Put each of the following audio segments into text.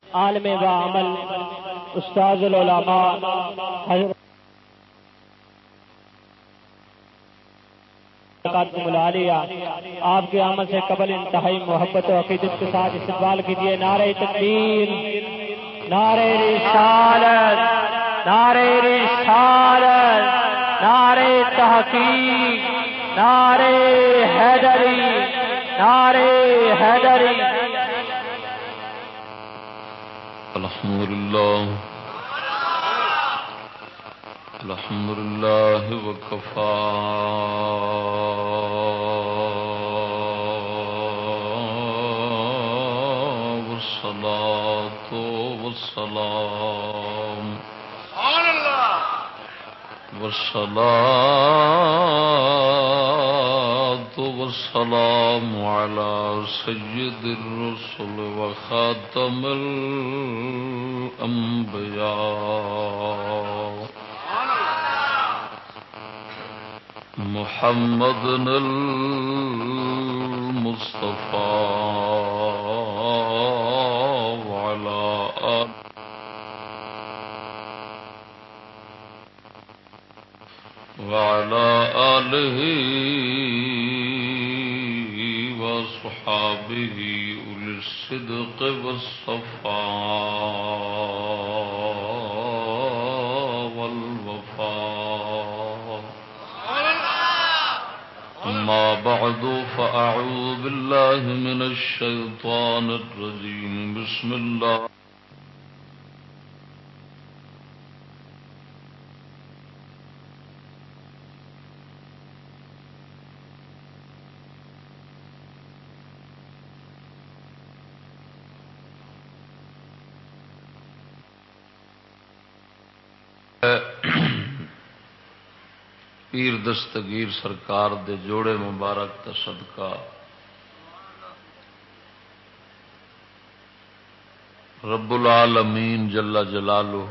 عالم و عمل استاذ العلماء حضرت ملالیہ آپ کے عمل سے قبل انتہائی محبت و عقیدت کے ساتھ استقبال کیجیے. نعرہ تکبیر، نعرہ رسالت، نعرہ رسالت، نعرہ تحقیق، نعرہ حیدری، نعرہ حیدری. الحمدللہ وکفا والصلاة والسلام والسلام على سيد الرسل وخاتم الأنبياء محمد المصطفى وعلى آله وصحابه أولي الصدق والصفاء والوفاء. أما بعد فأعوذ بالله من الشيطان الرجيم. بسم الله پیر دستگیر سرکار دے جوڑے مبارک دا صدقہ رب العالمین جل جلالہ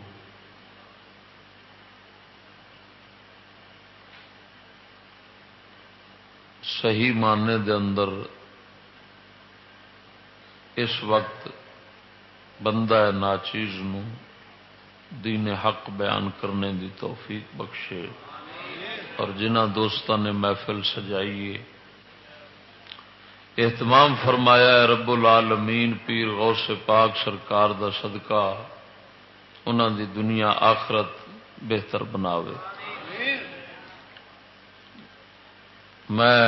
صحیح معنی دے اندر اس وقت بندہ ناچیز نو دین حق بیان کرنے دی توفیق بخشے، اور جنہ دوستاں نے محفل سجائیے اہتمام فرمایا ہے، رب العالمین پیر غوث پاک سرکار دا صدقہ انہاں دی دنیا آخرت بہتر بناوے. میں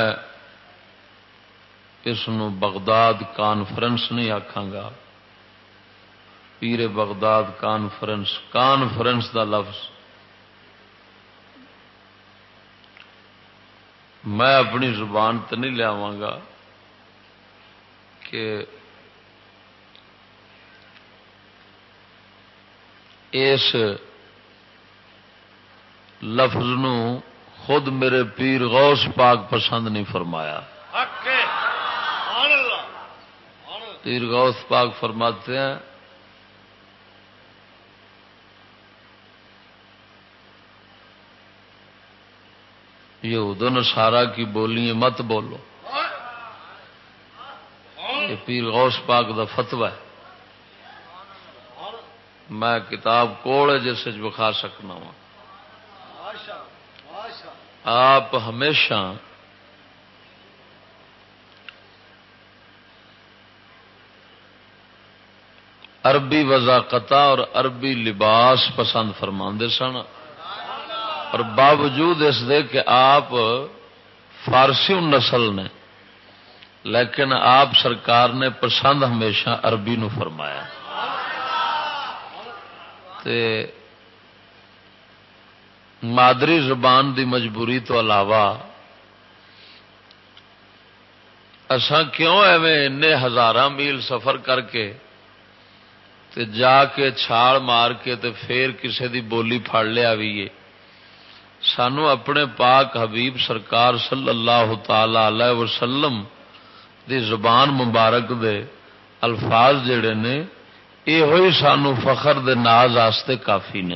اس نو بغداد کانفرنس نہیں آکھاں گا، پیر بغداد کانفرنس دا لفظ میں اپنی زبان تے نہیں لیاواں گا کہ اس لفظ نو خود میرے پیر غوث پاک پسند نہیں فرمایا. پیر غوث پاک فرماتے ہیں یہود و نصارہ کی بولی مت بولو. یہ پیر غوث پاک دا فتوی ہے. میں کتاب کوڑ جس بخا سکنا ہوں. آپ ہمیشہ عربی وضاقتہ اور عربی لباس پسند فرماندے سن، اور باوجود اس دے کہ آپ فارسی نسل نے، لیکن آپ سرکار نے پسند ہمیشہ عربی نو فرمایا. تے مادری زبان دی مجبوری تو علاوہ اساں کیوں ایویں انے ہزاراں میل سفر کر کے تے جا کے چھال مار کے تے پھر کسے دی بولی پھڑ لیا ویے. سانو اپنے پاک حبیب سرکار صلی اللہ تعالی علیہ وسلم دی زبان مبارک دے الفاظ جڑے نے یہ ہوئی سانو فخر دے ناز آستے کافی نے.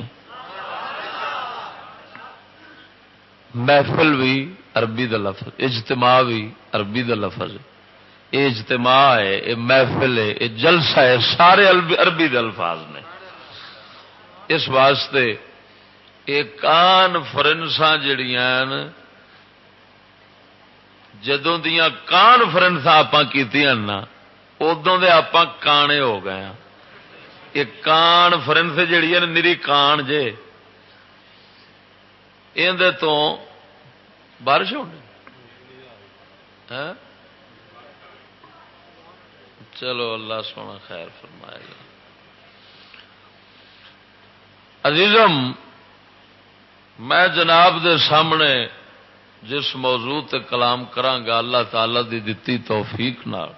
محفل بھی عربی دا لفظ، اجتماع بھی عربی دا لفظ. یہ اجتماع ہے، یہ محفل ہے، یہ جلسہ ہے، سارے عربی دے الفاظ نے. اس واسطے یہ کانفرنساں جڑیاں جدوں دیاں کانفرنساں آپاں کیتیاں نا ادوں دے آپاں کانے ہو گئے ہیں. یہ کانفرنس جڑی ہے نری کان جے اندر تو بارش ہونی. چلو اللہ سونا خیر فرمائے گا. عزیزم، میں جناب دے سامنے جس موضوع تے کلام کرانگا اللہ تعالی دی دتی توفیق نال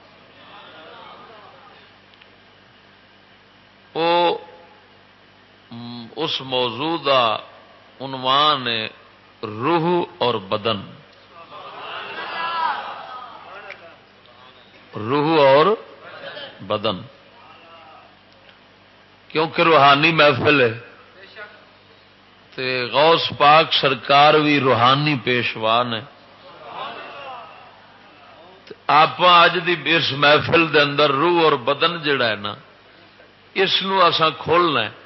اس موضوع دا عنوان ہے روح اور بدن. روح اور بدن، کیونکہ روحانی محفل ہے تے غوث پاک سرکار بھی روحانی پیشوا نے. آپ اج دی اس محفل دے اندر روح اور بدن جڑا ہے نا اس نو اساں کھولنا ہے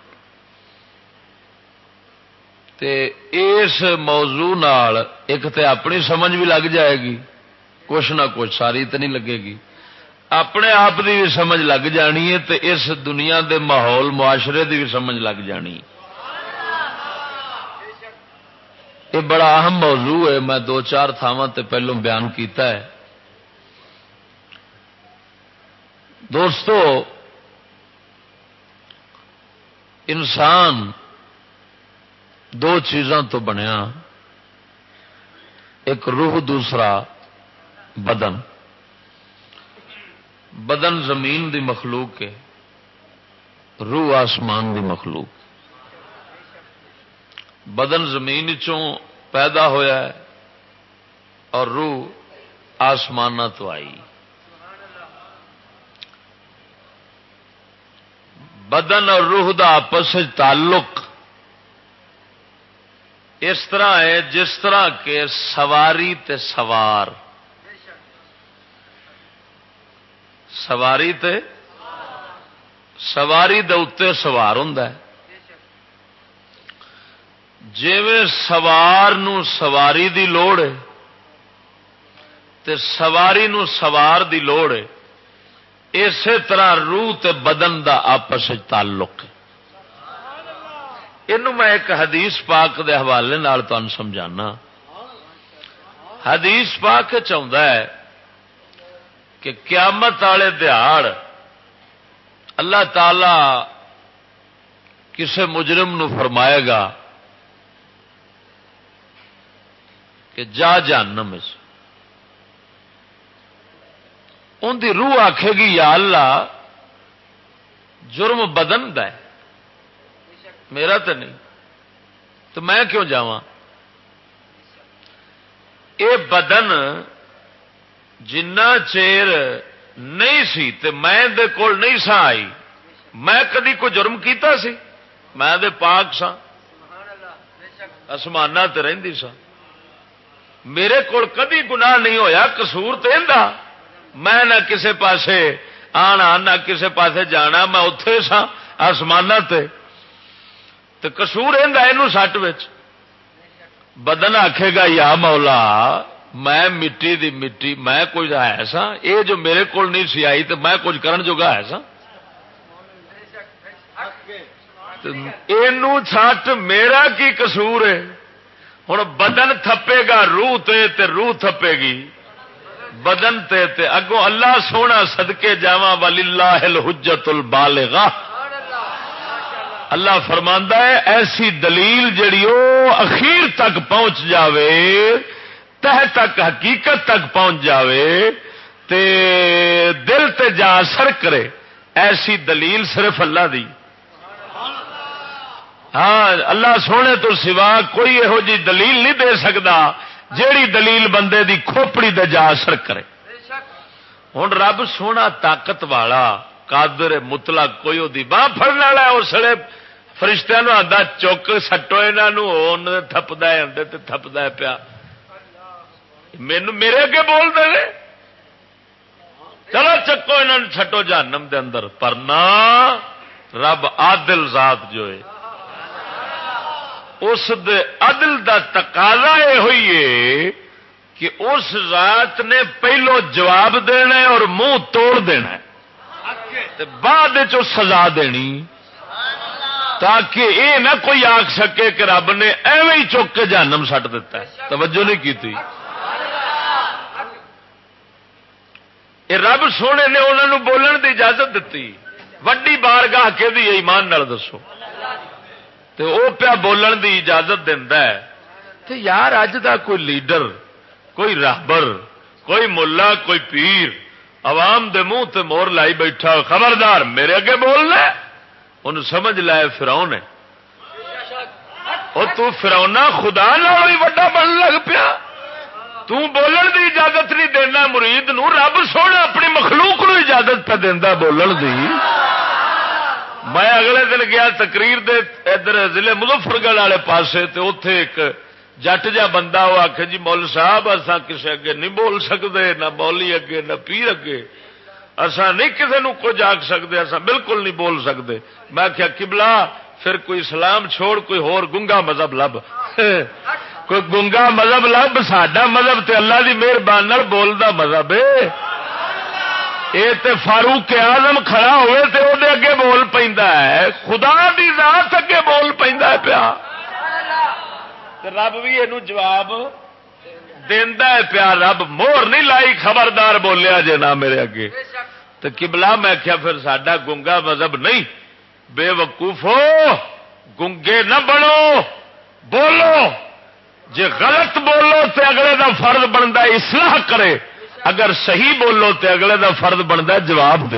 تے اس موضوع نال ایک تے اپنی سمجھ بھی لگ جائے گی، کچھ نہ کچھ، ساری تو نہیں لگے گی، اپنے آپ دی بھی سمجھ لگ جانی ہے تے اس دنیا دے ماحول معاشرے دی بھی سمجھ لگ جانی. یہ بڑا اہم موضوع ہے، میں دو چار تھاواں تے پہلو بیان کیتا ہے. دوستو، انسان دو چیزاں تو بنیا، ایک روح، دوسرا بدن. بدن زمین دی مخلوق ہے، روح آسمان دی مخلوق. بدن زمین چوں پیدا ہویا ہے اور روح آسمان تو آئی. بدن اور روح دا آپس میں تعلق اس طرح ہے جس طرح کہ سواری تے سوار، سواری تے سواری دے اتے سوار ہوندا ہے. جیویں سوار نو سواری دی لوڑ ہے تے سواری نو سوار دی لوڑ ہے، اسی طرح روح تے بدن دا آپس میں تعلق ہے. اینو میں ایک حدیث پاک دے حوالے نال تانوں سمجھانا. حدیث پاک چاہتا ہے کہ قیامت والے دہاڑ اللہ تعالی کسے مجرم نو فرمائے گا کہ جا جہنم وچ. ان دی روح آکھے گی یا اللہ جرم بدن دا ہے، میرا تو نہیں، تو میں کیوں جاواں؟ اے بدن جنہ چیر نہیں سی تے میں دے کول نہیں سا آئی، میں کدی کوئی جرم کیتا سی؟ میں دے پاک سا، آسماناں تے رہندی سا، میرے کول کدی گناہ نہیں ہویا. قصور تے ایندا میں نہ کسے پاسے آنا نہ کسے پاسے جانا، میں اتے سا آسماناں تے قصور ایندا اینو سٹ وچ. بدن آکھے گا یا مولا میں مٹی دی مٹی، میں کچھ ہے سا، اے جو میرے کول نہیں سی آئی تے میں کچھ کرن جوگا ہے سا، اینو چھٹ میرا کی قصور ہے؟ ہن بدن تھپے گا روح تے روح تھپے گی بدن تے اگوں اللہ سونا صدقے جاواں وللہ الحجت البالغہ. اللہ فرماندا ہے ایسی دلیل جڑی او اخیر تک پہنچ جاوے، تہ تک حقیقت تک پہنچ جاوے تے دل تے جا اثر کرے، ایسی دلیل صرف اللہ دی. ہاں، اللہ سونے تو سوا کوئی یہو جی دلیل نہیں دے سکتا جیڑی دلیل بندے دی کھوپڑی دے جا اثر کرے. ہن رب سونا طاقت والا قادر مطلق، کوئی وہ باہ پھڑنے والا اس لیے فرشتیاں نو آدھا چک سٹو یہاں تھپدا ہے اندر تے تھپدا ہے پیا، میرے اگے بول دے چلو چکو انہوں نے چھٹو جہنم دے اندر، پر نہ رب عادل ذات جو ہے اس دے عدل دا تقاضا یہ ہوئی ہے کہ اس ذات نے پہلو جواب دینا ہے اور منہ توڑ دینا ہے بعد سزا دینی، تاکہ یہ نہ کوئی آخ سکے کہ رب نے ایویں ہی چک کے جہنم سٹ دیتا ہے۔ توجہ نہیں کی تھی۔ یہ رب سونے نے انہوں نے بولن کی اجازت دیتی، وڈی بارگاہ کہ دی ایمان نال دسو تو وہ پیا بولن دی اجازت دینا ہے۔ تو یار اج دا کوئی لیڈر، کوئی راہبر، کوئی ملا، کوئی پیر عوام دے منہ تے مور لائی بیٹھا، خبردار میرے اگے بولنا، ان سمجھ لائے فرعون ہے۔ اور تو فرعونا خدا نال ہی وڈا بن لگ پیا، تو بولن دی اجازت نہیں دینا مرید نو، رب سونا اپنی مخلوق نو اجازت پہ دینا بولن دی۔ میں اگلے دن گیا تقریر دے ادھر ضلع مظفر گڑھ والے پاسے، تے اوتھے ایک جٹ جا بندہ وہ آخ جی مول صاحب اساں کسے اگے نہیں بول سکتے، نہ مولی اگے نہ پیر اگے، اساں نہیں کسے نو کچھ آخ سکتے، اساں بالکل نہیں بول سکتے۔ میں کیا قبلہ پھر کوئی اسلام چھوڑ کوئی ہور گنگا مذہب لب کوئی گنگا مذہب لب، ساڈا مذہب تے اللہ دی مہربانی نال بولدا مذہب ہے۔ یہ تے فاروق اعظم کھڑا ہوئے تے او دے اگے بول پیندا ہے، خدا دی ذات اگے بول پیندا ہے پیا، رب بھی یہ جواب دیندا ہے پیا۔ رب مور نہیں لائی خبردار بولیا جے نہ میرے اگے تو قبلہ میں کیا پھر ساڈا گنگا مذہب نہیں، بے وقوفو گنگے نہ بنو، بولو، جے غلط بولو تے اگلے دا فرض بنتا اصلاح کرے، اگر صحیح بولو تے اگلے دا فرض بنتا جواب دے۔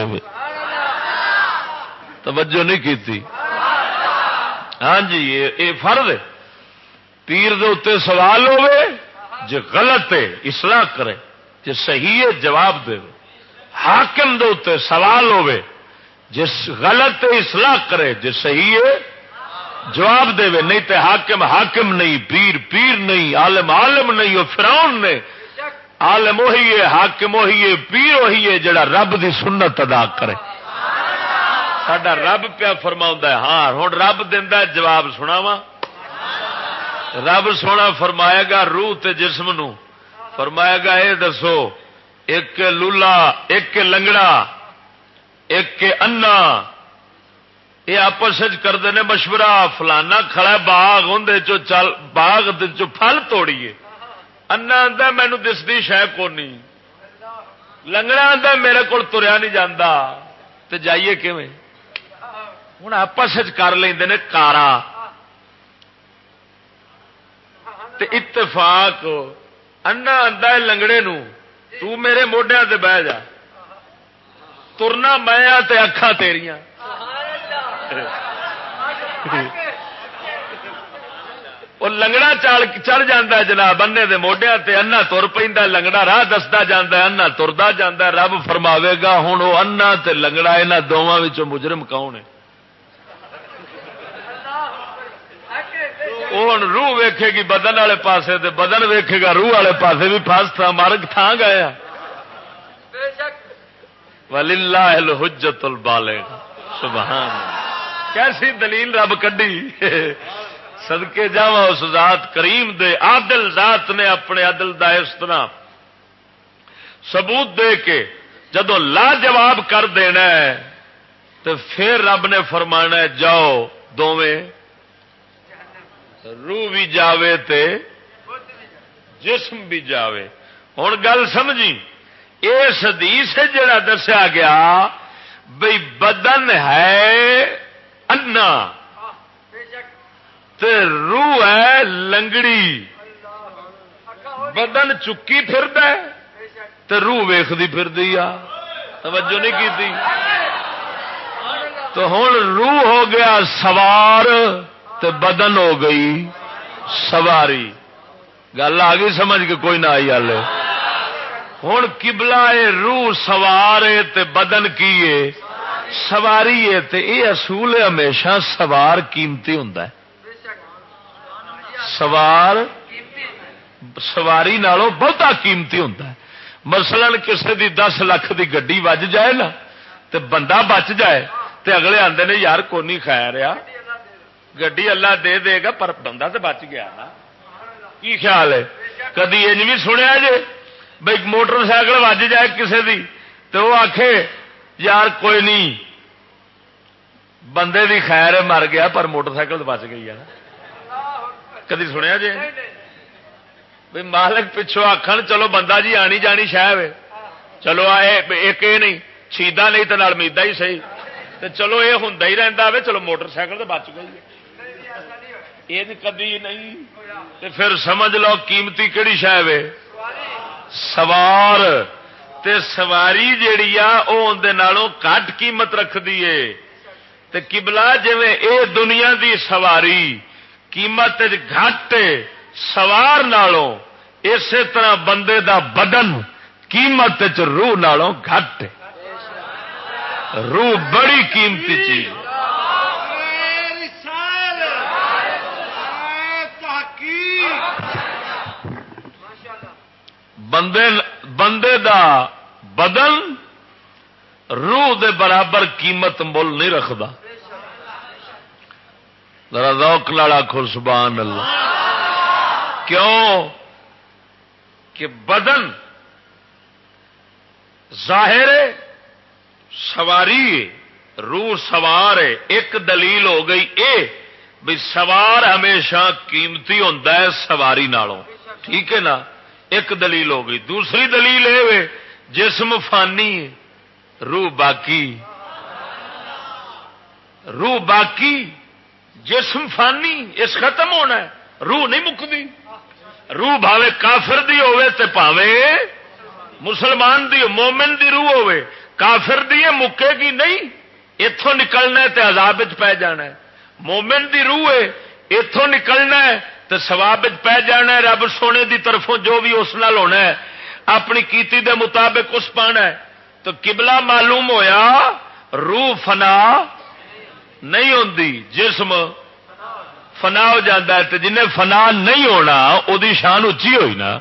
توجہ نہیں کیتی؟ ہاں جی یہ فرض ہے، پیر دے اتنے سوال ہوئے، جے غلط ہے اصلاح کرے، جے صحیح ہے جواب دے۔ حاکم دے اتنے سوال ہوئے، جس غلط ہے اصلاح کرے، جے صحیح ہے جواب دے، نہیں تے حاکم حاکم نہیں، پیر پیر نہیں، عالم عالم نہیں۔ وہ فرعون نے عالم وہی ہے، حاکم وہی ہے، پیر وہی ہے جڑا رب دی سنت ادا کرے۔ ساڈا رب پیا فرماؤں ہے۔ ہاں ہن رب دیندا جواب سناواں۔ رب سونا فرمائے گا روح تے جسم نو، فرمائے گا اے دسو ایک لولا، ایک لنگڑا، ایک انا، یہ آپس کرتے ہیں مشورہ، فلانا کھڑا باغ اندر چل باغ پھل توڑیے، انا آتا مینو دستی شہ کونی، لنگڑا آتا میرے کو تریا نہیں جاتا، تو جائیے کیویں؟ ہوں آپس کر لیندے نے کارا تے اتفاق، انا آتا ہے لنگڑے نو تو میرے موڈیا تے بہ جا، ترنا میں تے اکھاں تیریاں۔ وہ لنگڑا چڑھ جاتا ہے جناب انے دے موڈیا تے، انا تر پیندا، لنگڑا راہ دستا جاتا ہے، انا تردا جاتا ہے۔ رب فرماوے گا ہوں وہ انا تے لنگڑا انہاں دوواں وچوں مجرم کون ہے؟ وہ روح ویکھے گی بدن والے پاسے تے بدن ویکھے گا روح والے پاسے، بھی پاس تھا مارگ تھا گیا۔ وللہ الحجۃ البالغ، سبحان اللہ، کیسی دلیل رب کڈی۔ صدقے جاواں اس ذات کریم دے، عادل ذات نے اپنے عدل دا اس طرح ثبوت دے کے جدو لا جواب کر دینا ہے تو پھر رب نے فرمانا ہے جاؤ دوویں، روح بھی جاوے تے جسم بھی جاوے۔ ہن گل سمجھی، اس حدیث جڑا دسیا گیا بھئی بدن ہے انا تے روح ہے لنگڑی، بدن چکی پھردا ہے تے روح ویکھدی پھردی آ، توجہ نہیں کیتی؟ تو ہن روح ہو گیا سوار تے بدن ہو گئی سواری۔ گل آ گئی سمجھ کے کوئی نہ آئی ہلے؟ ہوں قبلہ ہے روح سوار ہے تے بدن کی ہے سواری ہے، تے یہ اصول ہے ہمیشہ سوار قیمتی ہوندا ہے، سوار سواری نالوں بہتا قیمتی ہوندا ہے۔ مثلا کسی دی 10 لاکھ دی گڈی وج جائے نا تے بندہ بچ جائے تے اگلے آندے نے یار کونی خیر آ گڈی اللہ دے دے گا پر بندہ تو بچ گیا نا. کی خیال ہے؟ کدی انج بھی سنیا جے بھائی موٹر سائیکل وج جائے کسی دی تو وہ آکھے یار کوئی نہیں بندے دی خیر ہے مر گیا پر موٹر سائیکل تو بچ گئی ہے نا. کدی سنیا جے بھائی مالک پچھوں آخر چلو بندہ جی آنی جانی شاید چلو ایک یہ نہیں شیدا نہیں تو میدا ہی صحیح تو چلو یہ ہوں ہی رہتا ہے چلو موٹر سائیکل تو بچ گئی یہ کدی نہیں. پھر سمجھ لو قیمتی کہڑی شاید سوار تے سواری جیڑی آ وہ اندر کٹ قیمت رکھتی ہے. تے قبلہ جویں اے دنیا دی سواری قیمت گھٹ سوار نالوں اسی طرح بندے دا بدن قیمت روح نالوں گھٹ. روح بڑی قیمتی چیز. بندے دا بدن روح دے برابر قیمت مول نہیں رکھتا. ذرا ذوق نال آکھو سبحان اللہ. کیوں کہ بدن ظاہر سواری روح سوار ہے. ایک دلیل ہو گئی اے بھی سوار ہمیشہ قیمتی ہوتا ہے سواری نالوں. ٹھیک ہے نا ایک دلیل ہو گئی. دوسری دلیل ہے جسم فانی ہے روح باقی. روح باقی جسم فانی اس ختم ہونا ہے روح نہیں مکتی. روح بھاوے کافر دی ہوے تے پاوے مسلمان دی مومن دی روح ہوے کافر دی مکے گی نہیں. اتوں نکلنا ہے تے عذاب وچ پے جانا ہے. مومن دی روح ہے اتوں نکلنا ہے تے ثواب وچ پے جانا ہے. رب سونے دی طرفوں جو بھی اس نال ہونا ہے اپنی کیتی دے مطابق اس پانا ہے. تو قبلہ معلوم ہویا روح فنا نہیں ہوندی جسم فنا ہو جاتا ہے. تو جنہیں فنا نہیں ہونا وہ شان اچھی ہوئی نا.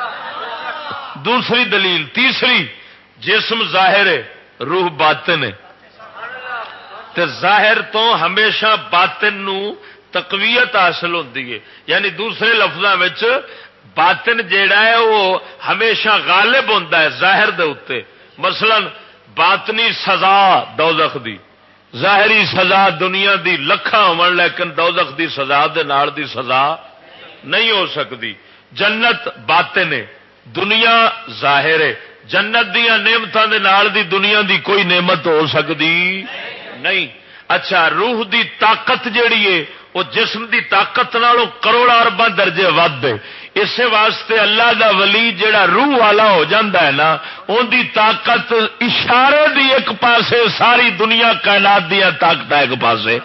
دوسری دلیل. تیسری جسم ظاہر ہے روح باطن ہے. تے ظاہر تو ہمیشہ باطن نو تقویت حاصل ہوتی ہے. یعنی دوسرے لفظوں میں باطن جیڑا ہے وہ ہمیشہ غالب ہوتا ہے ظاہر دے اتے. مثلا باطنی سزا دوزخ دی ظاہری سزا دنیا دی لکھاں ہون لیکن دوزخ دی سزا دے نال دی سزا نہیں ہو سکتی. جنت باطن ہے دنیا ظاہر ہے. جنت دیا نعمتاں دے نال دی دنیا دی کوئی نعمت ہو سکتی نہیں. اچھا روح دی طاقت جیڑی ہے وہ جسم دی طاقت نالوں کروڑا ارباں درجے ود ہے. اسی واسطے اللہ دا ولی جیڑا روح والا ہو جاندہ ہے نا ان دی طاقت اشارے دی ایک پاسے ساری دنیا کائنات دیا طاقت ایک پاسے.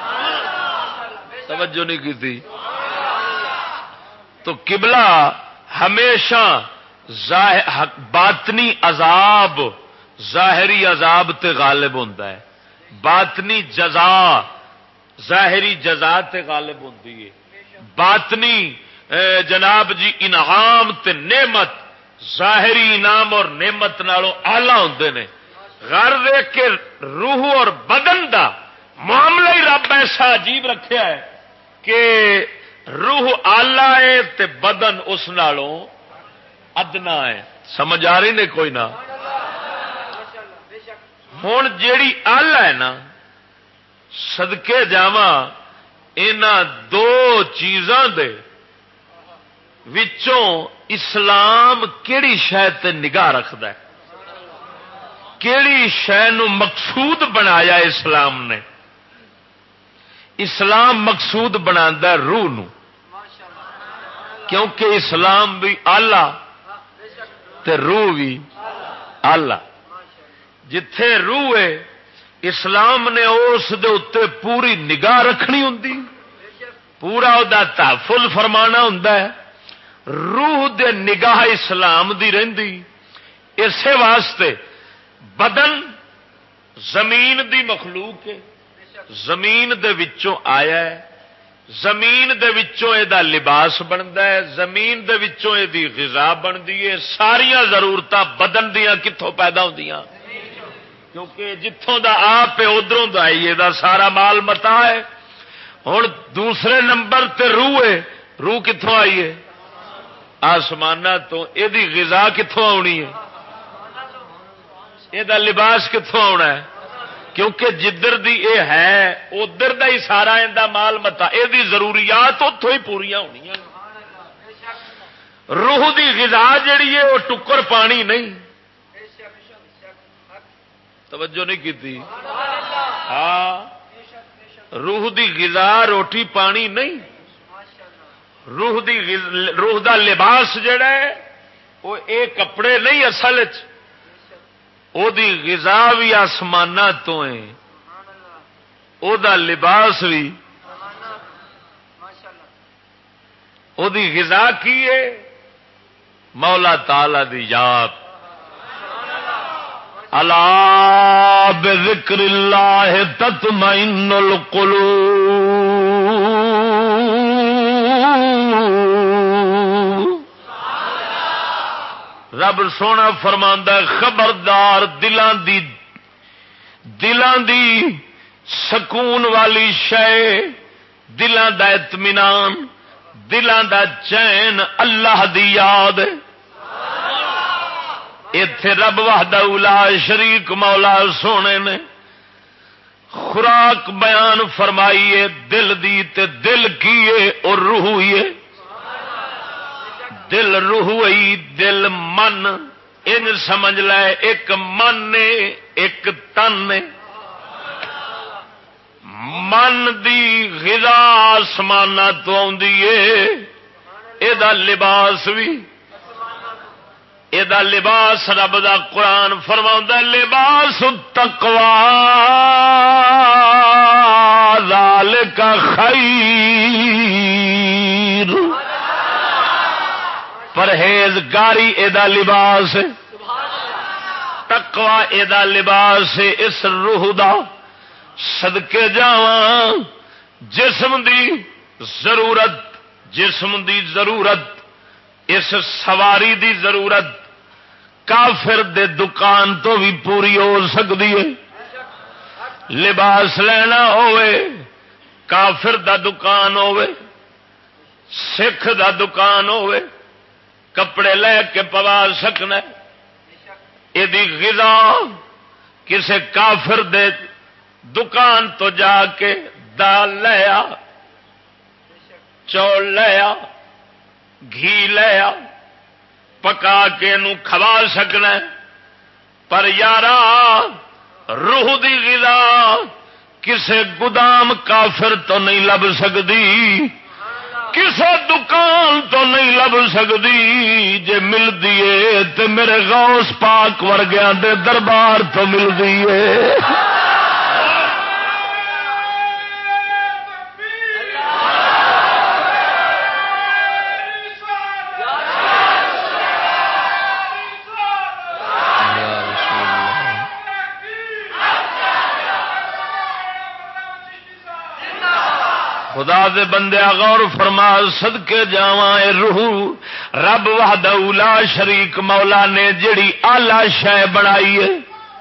توجہ نہیں کی تھی. تو قبلہ ہمیشہ باطنی عذاب ظاہری عذاب تے غالب ہوتا ہے. باطنی جزا ظاہری جزا تے غالب ہوتی ہے. باطنی جناب جی انعام تے نعمت ظاہری انعام اور نعمت نالوں آلہ ہوندے نے. غرض ہے کہ روح اور بدن دا معاملہ ہی رب ایسا عجیب رکھیا ہے کہ روح آلہ ہے تے بدن اس نالوں ادنا ہے. سمجھ آ رہی نے کوئی نہ. ہوں جیڑی آلہ ہے نا صدقے جاواں انہاں دو چیزاں دے وچوں اسلام کیڑی شے تے نگاہ رکھدا ہے کیڑی شے نو مقصود بنایا اسلام نے. اسلام مقصود بناتا ہے روح نو کیونکہ اسلام بھی آلہ تے روح بھی آلہ. جتھے روح ہے اسلام نے اس دے اتے پوری نگاہ رکھنی ہوں پورا دا تحفظ فرمانا ہوں. روح دے نگاہ اسلام دی رہندی. اسی واسطے بدن زمین دی مخلوق ہے زمین دے وچوں آیا ہے زمین دے وچوں اے دا لباس بندا ہے، زمین دے وچوں اے دی غذا بندی ہے، ساریاں ضرورتاں بدن دیاں کتھوں پیدا ہوندیاں؟ کیونکہ جتھوں دا آپ ہے ادھروں دا ہی دا سارا مال متا ہے۔ ہن دوسرے نمبر تے روح ہے، روح کتھوں آئی ہے؟ آسمانہ تو۔ اے دی غذا کتھوں آنی ہے؟ اے دا لباس کتھوں آنا ہے؟ کیونکہ جدھر دی اے ہے ادھر دا ہی سارا اندا مال متا، اے دی ضروریات اتوں ہی پوریاں ہونیاں۔ روح دی غذا جڑی ہے وہ ٹکر پانی نہیں، توجہ نہیں کی؟ ہاں، روح دی غذا روٹی پانی نہیں، روح دا لباس جڑا ہے وہ اے کپڑے نہیں، اصل او دی غذا بھی آسمانہ تو ہے، او دا لباس بھی، او دی غذا کی ہے مولا تعالی دی یاد۔ الا بذکر اللہ تطمئن القلوب۔ رب سونا فرماندا ہے خبردار دلاں دی سکون والی شے، دلاں دا اطمینان، دلاں دا چین اللہ دی یاد۔ ایتھے رب وحدہ لا شریک مولا سونے نے خوراک بیان فرمائیے دل دی، تے دل کیے اور روح ہے، دل روح ہوئی، دل من ان سمجھ لے ایک من نے ایک تن نے۔ من دی غذا آسمانہ تو آندی ہے، اے دا لباس بھی، اے دا لباس رب دا قرآن فرماؤندا لباس التقوی ذالک خیر، پرہیزگاری اے دا لباس ہے، تقوی اے دا لباس ہے۔ اس روح دا صدقے جاواں جسم دی ضرورت اس سواری دی ضرورت کافر دے دکان تو بھی پوری ہو سکتی ہے۔ لباس لینا ہوئے کافر دا دکان ہوئے، سکھ دا دکان ہوئے، کپڑے لے کے پوا سکنا۔ یہ غذا کسے کافر دے دکان تو جا کے دال لیا، چول لیا، گھی لیا، پکا کے نو کھوا سکنا۔ پر یارا روح دی غذا کسے گودام کافر تو نہیں لب سکتی، کسے دکان تو نہیں لب سکتی، جے ملدی ہے تے میرے غوث پاک ورگیاں دے دربار تو ملدی ہے۔ خدا دے بندے غور فرما صدقے جاواں اے روح رب وحدہ لا شریک مولا نے جڑی اعلی شے بنائی ہے،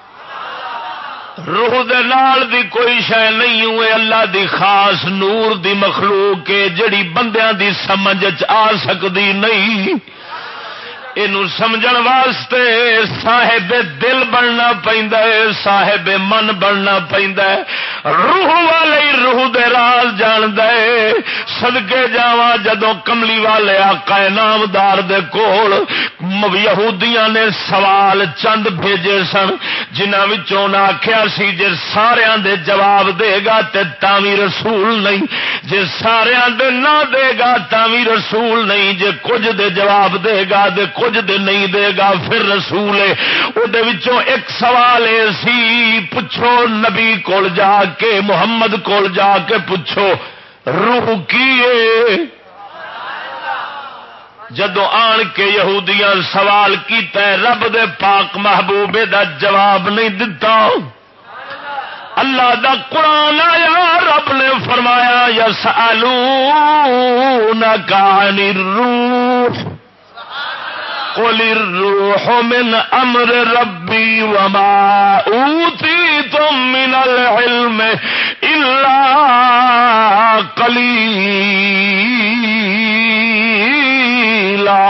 روح دے نال دی کوئی شے نہیں ہوئے، اللہ دی خاص نور دی مخلوق ہے جڑی بندیاں دی سمجھ آ سکتی نہیں۔ اینو سمجھن واسطے صاحب دل بننا پیندا ہے، صاحب من بننا پیندا ہے، روح والے روح دے راز جاندا ہے۔ صدقے جاواں جدوں کملی والے آقا نامدار دے کول یہودیاں نے سوال چند بھیجے سن، جنہاں وچوں نہ آکھیا سی جے ساریاں دے جواب دے گا تے تاوی رسول نہیں، جے ساریاں دے نہ دے گا تاوی رسول نہیں، جے کچھ دے جواب دے گا تے کچھ دے نہیں دے گا پھر رسول ہے۔ او دے وچوں ایک سوال اے سی پوچھو نبی کول جا کے، محمد کول جا کے پوچھو روح کی ہے؟ جدو آن کے یہودیاں سوال کیتا ہے رب دے پاک محبوبے دا جواب نہیں دتا۔ اللہ دا قرآن آیا، رب نے فرمایا یسألونک عن الروح قل الروح من امر ربی وما اوتیتم من العلم الا قلیلا.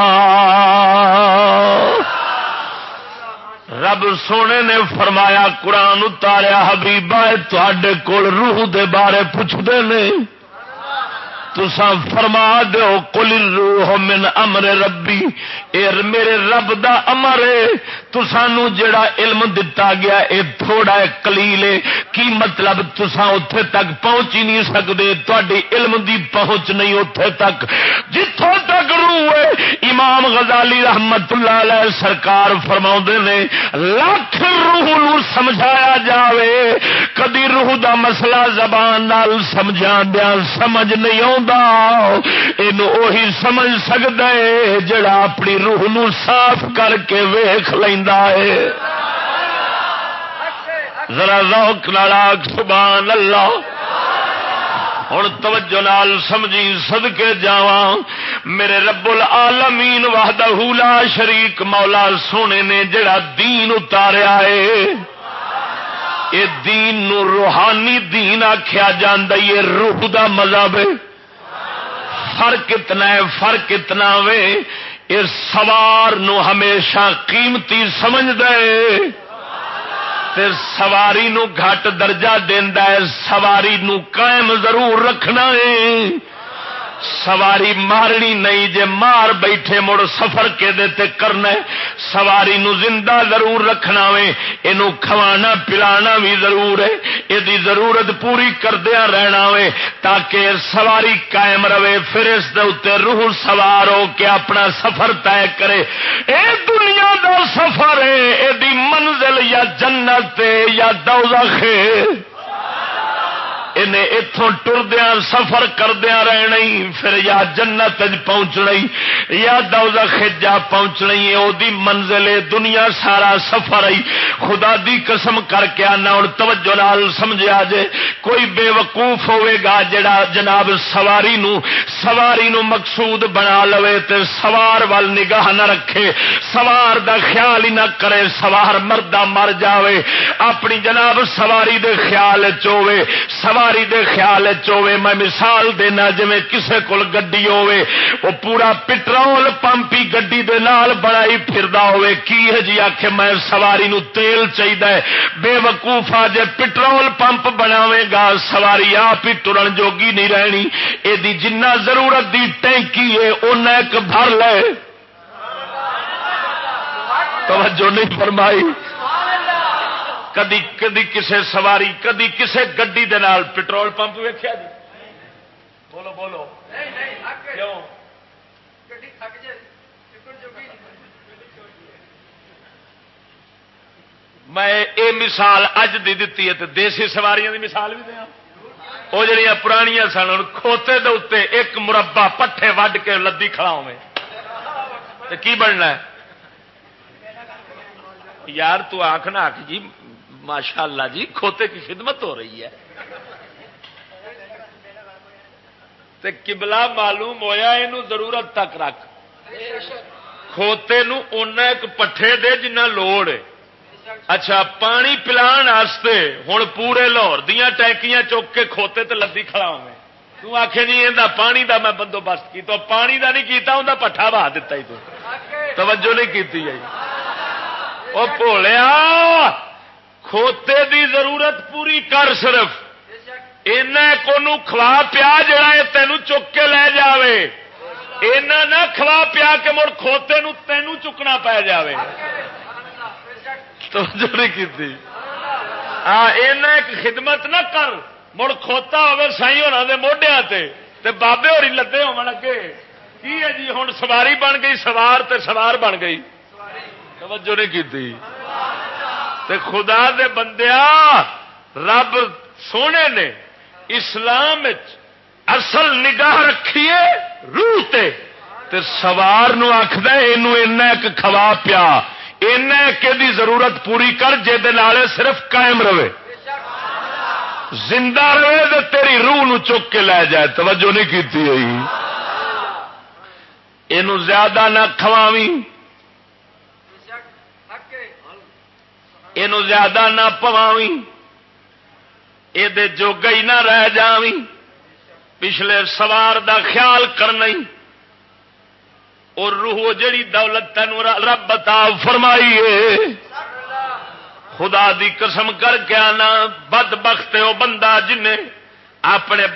رب سونے نے فرمایا قرآن اتاریا حبیبا تواڈے کول روح دے بارے پوچھدے نے تساں فرما دیو قل الروح من امر ربی اے میرے رب دا امر ہے تسانو جڑا علم دتا گیا اے تھوڑا ہے قلیل ہے. کی مطلب تساں اوتھے تک پہنچ ہی نہیں سکدے تہاڈی علم دی پہنچ نہیں اوتھے تک جتھوں تک روح ہے. امام غزالی رحمت اللہ علیہ سرکار فرماؤندے نے لاکھ روح نو سمجھایا جاوے کدی روح دا مسئلہ زبان نال سمجھاندیاں سمجھ نہیں اینو اوہی سمجھ سکدا ہے جڑا اپنی روح نو صاف کر کے ویکھ لیندا ہے. ذرا ذوق نال آکھ سبحان اللہ. ہن توجہ نال سمجھی صدقے جاواں میرے رب العالمین وحدہ لا شریک مولا سونے نے جڑا دین اتاریا ہے اے دین نو روحانی دین آکھیا جاندا ہے. روح دا مذہب ہے. فرق اتنا ہے فرق اتنا وے اس سوار نو ہمیشہ قیمتی سمجھ دے تے سواری نو گھٹ درجہ دیندا ہے. سواری نو قائم ضرور رکھنا ہے. سواری مارنی نہیں جے مار بیٹھے مڑ سفر کے دیتے کرنا ہے. سواری نو زندہ ضرور رکھنا وے. اینو کھوانا پلانا بھی ضرور ہے. ایدی ضرورت پوری کردیا رہنا وے تاکہ سواری قائم رہے. پھر اس دے اوتے روح سوار ہو کے اپنا سفر طے کرے. اے دنیا دا سفر ہے ایدی منزل یا جنت یا دوزخ ہے. انہیں اتوں ٹردیا سفر کردیا رہنا پھر یا جنت پہنچنا یا دوزخ جا پہنچنا او دی منزل دنیا سارا سفر آئی. خدا دی قسم کر کے آنا ہوں توجہ نال سمجھا جے کوئی بے وقوف ہوئے گا جڑا جناب سواری نو مقصود بنا لوے تے سوار وال نگاہ نہ رکھے سوار دا خیال ہی نہ کرے سوار مردہ مر جاوے اپنی جناب سواری دے خیال چوے سواری دے خیال چوے. میں مثال دینا جویں کسے کول گڈی ہوے وہ پورا پٹرول پمپ ہی گڈی دے نال بنائی پھردا ہوے کی ہے جی آکھے میں سواری نو تیل چاہیدا ہے. بے وقوفا جے پٹرول پمپ بناوے گا سواری آپ ہی ٹرن جوگی نہیں رہنی. اے دی جنہ ضرورت دی ٹینکی ہے اونا ایک بھر لے. توجہ نہیں فرمائی. کدی کدی کسے سواری کدی کسے گڈی دے نال پٹرول پمپ ویکھیا جی بولو بولو کیوں میں اے مثال اج دی دتی ہے تے دیسی سواریاں دی مثال بھی دیاں. وہ جڑیاں پرانیاں سن کھوتے دے اوتے ایک مربع پٹھے وڈ کے لدی کھڑا ہوے تے کی بننا ہے یار تو آکھ نہ آکھ جی ماشاء اللہ جی کھوتے کی خدمت ہو رہی ہے تے قبلہ معلوم ہویا اینو ضرورت تک رکھ کھوتے نو اونا ایک پٹھے دے جنہ لوڑ ہے. اچھا پانی پلان واسطے ہن پورے لاہور دیاں ٹینکیاں چک کے کھوتے تے لدی کھڑا ہوے تو آکھے جی ایندا پانی دا میں بندوبست کیتا پانی دا نہیں کیتا اوندا پٹھا بہا دتا ہی تو توجہ نہیں کیتی ہے. او بھولیا کھوتے دی ضرورت پوری کر صرف اینا کو کھوا پیا جڑا یہ تینوں چک کے لے جاوے اینا نہ کھوا پیا کہ مڑ کھوتے نو تینوں چکنا پی جاوے. توجہ نہیں کیتی. اینا ایک خدمت نہ کر مڑ کھوتا ہوے سائیں ہونا دے موڈیاں تے بابے ہوری لدے ہون اگے کی ہے جی ہن سواری بن گئی سوار تے سوار بن گئی. توجہ نہیں کیتی. تے خدا دے بندیا رب سونے نے اسلام اصل نگاہ رکھیے روح تے سوار نو آکھدا اینو اینا ایک کھوا پیا اینا ایک دی ضرورت پوری کر جے دے نالے صرف قائم رہے. زندہ رہے تو تیری روح نو چک کے لے جائے. توجہ نہیں کیتی ہوئی. اینو زیادہ نہ کھواویں، اینو زیادہ نہ پواویں، یہ جو گئی نہ رہ جاویں. پچھلے سوار دا خیال کرنا، اور روح جڑی دولت تینوں رب عطا فرمائی ہے، خدا دی قسم کر کے آنا بدبخت ہے وہ بندہ جنہیں اپنے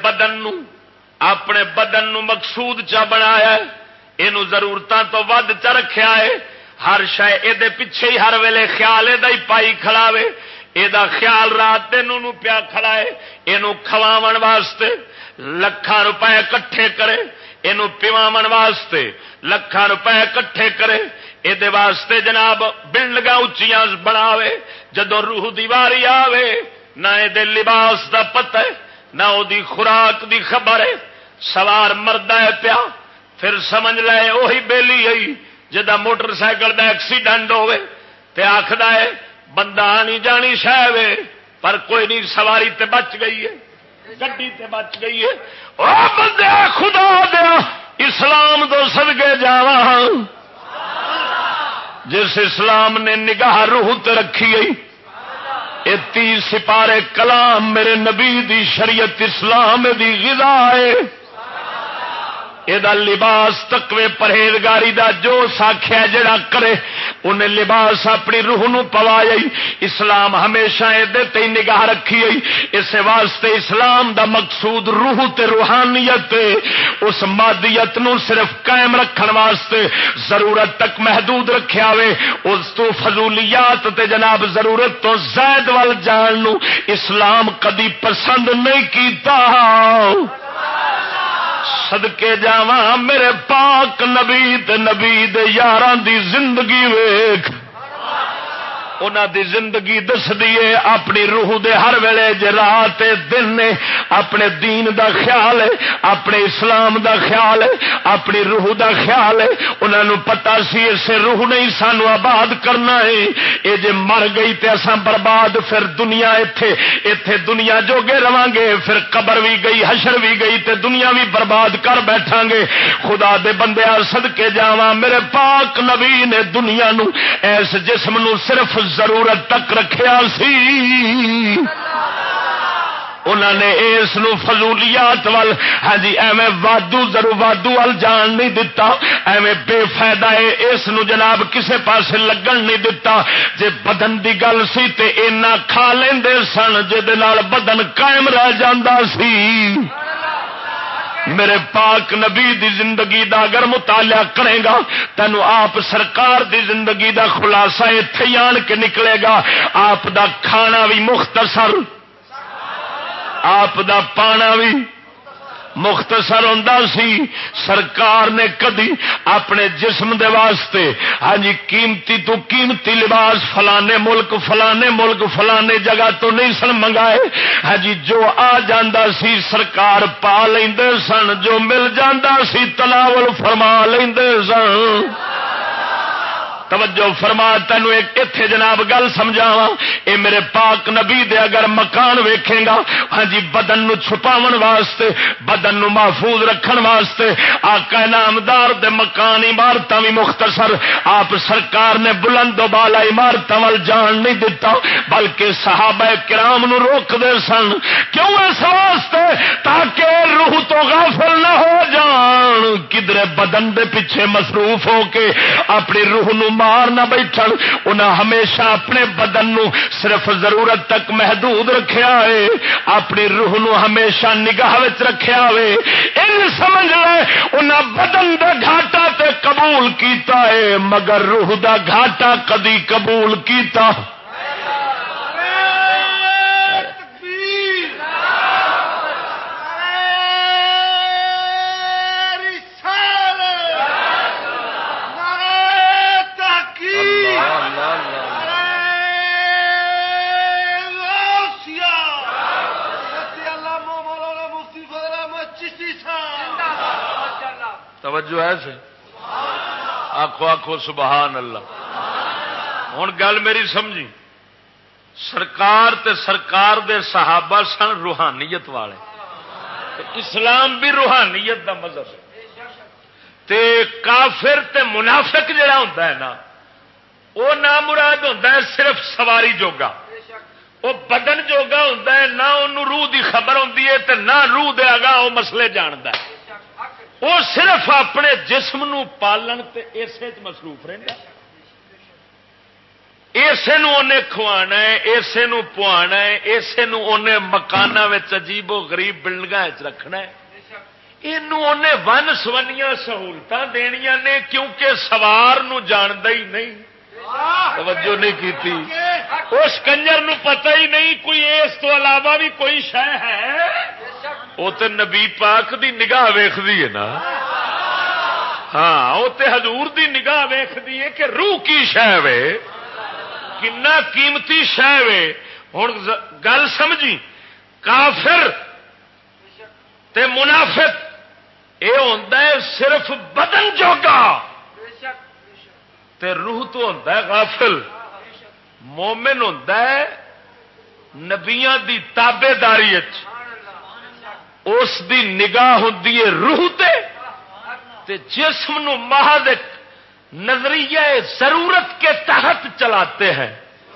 بدن نو مقصود چا بنایا ہے، اینو ضرورتاں تو ود چ رکھیا ہے. ہر شے دے پیچھے ہی ہر ویلے خیال دا ہی پائی کھڑاوے. دا خیال رات دن نو پیا کھڑا ہے. اینو کھواون واسطے لکھاں روپے کٹھے کرے، اینو پیواون واسطے لکھاں روپے کٹھے کرے. یہ واسطے جناب بلڈنگاں اچیاں بناوے. جدو روح دی واری آوے نہ یہ لباس دا پتہ ہے نہ وہ خوراک دی خبر ہے. سوار مرد ہے پیا، پھر سمجھ لے وہی بیلی ہے جدا موٹر سائیکل دا ایکسیڈنٹ ہوئے تے آخر ہے بندہ آنی جانی شہ وے پر کوئی نہیں، سواری تے بچ گئی ہے، گڈی تے بچ گئی ہے. او بندے خدا دیا اسلام دو صدقے جاواں، جس اسلام نے نگاہ روح تے رکھی گئی. یہ 30 سپارے کلام میرے نبی دی شریعت اسلام دی غذا ہے. یہ لباس تقوی پرہیزگاری دا جو ساکھیا جڑا کرے انہیں لباس اپنی روح نو پوایا. اسلام ہمیشہ یہ نگاہ رکھی گئی. اس واسطے اسلام دا مقصود روح تے روحانیت اس مادیت نو صرف قائم رکھن واسطے ضرورت تک محدود رکھیا وے. اس تو فضولیات تے جناب ضرورت تو زائد وال جان نو اسلام کدی پسند نہیں کیتا. صدقے جاواں میرے پاک نبی تے نبی دے یاراں دی زندگی ویکھ. انہاں دی زندگی دس دیے اپنی روح دے ہر ویلے جے رات دن نے اپنے دین دا خیال ہے، اپنے اسلام دا خیال ہے، اپنی روح دا خیال ہے. انہاں نو پتہ سی اسے روح نہیں سانو آباد کرنا ہے. اے جے مر گئی تے اساں برباد، پھر دنیا ایتھے دنیا جوگے رواں گے، پھر قبر بھی گئی حشر بھی گئی تے دنیا بھی برباد کر بیٹھاں گے. خدا دے بندیاں صدقے جاواں میرے پاک نبی نے دنیا نو اس جسم نو صرف ضرورت تک رکھیا سی. انہوں نے اس نو فضولیات وال ہاں جی ایویں وادو وال جان نہیں دتا، ایویں بے فائدہ ہے اس نو جناب کسے پاسے لگن نہیں دتا. جے بدن دی گل سی تے اینا کھا لیندے سن جے نال بدن قائم رہ جاندا سی. میرے پاک نبی دی زندگی دا اگر مطالعہ کرے گا تینو آپ سرکار دی زندگی دا خلاصہ ایتھے آن کے نکلے گا. آپ دا کھانا بھی مختصر، آپ دا پانا بھی مختصر ہوندا سی. سرکار نے کدی اپنے جسم دے واسطے ہاں جی قیمتی تو قیمتی لباس فلانے ملک فلانے جگہ تو نہیں سن منگائے. ہاں جی جو آ جاندا سی سرکار پا لیندے سن، جو مل جاندا سی تناول فرما لیندے سن. توجہ فرما تینوں ایک ایتھے جناب گل سمجھاواں. اے میرے پاک نبی دے اگر مکان ویکھیں گا ہاں جی بدن نو چھپاون واسطے، بدن نو محفوظ رکھن واسطے آقا نامدار دے مکان عمارتاں بھی مختصر. آپ سرکار نے بلند و بالا عمارتاں ول جان نہیں دتا بلکہ صحابہ کرام نو روک دے سن. کیوں؟ اس واسطے تاکہ روح تو غافل نہ ہو جان، کدھر بدن دے پیچھے مصروف ہو کے اپنی روح نو مار نہ بیٹھن. انہاں ہمیشہ اپنے بدن نو صرف ضرورت تک محدود رکھیا ہے، اپنی روح نو ہمیشہ نگاہ وچ رکھیا ہے. ان سمجھ لے انہاں بدن دا گھاٹا تے قبول کیتا ہے مگر روح دا گھاٹا کدی قبول کیتا. توجہ ہے سے آخو آخو سبحان اللہ. ہوں گل میری سمجھی، سرکار تے سرکار دے صحابہ سن روحانیت والے، اسلام بھی روحانیت دا مذہب ہے، تے کافر تے منافق جڑا ہوتا ہے نا وہ نامراد ہوتا ہے صرف سواری جوگا، وہ بدن جوگا ہوتا ہے، نہ انہوں روح دی خبر ہوتی ہے تے نہ روح دے آگاہ وہ مسئلے جانتا ہے، وہ صرف اپنے جسم نو پالن تے اسے مصروف رہتا ہے، اسے نو انہیں کھوانا ہے، اسے نو پوانا ہے، اسے نو انہیں مکانہ وچ عجیب و غریب بلڈنگاں وچ رکھنا ہے، انہیں ون سونیاں سہولتاں دینیاں نے، کیونکہ سوار نو جاندا ہی نہیں، توجہ نہیں کیتی، اس کنجر نو پتہ ہی نہیں کوئی اس تو علاوہ بھی کوئی شے ہے، وہ تے نبی پاک دی نگاہ ویکھدی ہے نا، ہاں وہ تے حضور دی نگاہ ویکھدی ہے کہ روح کی شے وے، کنا قیمتی شے وے۔ ہن گل سمجھی، کافر تے منافق اے ہوندا ہے صرف بدن جوگا تے روح تو ہوندا ہے غافل، مومن ہوندا ہے نبیاں دی تابے داری اس دی نگاہ ہوندی ہے روح تے جسم نو محض ایک نظریہ ضرورت کے تحت چلاتے ہیں،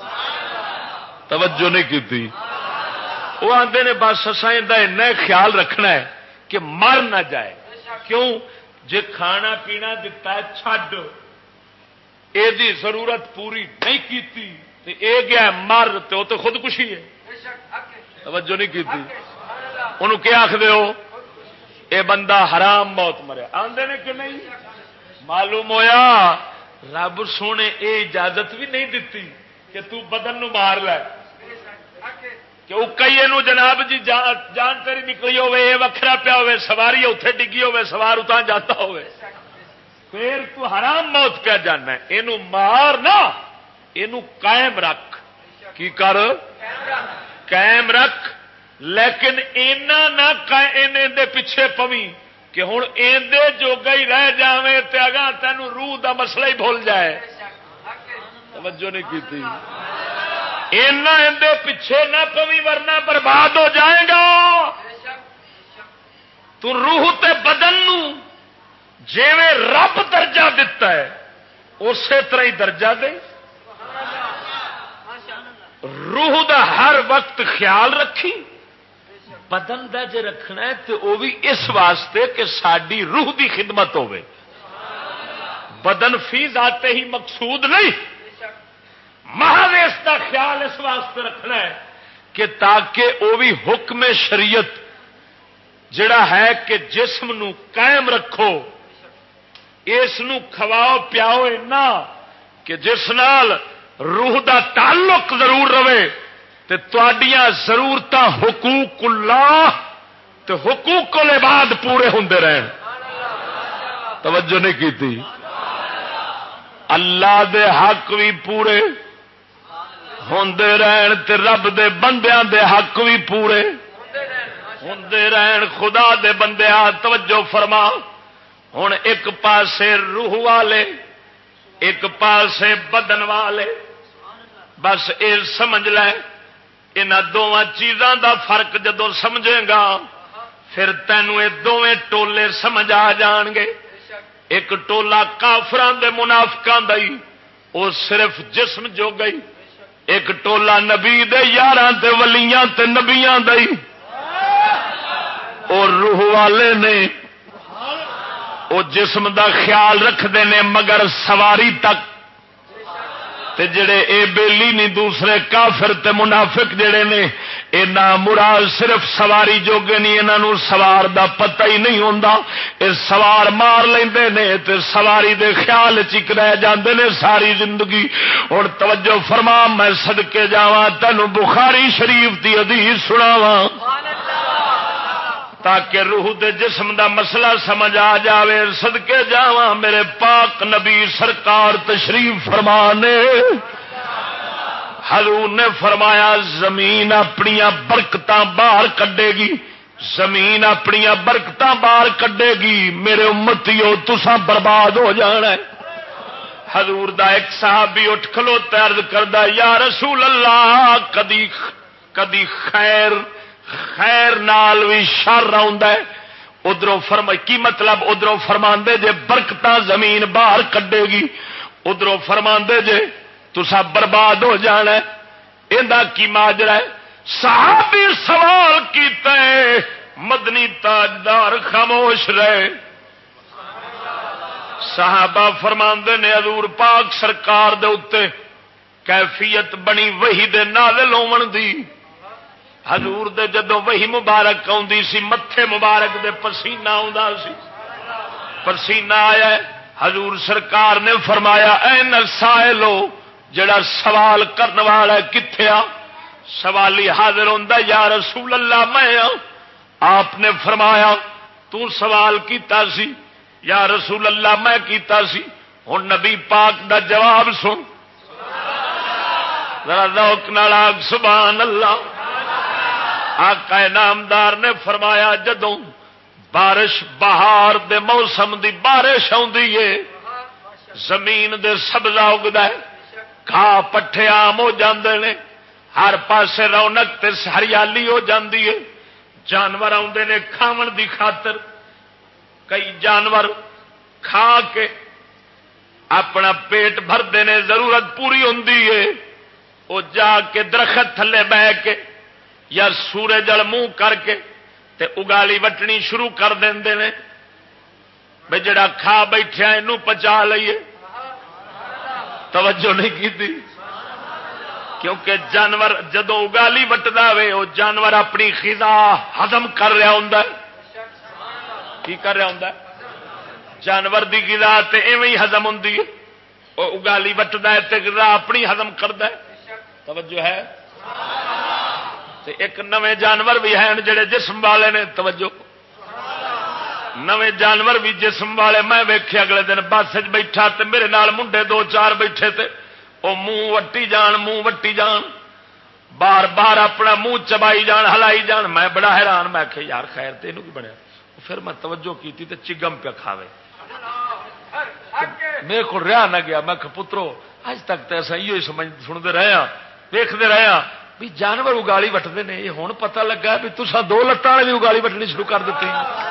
توجہ نہیں کی تھی، وہ آندے نے بس اساں دا اتنا خیال رکھنا ہے کہ مر نہ جائے، کیوں جے کھانا پینا دتا ہے چھڈ، اے دی ضرورت پوری نہیں کیتی تے اے گیا مر تے وہ تو خودکشی ہے، توجہ نہیں کیتی، انہوں کیا آخدے ہو، اے بندہ حرام موت مریا، آندے نے کہ نہیں، معلوم ہویا رب سونے اے اجازت بھی نہیں دیتی کہ تو بدن نو مار لے، کہ وہ کئی نو جناب جی جان تیری نکلی ہوے، یہ وکھرا پیا ہوے، سواری اتنے ڈگی ہوے، سوار اتنا جاتا ہوے، پھر تو حرام موت پیا جانا ہے، اینو مار نہ، اینو قائم رکھ، کی کر قائم رکھ، لیکن اینا نہ اینے دے پیچھے پوی کہ ہوں ایندے جوگا ہی رہ جاویں تے اگاں تینوں روح دا مسئلہ ہی بھول جائے، توجہ نہیں کیتی، اینا اندے پیچھے نہ پوی ورنہ برباد ہو جائے گا، تو روح تے بدن نو جیویں رب درجہ دیتا ہے اسی طرح ہی درجہ دے، روح دا ہر وقت خیال رکھی، بدن دا جے رکھنا ہے تو وہ بھی اس واسطے کہ ساری روح دی خدمت ہوے، بدن فی ذاتے ہی مقصود نہیں، محض اس کا خیال اس واسطے رکھنا ہے کہ تاکہ وہ بھی حکم شریعت جڑا ہے کہ جسم نو قائم رکھو، اس نو کھواؤ پیاؤ نہ کہ جس نال روح دا تعلق ضرور رہے تے تواڈیاں ضرورتاں حقوق اللہ تے حقوق العباد پورے ہوندے رہن، توجہ نہیں کیتی، اللہ دے حق بھی پورے ہوندے رہن تے رب دے بندیاں دے حق بھی پورے ہوندے رہن، خدا دے بندیاں توجہ فرما، ہن ایک پاسے روح والے ایک پاسے بدن والے، بس اے سمجھ لے انہاں دونوں چیزاں دا فرق جدو سمجھے گا پھر تینوں یہ دونیں ٹولے سمجھ آ جان گے، ایک ٹولا کافراں دے منافقاں دا ہی وہ صرف جسم جو گئی، ایک ٹولا نبی دے یاراں تے ولیاں تے نبیاں دا ہی اور روح والے نے وہ جسم دا خیال رکھتے ہیں مگر سواری تک، تے جڑے اے بیلی نہیں دوسرے کافر تے منافق جڑے نے اے نامراد صرف سواری جوگے نہیں، انہاں نوں سوار دا پتہ ہی نہیں ہوندا، اے سوار مار لیندے نے تے سواری دے خیال چ رہ جاندے نے ساری زندگی۔ اور توجہ فرما، میں صدقے جاواں تینوں بخاری شریف دی حدیث سناواں تاکہ روح دے جسم دا مسئلہ سمجھ آ جاوے، صدقے جاواں میرے پاک نبی سرکار تشریف فرمانے، حضور نے فرمایا زمین اپنیاں برکتاں باہر کڈے گی، زمین اپنیاں برکتاں باہر کڈے گی، میرے امتیو تساں برباد ہو جانا ہے۔ حضور دا ایک صحابی اٹھ کھلوتا عرض کردا یا رسول اللہ کدی خیر نال بھی شر آوندا ہے. ادھروں فرما کی مطلب ادھروں فرماندے جے برکتاں زمین باہر کڈے گی, ادھروں فرماندے جے تسا برباد ہو جانا ہے. ایندا کی ماجرا ہے؟ صحابی سوال کیتا ہے, مدنی تاجدار خاموش رہے. صحابہ فرماندے نے حضور پاک سرکار دے اتے کیفیت بنی وحی دے نازل ہون دی. حضور دے جدوں وحی مبارک آوندی سی متھے مبارک دے پسینہ آوندا سی. پسینہ آیا ہے, حضور سرکار نے فرمایا این السائلو, جڑا سوال کرن والا کتھے آ؟ سوالی حاضر ہوندا یا رسول اللہ میں ہاں. آپ نے فرمایا تو سوال کیتا سی؟ یا رسول اللہ میں کیتا سی. ہن نبی پاک دا جواب سن, ذرا ذوق نال آکھ سبحان اللہ. آقا نامدار نے فرمایا جدوں بارش بہار دے موسم دی بارش آندی ہے, زمین دے سبزہ اگدا ہے, گھاہ پٹھے عام ہو جاندے نے, ہر پاسے رونق تے ہریالی ہو جاندی ہے. جانور آندے نے کھاون دی خاطر, کئی جانور کھا کے اپنا پیٹ بھردے نے, ضرورت پوری ہوندی ہے. وہ جا کے درخت تھلے بہ کے یا سورج جل منہ کر کے تے اگالی وٹنی شروع کر دیندے نے, بھئی جڑا کھا بیٹھیا اینو پچا لئیے. توجہ نہیں کیتی؟ کیونکہ جانور جدوں اگالی وٹدا وے وہ جانور اپنی غذا ہضم کر رہا ہوندا ہے. کی کر رہا ہوندا ہے؟ جانور دی غذا تے ایویں ہی ہضم ہوندی ہے. وہ اگالی وٹدا ہے تے غذا اپنی ہضم کردا ہے. توجہ ہے؟ تے ایک نویں جانور بھی ہیں جڑے جسم والے نے. توجہ, نویں جانور بھی جسم والے. میں ویکھے اگلے دن بس وچ بیٹھا تے میرے نال منڈے دو چار بیٹھے تے وہ منہ وٹی جان بار بار اپنا منہ چبائی جان ہلائی جان. میں بڑا حیران, میں کہ یار خیر تے اینو کی بنیا. پھر میں توجہ کیتی تے چگم پہ کھاوے. میرے کو رہا نہ گیا. میں کہ پترو اج تک تو ایسا یہ سنتے رہے ہیں, دیکھتے رہے ہیں بھی جانور اگالی وٹتے ہیں. یہ ہوں پتہ لگا بھی تسا دو لتاں والے بھی اگالی وٹنی شروع کر دیتی.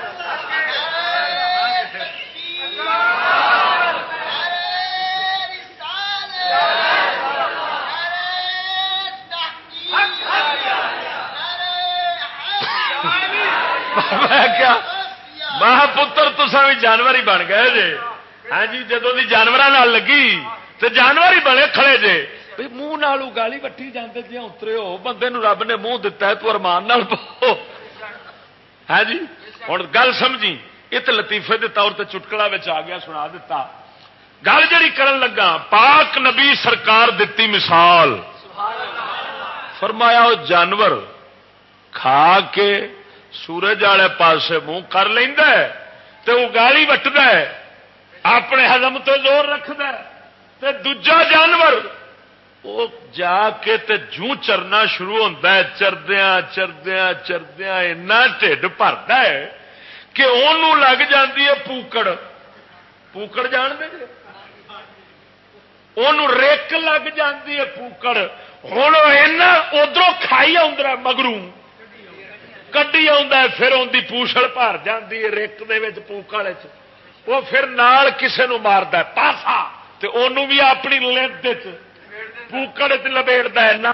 کیا ماں پتر تسا بھی جانور ہی بن گئے جے. ہاں جی, جدوں دی جانوراں لگی تو جانور ہی بنے کھڑے جے. منہ نال اگالی وٹی جاندے جی اترے ہو. بندے نو رب نے منہ دتا ہے, تو ارمان نال پو. ہاں جی, ہوں گل سمجھی. یہ تو لطیفے کے طور تے چٹکلا آ گیا, سنا دیتا. گل جڑی کرن لگا, پاک نبی سرکار دتی مثال. فرمایا وہ جانور کھا کے سورج والے پاسے منہ کر لیندا ہے تے اگالی وٹدا ہے, اپنے ہضم تو زور رکھدا ہے. تے دوجا جانور وہ جا کے تے جوں چرنا شروع ہوتا ہے. چردیاں چردیاں چردیاں اینا ٹھڈ بھرتا ہے کہ انہوں لگ جاتی ہے پوکڑ. پوکڑ جان دے, انہوں ریک لگ جاتی ہے پوکڑ. ہوں ادھر کھائی آدھا مگروں کڈی آ, پھر ان کی پوچھڑ بھر جاتی ہے ریک دے پوکڑ. وہ پھر نال کسے نو ماردا پاسا تے انہوں بھی اپنی لت پوکڑ لپیٹتا ہے.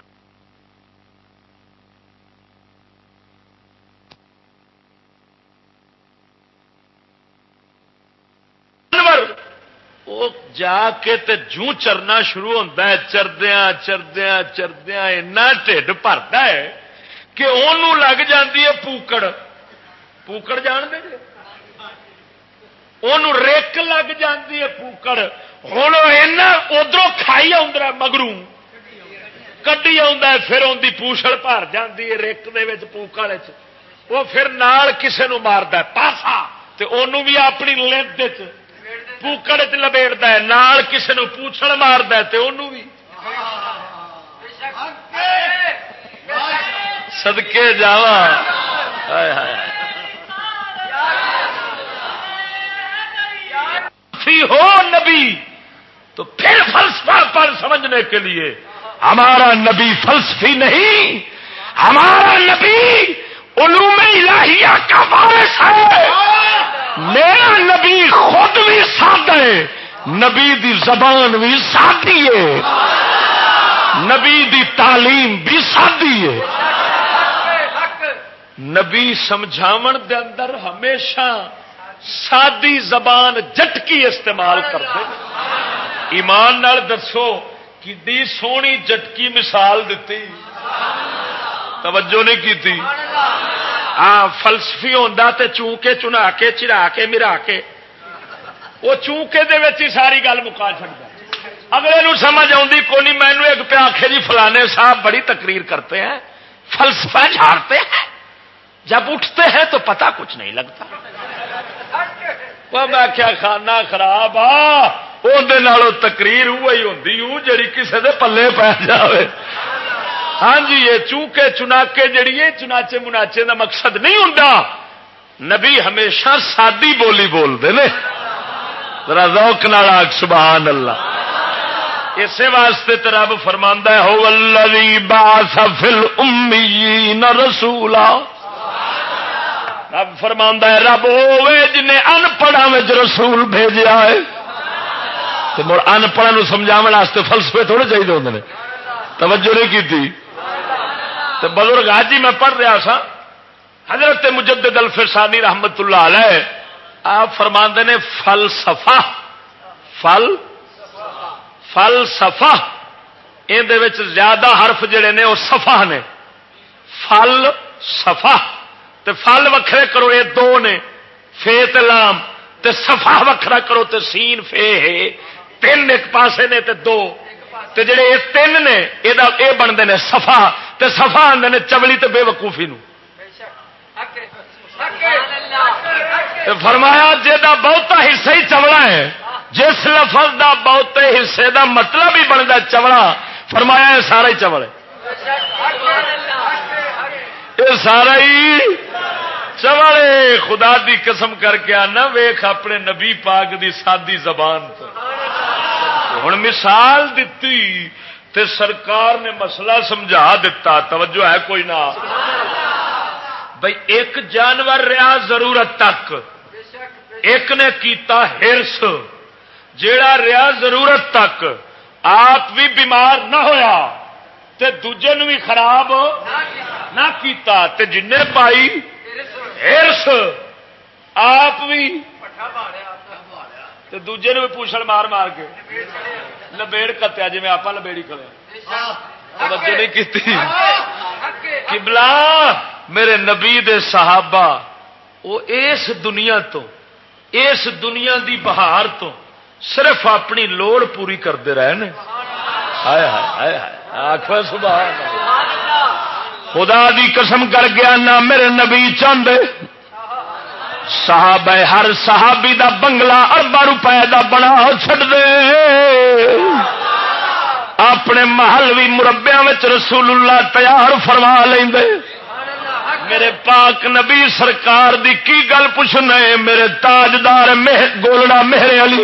وہ جا کے تے جوں چرنا شروع ہوتا ہے. چردیاں چردیاں چردیاں اینا ٹھڈ بھرتا ہے کہ انہوں لگ جاتی ہے پوکڑ. پوکڑ جان دے, انہوں ریک لگ جاتی ہے پوکڑ. ہوں ادھر کھائی آدھا مگروں کڈی آ, پھر ان کی پوچھڑ بھر جاتی ہے ریک دے پوکڑ. وہ پھر نال کسے نو ماردا پاسا تے انہوں بھی اپنی لت پوکڑ لپیٹتا ہے. نال کسے نو پوچھڑ ماردا تے انہوں بھی. صدقے جاواں ہو نبی تو پھر سمجھنے کے لیے ہمارا نبی فلسفی نہیں، ہمارا نبی علوم الہیہ کا وارث ہے. میرا نبی خود بھی سادہ ہے، نبی دی زبان بھی سادی ہے، نبی دی تعلیم بھی سادی ہے. نبی سمجھاون دے اندر ہمیشہ سادی زبان جٹکی استعمال کرتے. ایمان نال دسو کڈی سونی جٹکی مثال دیتی، توجہ نہیں کی تھی. فلسفی ہوندا تے چونکے چنا کے چرا کے مرا کے وہ چونکے دے وچ ہی ساری گل مکا چھڑدا. اگلے نو سمجھ آندی کوئی نہیں. مینوں ایک پہ آکھے جی فلانے صاحب بڑی تقریر کرتے ہیں، فلسفہ جھاڑتے ہیں، جب اٹھتے ہیں تو پتہ کچھ نہیں لگتا. میں کیا کھانا خراب وہ تقریر وہی ہوتی جڑی کسی دے پلے پی جائے. ہاں جی یہ چونکے چناکے جڑی ہے چناچے مناچے دا مقصد نہیں ہوں. نبی ہمیشہ سادی بولی بولتے ہیں. ذرا ذوق نال آکھ سبحان اللہ. اسی واسطے تو رب فرماندا ہے هو الذی بعث فی الامیین رسولا. رب فرماندا ہے رب ہوے جن ان پڑھاں وچ رسول بھیجیا ہے. تے مڑ ان پڑھاں نو سمجھاون واسطے فلسفے تھوڑے چاہیے ہوندے نے. توجہ نہیں کیتی. تے بزرگ حاجی میں پڑھ رہا سا حضرت مجدد الفسانی رحمت اللہ علیہ آپ فرماندے نے فلسفہ فلسفہ ان دے وچ زیادہ حرف جڑے نے وہ صفہ نے. فل صفہ تے فل وکھرے کرو یہ دو نے، فے تے لام، تے صفہ وکھرا کرو تے سین فے ہے. تین ایک پاسے نے تے دو تے جڑے یہ تین نے یہ بنتے ہیں صفہ. تے صفہ آندے نے چولی تے بے وقوفی نو. فرمایا جہاں بہتا حصہ ہی چوڑا ہے، جس لفظ دا بہتے حصے دا مطلب ہی بنتا چوڑا، فرمایا یہ سارا ہی چوڑ ہے، یہ سارا ہی چوڑے. خدا دی قسم کر کے آنا ویخ اپنے نبی پاک دی سادی زبان تو. ہن مثال دیتی تے سرکار نے مسئلہ سمجھا دیتا. توجہ ہے کوئی نہ بھئی ایک جانور رہا ضرورت تک، ایک نے کیتا ہرس. جیڑا رہا ضرورت تک آپ بھی بیمار نہ ہویا تے دوجے نو بھی خراب نہ کیتا. تے جن پائی ہرس آپ بھی تے دوجے نو بھی پوچھل مار مار کے لبیڑ کتیا جی میں آپ لبیڑی کھڑے. توجہ نہیں کیتی. قبلہ میرے نبی دے صحابہ وہ اس دنیا تو اس دنیا دی بہار تو صرف اپنی لوڑ پوری کرتے رہے نے. ہائے ہائے ہائے آخو سبحان اللہ. خدا دی قسم کر گیا نہ میرے نبی چاہتے صحابہ ہر صحابی دا بنگلہ ارباں روپے دا بنا چھڈ دے. اپنے محل بھی مربیاں وچ رسول اللہ تیار فرما لیندے. میرے پاک نبی سرکار دی کی گل پوچھنے میرے تاجدار گولڑا مہر علی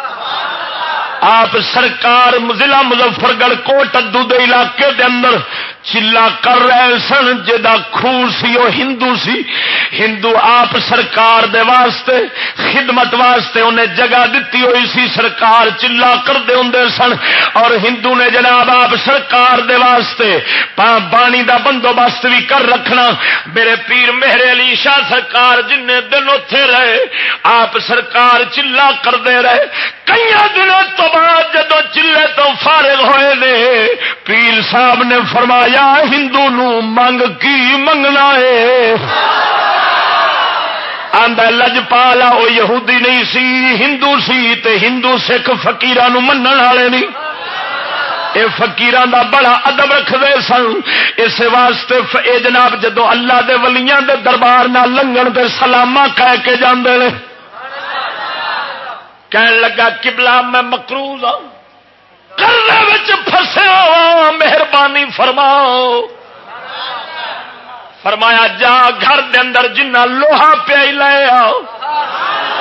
آپ سرکار ضلع مظفر گڑھ کوٹ ادو دے علاقے دے اندر چلا کر رہے سن. جدا خون سی وہ ہندو سی. ہندو آپ سرکار دے واسطے خدمت واسطے انہیں جگہ دیتی ہوئی سی. سرکار چلا کرتے ہوں سن اور ہندو نے جناب آپ سرکار دے واسطے پانی دا بندوبست بھی کر رکھنا. میرے پیر مہر علی شاہ سرکار جن دن اتے رہے آپ سرکار چلا کرتے رہے. کئی دنوں تو بعد جدو چلے تو فارغ ہوئے نے پیر صاحب نے فرمایا ہندو نو منگ کی منگنا ہے. آندا لجپالا وہ یہودی نہیں سی ہندو سی تے ہندو سکھ فقیراں نو منن والے نہیں. اے فقیراں دا بڑا ادب رکھدے سن. اس واسطے اے جناب جدو اللہ دے ولیاں دے دربار نال لنگن تے سلاما کہہ کے جاندے نے. کہن لگا قبلہ میں مقروض ہوں کرنے وچ پھسیا ہوں مہربانی فرماؤ. فرمایا جا گھر دے اندر جنہ لوہا پیا لے آؤ.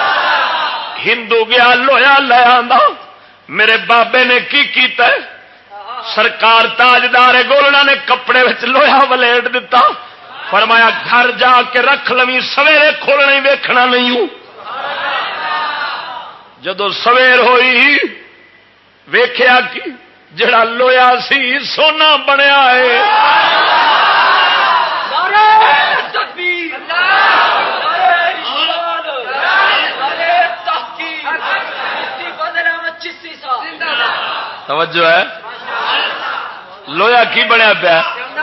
ہندو گیا لوہا لے آندا. میرے بابے نے کی کیتا ہے سرکار تاجدار گولڑا نے کپڑے وچ لوہا ولیٹ دتا، فرمایا گھر جا کے رکھ لویں، سویرے کھولنا ہی ویکھنا نہیں ہوں۔ جدو سویر ہوئی ویکھیا کہ جڑا لویا سی سونا بنیا ہے۔ توجہ ہے، لویا کی بنیا پیا؟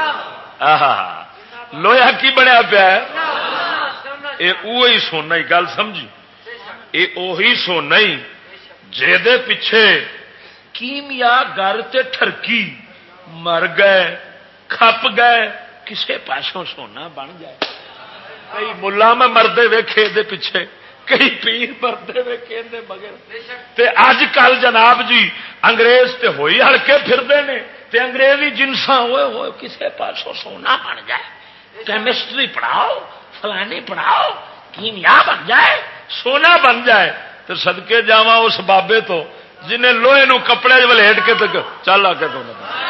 لویا کی بنیا پیا؟ یہ وہی سونا ہی، گل سمجھی، یہ وہی سونا ہی جے پیچھے کیمیا گر تے ٹھرکی مر گئے کھپ گئے، کسے پاسوں سونا بن جائے۔ کئی ملا میں مردے ویکھے دے پیچھے، کئی پیر مردے ویکھے دے مگر، تے اج کل جناب جی انگریز تے ہوئی ہلکے پھردے نے، تے انگریزی جنساں ہوئے ہوئے کسے پاسوں سونا بن جائے، کیمسٹری پڑھاؤ، فلانی پڑھاؤ، کیمیا بن جائے، سونا بن جائے۔ تو صدقے جاواں اس بابے تو جنہیں لوہے نو کپڑے ولیٹ کے تک چل آ کے تو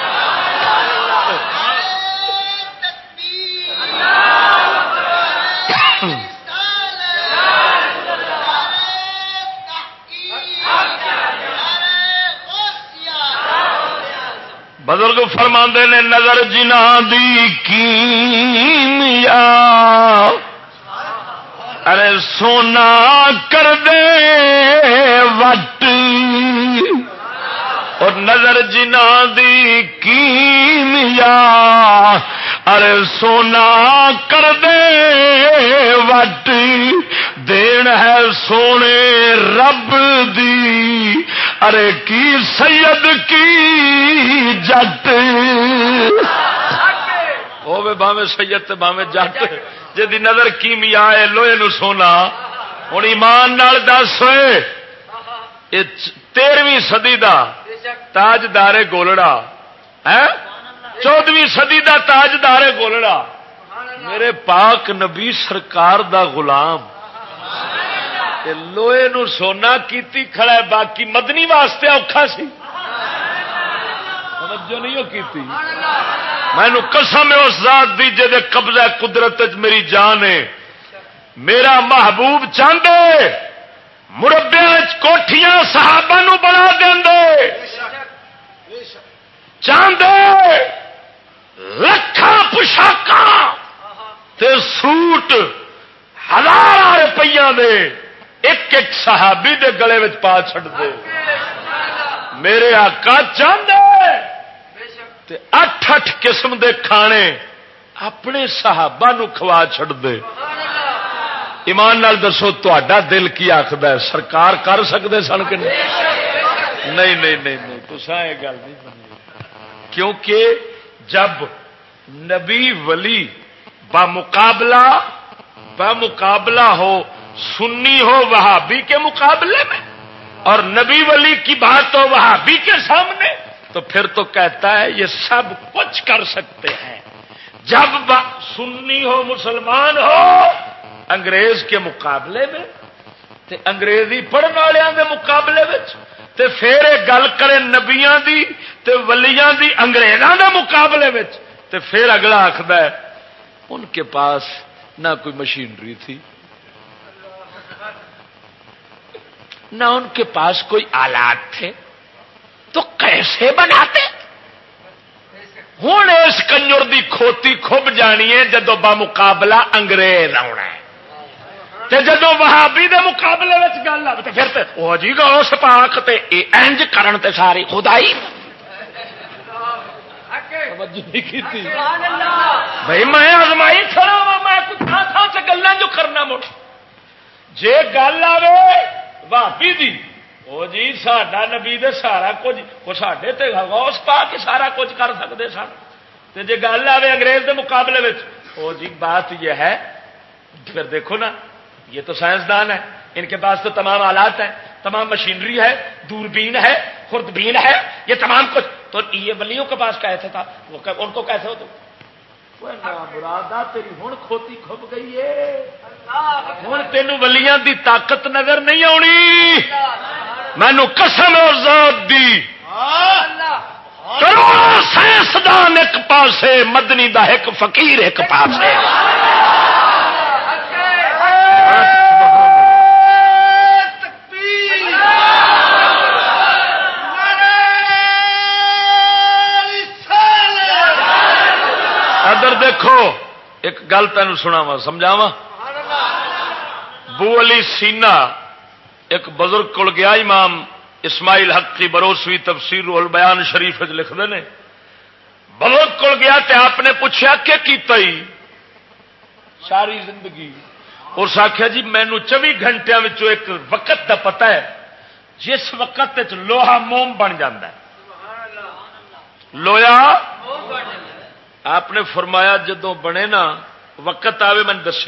بزرگ فرماندے نے نظر جنہاں دی کیمیا ارے سونا کر دے وٹ، اور نظر جنہاں دی کیمیا ارے سونا کر دے وٹ، دین ہے سونے رب دی ارے کی سید کی جٹ، ہوے باویں سید تے باویں جٹ، جدی نظر کیمیا ہے لوہے نو سونا۔ ہن ایمان نال دس ہوئے 13ویں صدی دا تاجدار گولڑا ہے، 14ویں صدی دا تاجدار گولڑا میرے پاک نبی سرکار دا غلام لوہے نو سونا کیتی کھڑا ہے، باقی مدنی واسطے اوکھا سی، توجہ نہیں ہو کیتی۔ مینو قسم ہے اس ذات دی جے قبضہ قدرت میری جان ہے، میرا محبوب چاہندے مربے کوٹھیاں صحابہ نو بنا دے، چاہندے لکھاں پوشاکاں تے سوٹ ہزار روپیہ دے ایک ایک صحابی دے گلے وچ پا چھڑ دے، میرے آقا چاہندے تے 8 قسم دے کھانے اپنے صحابہ نو کھوا چھڑ دے۔ ایمان نال دسو تہاڈا دل کی آکھدا ہے سرکار کر سکدے سن کہ نہیں؟ نہیں نہیں نہیں، تساں یہ گل نہیں سمجھی، کیونکہ جب نبی ولی بمقابلہ ہو سنی ہو وہابی کے مقابلے میں، اور نبی ولی کی بات ہو وہابی کے سامنے، تو پھر تو کہتا ہے یہ سب کچھ کر سکتے ہیں۔ جب سنی ہو مسلمان ہو انگریز کے مقابلے میں تے انگریزی پڑھن والوں کے مقابلے میں، تے پھر گل کرے نبیاں دی تے ولیاں دی انگریزاں دے مقابلے میں، تے پھر اگلا آخدا ہے ان کے پاس نہ کوئی مشینری تھی، نہ ان کے پاس کوئی آلات تھے، تو کیسے بناتے؟ ہوں اس کنجر دی کھوتی کھب جانی ہے جدو بمقابلہ انگریز آنا ہے، تے جدو وہابی دے مقابلے وچ گل آ تے پھر تے او جی غوث پاک تے انج کرن تے ساری خدائی بھائی میں آزمائی کھڑا وا، میں کچھ تھان سے گلاں جو کرنا مڑ جے گل آوے وہابی دی او جی ساڈا نبی دے سارا کچھ، وہ ساڈے تے غوث پاک کے سارا کچھ کر سکتے سن، تے جے گل آوے انگریز دے مقابلے وچ او جی بات یہ ہے، پھر دیکھو نا یہ تو سائنسدان ہے، ان کے پاس تو تمام آلات ہیں، تمام مشینری ہے، دوربین ہے، خوردبین ہے، یہ تمام کچھ، تو یہ ولیوں کے پاس کیسے تھا؟ ان کو کیسے ہو؟ تو مرادا تیری ہوں کھوتی کھب گئی ہے، ہوں تینوں ولیاں دی طاقت نظر نہیں آنی، مینو قسم اور ذات دی کروڑوں سائنسدان ایک پاسے، مدنی دا ایک فقیر ایک پاسے. ادھر دیکھو ایک گل تینوں سناواں سمجھاواں. بو علی سینا ایک بزرگ کول گیا، امام اسماعیل حقی بروسوی تفسیر روح البیان شریف لکھتے ہیں. بزرگ کول گیا تے آپ نے پوچھا کہ کیتا ہی ساری زندگی؟ اس آخیا جی مینو 24 گھنٹے وچوں ایک وقت دا پتہ ہے جس وقت لوہا موم بن جاتا ہے. لویا آپ نے فرمایا جدو بنے نا وقت آوے میں دسی.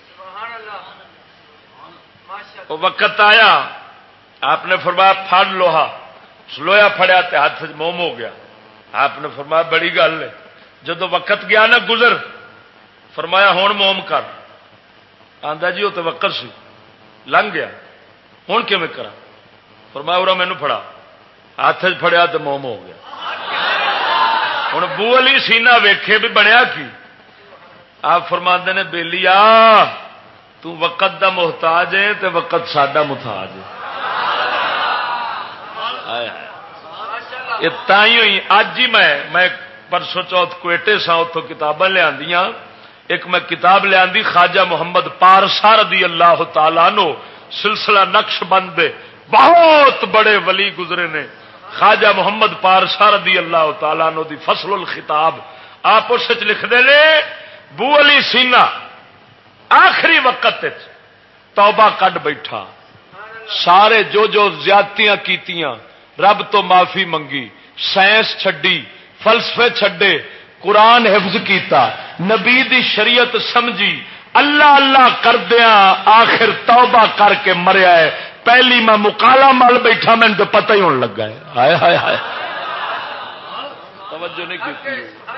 وہ وقت آیا آپ نے فرمایا پھڑ لوہا، لویا پھڑیا تے ہاتھ موم ہو گیا. آپ نے فرمایا بڑی گل ہے. جدو وقت گیا نا گزر، فرمایا ہون موم کر. آندا جی وہ تو وقت سی لنگ گیا، ہوں کیون کرا؟ فرمایا اورا مینو پھڑا، ہاتھ پھڑیا تو موم ہو گیا. ہوں بو علی سینا ویکھے بھی بنیا کی. آپ فرماندے نے بیلی تو وقت دا محتاج ہے تے وقت ساڈا محتاج ہے. یہ تھی ہوئی اج ہی میں پرسوں چوتھ کوئٹے سا اتوں کتاباں لیا. ایک میں کتاب لیا خواجہ محمد پارسا رضی اللہ تعالیٰ عنہ سلسلہ نقش بند دے بہت بڑے ولی گزرے نے. خواجہ محمد پارسا رضی اللہ تعالیٰ عنہ دی فصل الخطاب آپ اس لکھتے ہیں بو علی سینا آخری وقت توبہ کڈ بیٹھا. سارے جو زیادتیاں کیتیاں رب تو معافی منگی، سائنس چھڈی، فلسفے چھڈے، قرآن حفظ کیتا، نبی دی شریعت سمجھی، اللہ اللہ کردیا آخر توبہ کر کے مریا ہے. پہلی میں مکالا مل بیٹھا میں تو پتہ ہی ہونے لگا ہے. ہائے ہائے ہائے توجہ نہیں کی.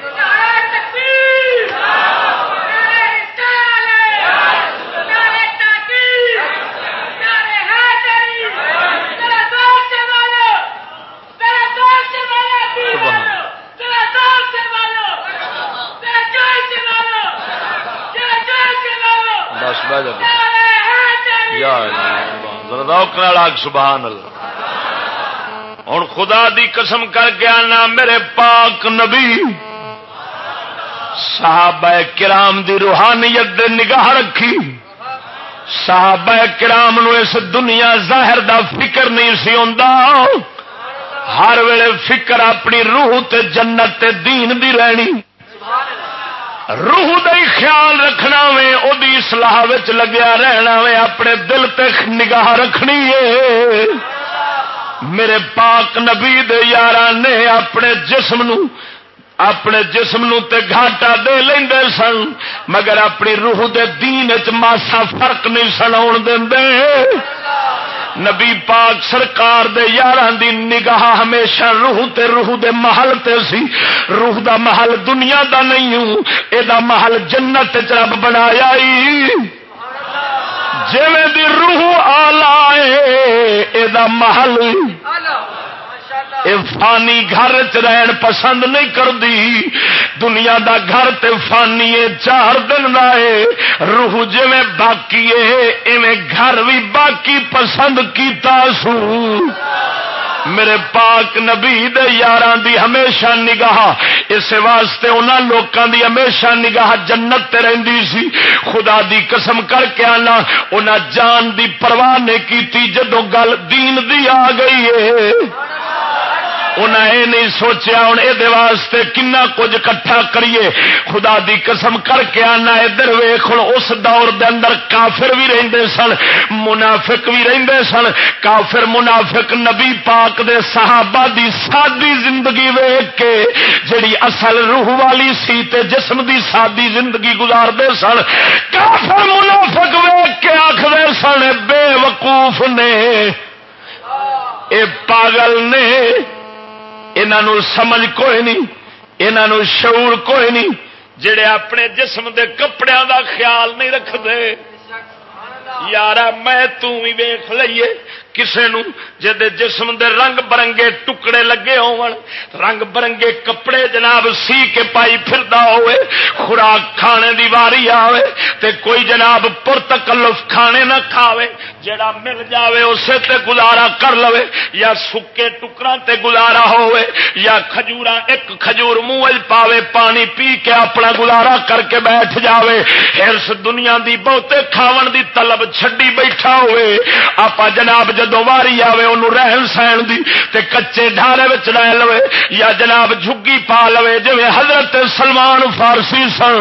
سبحان اللہ. ہوں خدا دی قسم کر کے آنا میرے پاک نبی صحابہ کرام دی روحانیت دے نگاہ رکھی. صحابہ کرام نو اس دنیا ظاہر دا فکر نہیں سی ہوندا، ہر ویلے فکر اپنی روح تے جنت تے دین دی رہنی. روح دا ہی خیال رکھنا وے، او دی اصلاح وچ لگیا رہنا وے، اپنے دل تے نگاہ رکھنی ہے. میرے پاک نبی دے یاراں نے اپنے جسم نو تے گھاٹا دے لیندے سن مگر اپنی روح دے دین وچ ماسا فرق نہیں سن آن دیندے. نبی پاک سرکار دے یاراں دی نگاہ ہمیشہ روح تے روح دے محل تے سی. روح دا محل دنیا دا نہیں ہوں، اے دا محل جنت وچ رب بنایا ہی. جویں دی روح آلہ اے اے دا محل اے فانی گھر چ رہن پسند نہیں کردی. دنیا دا گھر تے فانی ہے، 4 دن دا ہے. روح جویں باقی ہے ایویں گھر بھی باقی پسند کیتا سو. میرے پاک نبی دے یاراں دی ہمیشہ نگاہ اس واسطے انہاں لوکاں دی ہمیشہ نگاہ جنت تے رہندی سی. خدا دی قسم کر کے آنا انہاں جان دی پرواہ نہیں کیتی. جدوں گل دین دی آ گئی ہے انہیں یہ نہیں سوچیا ہوں یہ واسطے کنا کچھ کٹھا کریے. خدا دی قسم کر کے آنا ادھر ویخ اس دور دے اندر کافر بھی رہندے سن، منافق بھی رہندے سن. کافر منافق نبی پاک دے صحابہ دی سادی زندگی ویخ کے جڑی اصل روح والی سی تے جسم دی سادی زندگی گزاردے سن. کافر منافق ویخ کے آخر سن بے وقوف نے، اے پاگل نے، انہوں سمجھ کوئی نہیں، انہوں شعور کوئی نہیں، جڑے اپنے جسم دے کپڑیاں دا خیال نہیں رکھتے. یارا میں بھی ویخ لئیے کسے نو جدے جسم دے رنگ برنگے ٹکڑے لگے ہون رنگ برنگے کپڑے جناب سی کے پائی پھردا ہوئے خوراک کھانے دی واری آوے تے کوئی جناب پرتکلف کھانے نہ کھاوے جڑا مل جاوے اسے تے گزارا کر لوے یا سکے ٹکراں تے گزارا ہوئے یا کھجوراں ایک کھجور منہ وچ پاوے پانی پی کے اپنا گزارا کر کے بیٹھ جاوے ہرس دنیا دی بہتے کھاون دی طلب چھڈی بیٹھا ہوئے آپا جناب جدوں واری آوے انہوں رہن سہن دی تے کچے ڈھارے وچ رہ لوے یا جناب جھگی پا لوے جویں حضرت سلمان فارسی سن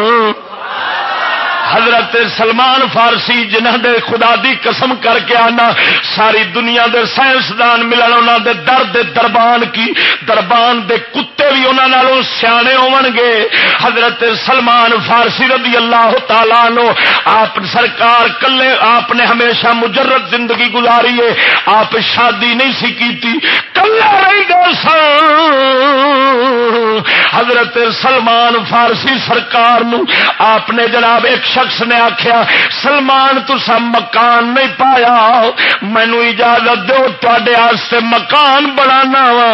حضرت سلمان فارسی جنہ دے خدا دی قسم کر کے آنا ساری دنیا دے سائنسدان ملن انہاں دے درد دربان کی دربان دے کتے بھی انہاں نالوں سیانے ہون گے حضرت سلمان فارسی رضی اللہ تعالی عنہ آپ سرکار کلے آپ نے ہمیشہ مجرد زندگی گزاری ہے آپ شادی نہیں سی کیتی کلے رہی گئے سن حضرت سلمان فارسی سرکار نو آپ نے جناب ایک شخص نے آخیا سلمان تسا مکان نہیں پایا مینو اجازت دو تواڈے واسطے مکان بنانا وا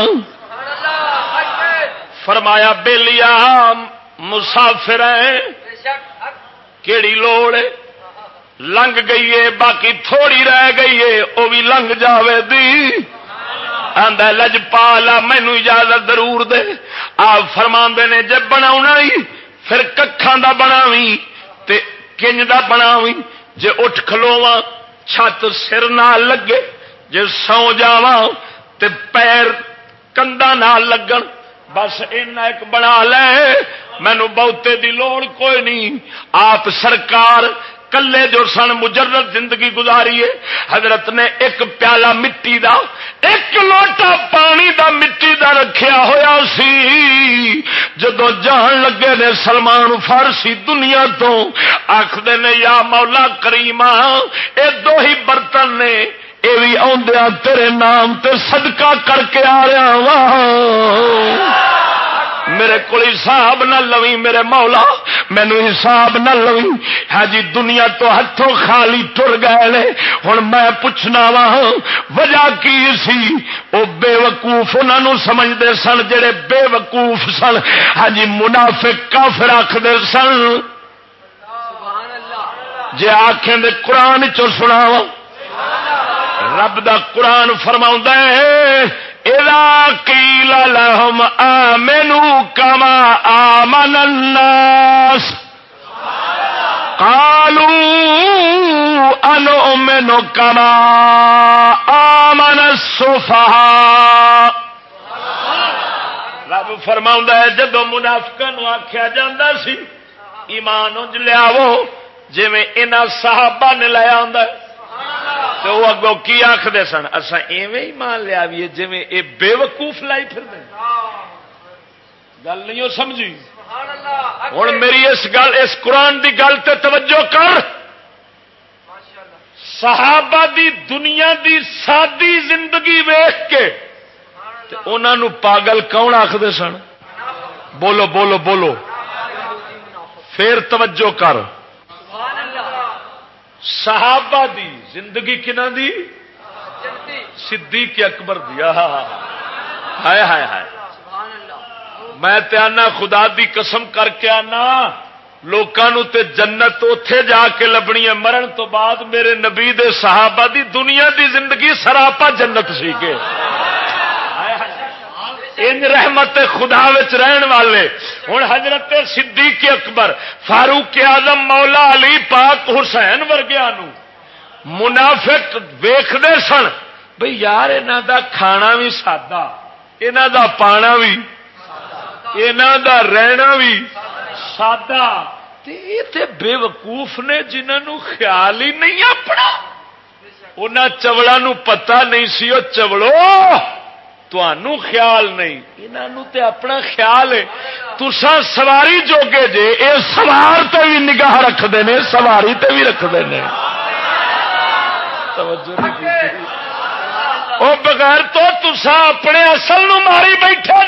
فرمایا بیلیا مسافر ہے کیڑی لوڑ ہے لنگ گئی ہے باقی تھوڑی رہ گئی ہے وہ بھی لنگ جاوے دی آندا لجپالا مینو اجازت ضرور دے آپ فرماندے نے جب بناونا ہی پھر ککھاں دا بناویں تے کنج دا بناویں جے اٹھ کھلوواں چھت سر نال لگے جے سو جاواں تے پیر کنداں نال لگن بس اینا ایک بنا لے مینو بہتے دی لوڑ کوئی نہیں آپ سرکار کلے جو سن مجرد زندگی گزاری ہے حضرت نے ایک پیالہ مٹی دا ایک لوٹا پانی دا مٹی دا رکھیا ہویا سی جدو جان لگے نے سلمان فارسی دنیا تو آخدے نے یا مولا کریما اے دو ہی برتن نے اے بھی آندیاں تیرے نام تے صدقہ کر کے آ رہا وا میرے کو حساب نہ لویں میرے مولا مینو حساب نہ لویں ہاں جی دنیا تو ہاتھوں خالی ٹر گئے ہوں میں پوچھنا وا وجہ کی سی وہ بے وقوف انہوں سمجھتے سن جڑے بے وقوف سن ہاں جی منافق کافر آخر سن جے آخیں دے قرآن چو سناواں رب دا قرآن فرماؤں ہے اذا قیل لهم آمنوا كما آمن الناس قالوا أنؤمن كما آمن السفهاء رب فرماؤں ہے جدو منافقاں نو آکھیا جاندا سی ایمان انج لیاو جویں انہاں صحابہ نے لے آندا تو وہ اگوں کی آخر سن اصا ایویں ہی مان لیا بھی جی یہ بے وقوف لائی پھر گل نہیں ہو سمجھی ہوں میری اس قرآن دی گل تے توجہ کر صحابہ دی دنیا دی سادی زندگی ویخ کے انہوں پاگل کون آخر سن بولو بولو بولو پھر توجہ کر صحابہ دی زندگی کنہ دی صدیق اکبر دیا ہائے ہائے ہائے میں تے آنا خدا دی قسم کر کے آنا لوکانو تے جنت اوتھے جا کے لبنی ہے مرن تو بعد میرے نبی دے صحابہ دی دنیا دی زندگی سراپا جنت سی کے ان رحمت خدا وچ رہن والے ہن حضرت صدیق اکبر فاروق اعظم مولا علی پاک حسین ورگیاں نو منافق ویکھدے سن بھئی یار انہاں دا کھانا بھی سادہ انہاں دا پانا بھی انہاں دا رہنا بھی سادہ تے اے تے بے وقوف نے جنہاں نو خیال ہی نہیں اپنا انہاں چوڑاں نو پتہ نہیں سی او چوڑو تانوں خیال نہیں انہوں تے اپنا خیال ہے تسا سواری جوگے جے اے سوار تے بھی نگاہ رکھتے ہیں سواری تے بھی رکھتے ہیں او بغیر تو تسا اپنے اصل نو ماری بیٹھے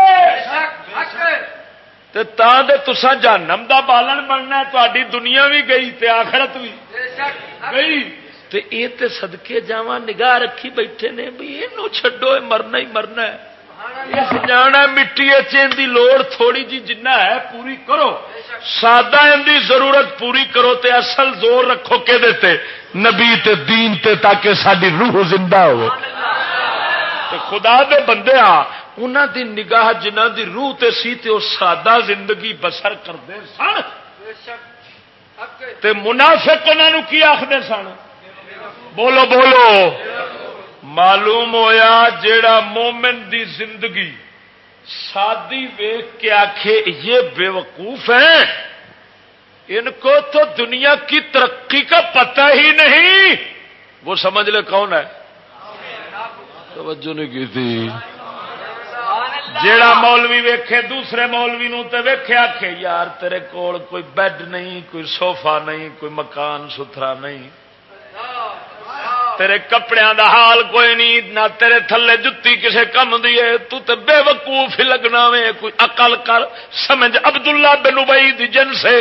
جے تاں دے تسا جہنم دا بالن بننا تہاڈی دنیا بھی گئی تے آخرت بھی گئی تے اے تے صدقے جاواں نگاہ رکھی بیٹھے نے بھی اینو چھڈو مرنا ہی مرنا ہے اس جانا مٹی دی لوڑ تھوڑی جی جنہ ہے پوری کرو سادہ اندی ضرورت پوری کرو تے اصل زور رکھو کہ دیتے نبی تے دین تے تاکہ ساری روح زندہ ہو تے خدا دے بندے انہاں دی نگاہ جنہاں دی روح تے سی تے او سادہ زندگی بسر کردے سن تے منافق انہاں نو کی آکھدے سن بولو بولو معلوم ہویا جیڑا مومن دی زندگی سادی ویکھ کے آکھے یہ بے وقوف ہیں ان کو تو دنیا کی ترقی کا پتہ ہی نہیں وہ سمجھ لے کون ہے توجہ نہیں کی تھی جیڑا مولوی ویکھے دوسرے مولوی نو تے ویکھے آکھے یار تیرے کول کوئی بیڈ نہیں کوئی صوفہ نہیں کوئی مکان ستھرا نہیں تیرے کپڑیاں دا حال کوئی نہیں نہ تیرے تھلے جتی کسے کم دیے تو تے بے وقوف ہی لگنا وے کوئی عقل کر سمجھ عبداللہ بن ابی دی جن سے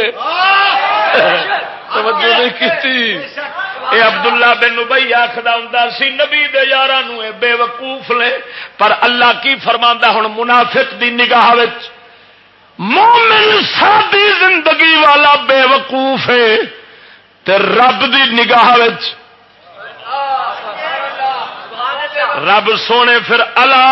توجہ نہیں کیتی اے عبداللہ بن ابی آکھدا ہوندا سی نبی دے یاراں نو اے بے وقوف نے پر اللہ کی فرماندا ہن منافق دی نگاہ وچ مومن سادی زندگی والا بے وقوف ہے تے رب دی نگاہ وچ رب سونے پھر اللہ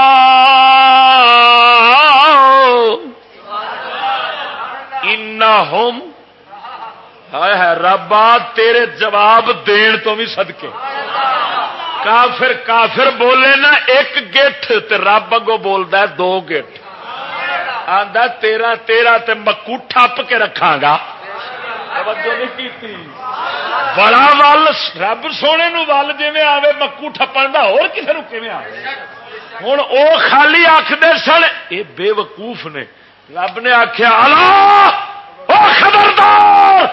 انہم ہائے ہے ربا تیرے جواب دین تو بھی صدقے کافر کافر بولے نا ایک گٹھ تے رب اگوں بولدا ہے دو گٹھ آندا تیرا تیرا تے مکو ٹھپ کے رکھاں گا توجہ نہیں کیتی بڑا ول رب سونے نو ول جویں آوے مکو ٹھپن دا اور کسے نو کیویں آوے ہن او خالی آکھدے سن اے بے وقوف نے رب نے آکھیا اللہ او خبردار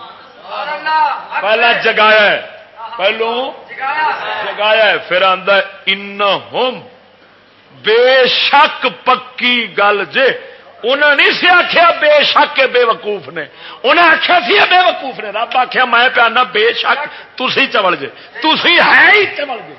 پہلا جگایا ہے پہلو جگایا ہے پھر آندا انہم بے شک پکی گل جے انہوں نہیں سی آخیا بے شک بے وقوف نے انہیں آخیا سی بے وقوف نے رب آخیا میں پیانا بے شک تسی چوڑ جے تسی ہے ہی چوڑ جے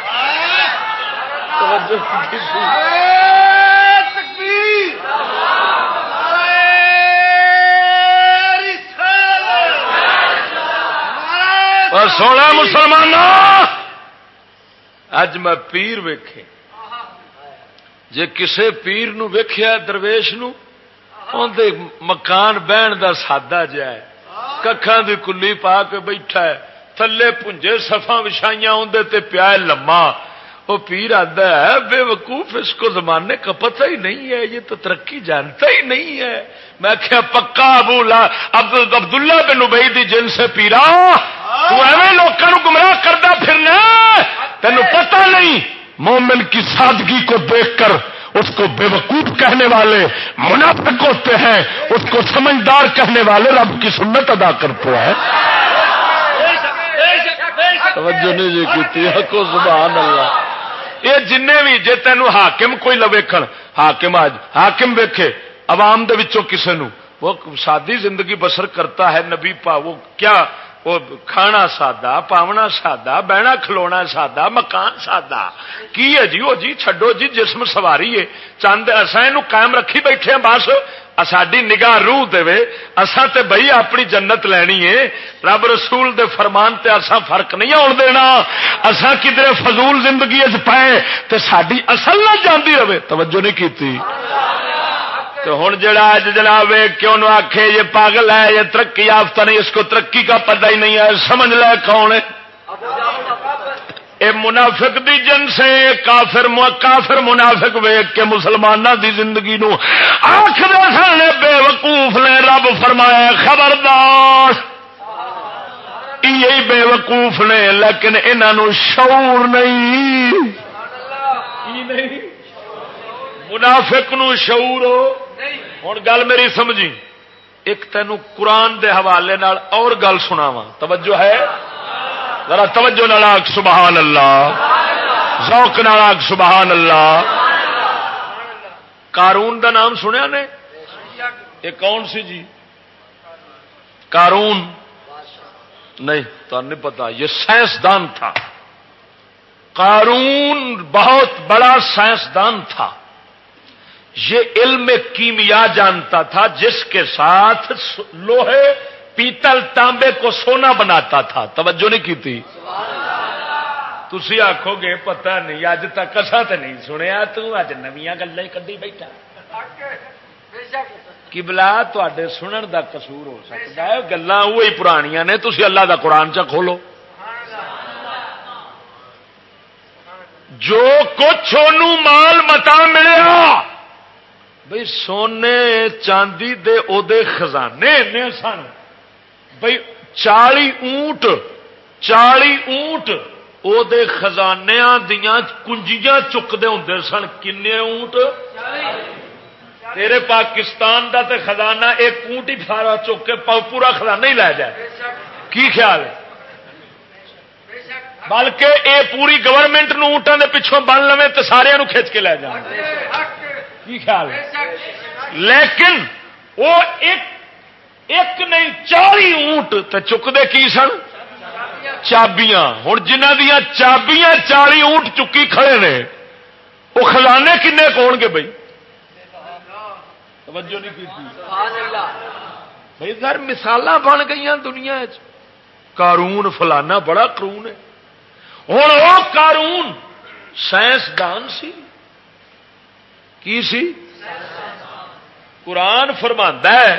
سونا مسلمان اج میں پیر ویکھے جے کسے پیر نو ویکھیا درویش نو اندے مکان بہن دا سادہ جا ہے ککھاں دی کلی پا کے بیٹھا ہے تھلے پنجے صفاں وچھائیاں اندے تے پیا لما وہ پیر آتا ہے بے وقوف اس کو زمانے کا پتہ ہی نہیں ہے یہ تو ترقی جانتا ہی نہیں ہے میں کیا پکا عبداللہ بن ابی دی جن سے پیرا تو ایویں لوکاں نو گمراہ کردا پھرنا تینوں پتہ نہیں مومن کی سادگی کو دیکھ کر اس کو بے وقوف کہنے والے منافق ہوتے ہیں اس کو سمجھدار کہنے والے رب کی سنت ادا کرتے ہیں توجہ نہیں جی کیتی کو سبحان اللہ یہ جن بھی جے تینوں حاکم کوئی لویکھن حاکم آج حاکم ویکھے عوام دے وچوں کسے نو وہ سادی زندگی بسر کرتا ہے نبی پا وہ کیا وہ کھانا سادہ پاونا سادہ بہنا کھلونا سادہ مکان سادہ کی ہے جی وہ جی چھڈو جی جسم سواری ہے چند اساں اینو قائم رکھی بیٹھے ہیں بس ساڈی نگاہ روح دے اساں تے بھئی اپنی جنت لینی ہے رب رسول دے فرمان تے اساں فرق نہیں آن دینا اساں کدھر فضول زندگی وچ پائے تے ساڈی اصل نہ جاندی رہے توجہ نہیں کیتی تو ہوں جڑا جناب کیوں نو آخے یہ پاگل ہے یہ ترقی یافتہ نہیں اس کو ترقی کا پتہ ہی نہیں ہے سمجھ لے کون ہے اے منافق دی جن سے کافر منافق ویک کے مسلمانوں دی زندگی نو آخر سن بے وقوف نے رب فرمایا خبردار یہی بے وقوف نے لیکن انہوں شعور نہیں منافق نو شعور ہو ہوں گل میری سمجھی ایک تینوں قرآن دے حوالے نال اور گل سناواں توجہ ہے ذرا توجہ نال آکھ سبحان اللہ ذوق نال آکھ سبحان اللہ قارون دا نام سنیا نے یہ کون سی جی قارون نہیں تو نہیں پتا، یہ سائنسدان تھا، قارون بہت بڑا سائنسدان تھا، یہ علم کیمیا جانتا تھا، جس کے ساتھ لوہے پیتل تانبے کو سونا بناتا تھا. توجہ نہیں کی تھی؟ تسی آکھو گے پتہ نہیں، اج تک اساں تے نہیں سنیا، تو اج نویاں گلاں کڈی بیٹھا. قبلہ تواڈے سنن دا قصور ہو سکتا ہے، گلاں وہی پرانیاں نے، تسی اللہ دا قرآن چا کھولو. جو کچھ انہوں مال متا ملیا بھئی سونے چاندی دے او دے خزانے نے سن، بھئی 40 اونٹ او دے خزانیاں دیاں کنجیاں چکدے ہوندے سن. کنے اونٹ؟ تیرے پاکستان دا تے خزانہ ایک اونٹ ہی پھارا چک کے پورا خزانہ ہی لے جائے. کی خیال ہے؟ بلکہ اے پوری گورنمنٹ نو اونٹاں دے پچھوں بن لوے تے سارے نو کھچ کے لے جان. کی خیال ہے؟ لیکن وہ ایک نہیں 40 اونٹ تے چکدے کی سن؟ چابیاں. ہن جنہاں دیاں چابیاں 40 اونٹ چکی کھڑے نے، وہ خزانے کنے کون گے بھائی؟ توجہ نہیں کی بھائی. سر مثالاں بن گئی دنیا چ. قارون فلانا بڑا قارون ہے. ہوں وہ قارون سائنسدان سی. کی سی؟ قرآن فرماندا ہے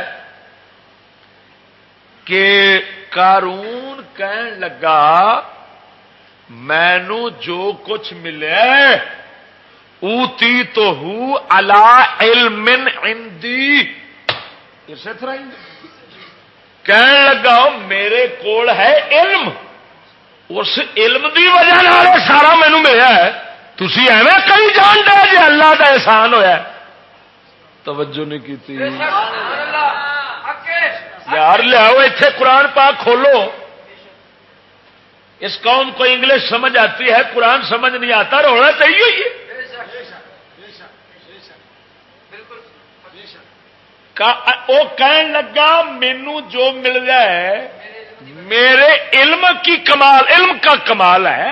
کہ قارون کہن لگا مینو جو کچھ ملے اوتی تو ہو علی علم عندی. اسی طرح کہن لگا میرے کول ہے علم، اس علم دی وجہ نال سارا مینو ملیا ہے. تسی ایویں کئی جان دے جی اللہ کا احسان ہویا ہے. توجہ نہیں کی یار. لیاؤ ایتھے قرآن پاک کھولو. اس قوم کو انگلش سمجھ آتی ہے، قرآن سمجھ نہیں آتا، رونا چاہیے. وہ کہن لگا مینو جو مل جائے میرے علم کی کمال، علم کا کمال ہے.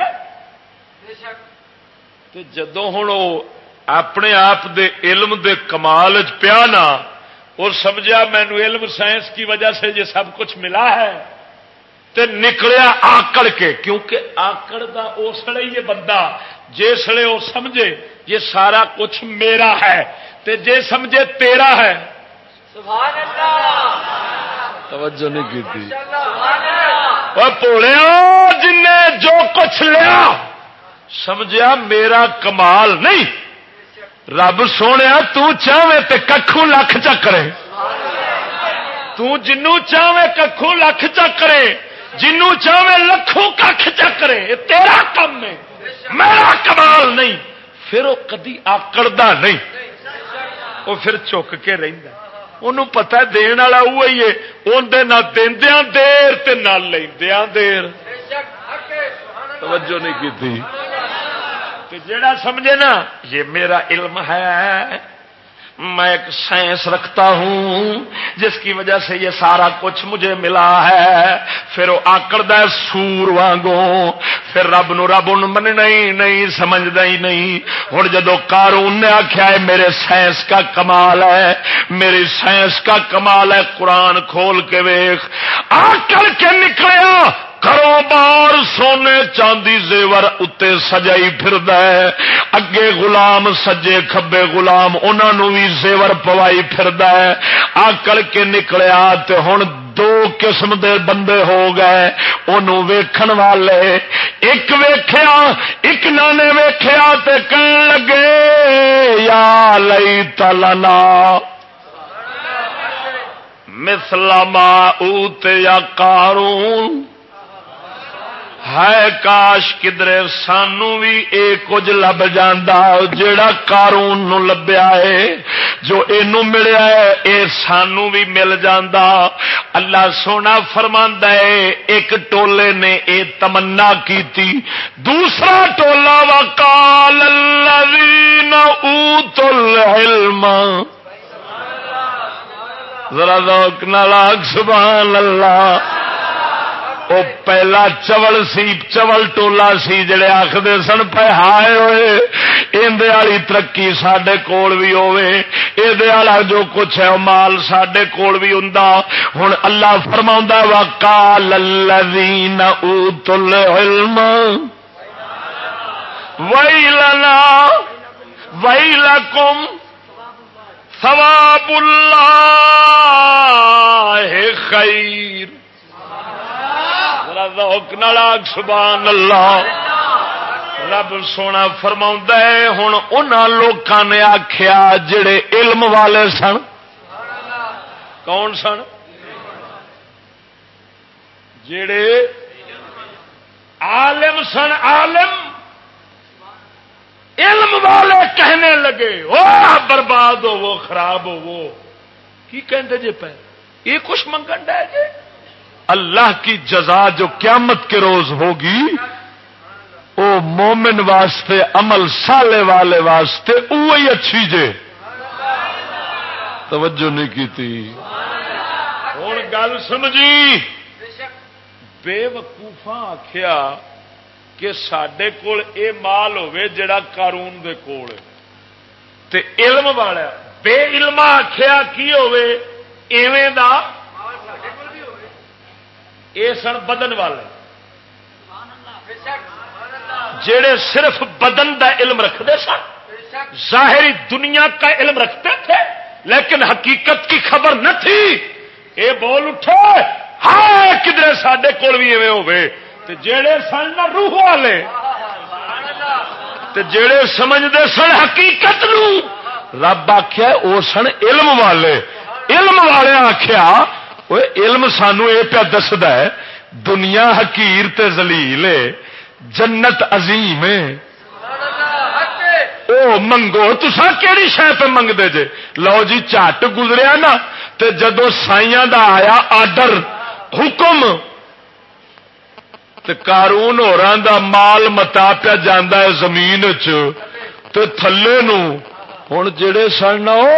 جدو ہوں اپنے آپ دے علم دے کمال پیا نا، اور سمجھا مینو علم سائنس کی وجہ سے یہ سب کچھ ملا ہے، تے نکلیا آکڑ کے. کیونکہ آکڑ دا اسلے یہ بندہ جسے وہ سمجھے یہ سارا کچھ میرا ہے، تے جے سمجھے تیرا ہے. سبحان اللہ. توجہ نہیں کی تھی. وہ پوڑیا جن نے جو کچھ لیا سمجھا میرا کمال نہیں. رب سونے تو چاہے تے ککھوں لکھ چکرے، تو جنوں چاہے ککھوں لکھ چکرے، جنوں چاہے لکھوں ککھ چکرے، تیرا کم ہے، میرا کمال نہیں. پھر وہ کدی آکڑدا نہیں، وہ پھر چک کے رہندا. انہوں پتہ دین والا وہی ہے، اندر نہ دیندیاں دیر تے نہ لیندیاں دیر. توجہ نہیں کی تھی. جیڑا سمجھے نا یہ میرا علم ہے، میں ایک سائنس رکھتا ہوں جس کی وجہ سے یہ سارا کچھ مجھے ملا ہے، پھر وہ آکڑدا سور وانگوں، پھر رب نو مننا ہی نہیں، سمجھدا ہی نہیں. ہن جدو قارون نے آکھیا ہے میرے سائنس کا کمال ہے، میری سائنس کا کمال ہے، قرآن کھول کے ویکھ، آکڑ کے نکلیا کروں بار سونے چاندی زیور اتے سجائی پھردا ہے. اگے غلام سجے کھبے غلام انہاں نوں وی زیور پوائی پھردا ہے. آکڑ کے نکلیا تے ہن دو قسم دے بندے ہو گئے انہوں ویکھن والے. ایک ویکھیا، ایک نانے ویکھیا تے کہن لگے یا لیت لنا مثل ما اوتیا قارون، ہے کاش کدرے سانو بھی اے کچھ لب جاندا جیڑا قارون نو لبیا ہے، جو اینو ملیا ہے اے سانو بھی مل جاندا. اللہ سونا فرماندا ہے ایک ٹولے نے اے تمنا کیتی، دوسرا ٹولا وقال الذین اوتوا العلم، ذرا ذوق نال سبحان اللہ. وہ پہلا چول ٹولا سی جڑے آخر سن پہ ہائے ہوئے اندر والی ترقی سڈے کول بھی ہوے یہ والا جو کچھ ہے وہ مال سڈے کول بھی ہوں ہوں اللہ فرما وقال الذین اوتوا العلم ویلنا ویلکم ثواب اللہ خیر سبحان اللہ رب سونا فرما ہے ہوں ان لوگوں نے آخیا جڑے علم والے سن کون سن جڑے عالم سن عالم علم والے کہنے لگے وہ برباد ہو وہ خراب ہو وہ کی کہندے جے پہ یہ کچھ منگن ڈے جے اللہ کی جزا جو قیامت کے روز ہوگی وہ مومن واسطے عمل صالح والے واسطے وہی اچھی جے توجہ نہیں کی تھی ہوں گل سمجھی بے وقوفاں آخیا کہ سڈے کول اے مال ہوے جڑا قارون دے کول تے علم والا بے علم آخیا کی ہوے ایویں دا اے سن بدن والے جڑے صرف بدن دا علم رکھتے سن ظاہری دنیا کا علم رکھتے تھے لیکن حقیقت کی خبر نہ تھی اے بول اٹھے ہاں کدھر سڈے کول بھی ایویں ہوے تے جڑے سن نہ روح والے تے جڑے سمجھتے سن حقیقت نو رب آخیا وہ سن علم والے علم والے آخیا وہ علم سانو یہ پیا دسدا ہے دنیا حقیر تے ذلیل ہے جنت عظیم ہے او منگو تساں کیڑی شے پہ منگدے جے لو جی جھٹ گزریا نا تے جدو سائیاں دا آیا آرڈر حکم تے قارون ہوراں دا مال متا پیا جاندا ہے زمین چ تے تھلے نو ہن جڑے سن او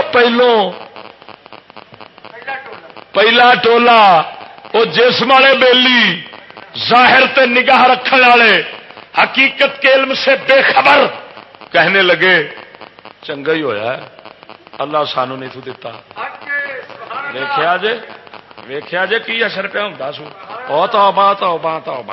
پہلا ٹولا وہ جسم والے بیلی ظاہر تے نگاہ رکھنے والے حقیقت کے علم سے بے خبر کہنے لگے چنگا ہی ہویا ہے اللہ سانو نہیں تو دیتا ویکھیا جے کی اثر پہ ہوندا سو او توبہ توبہ توبہ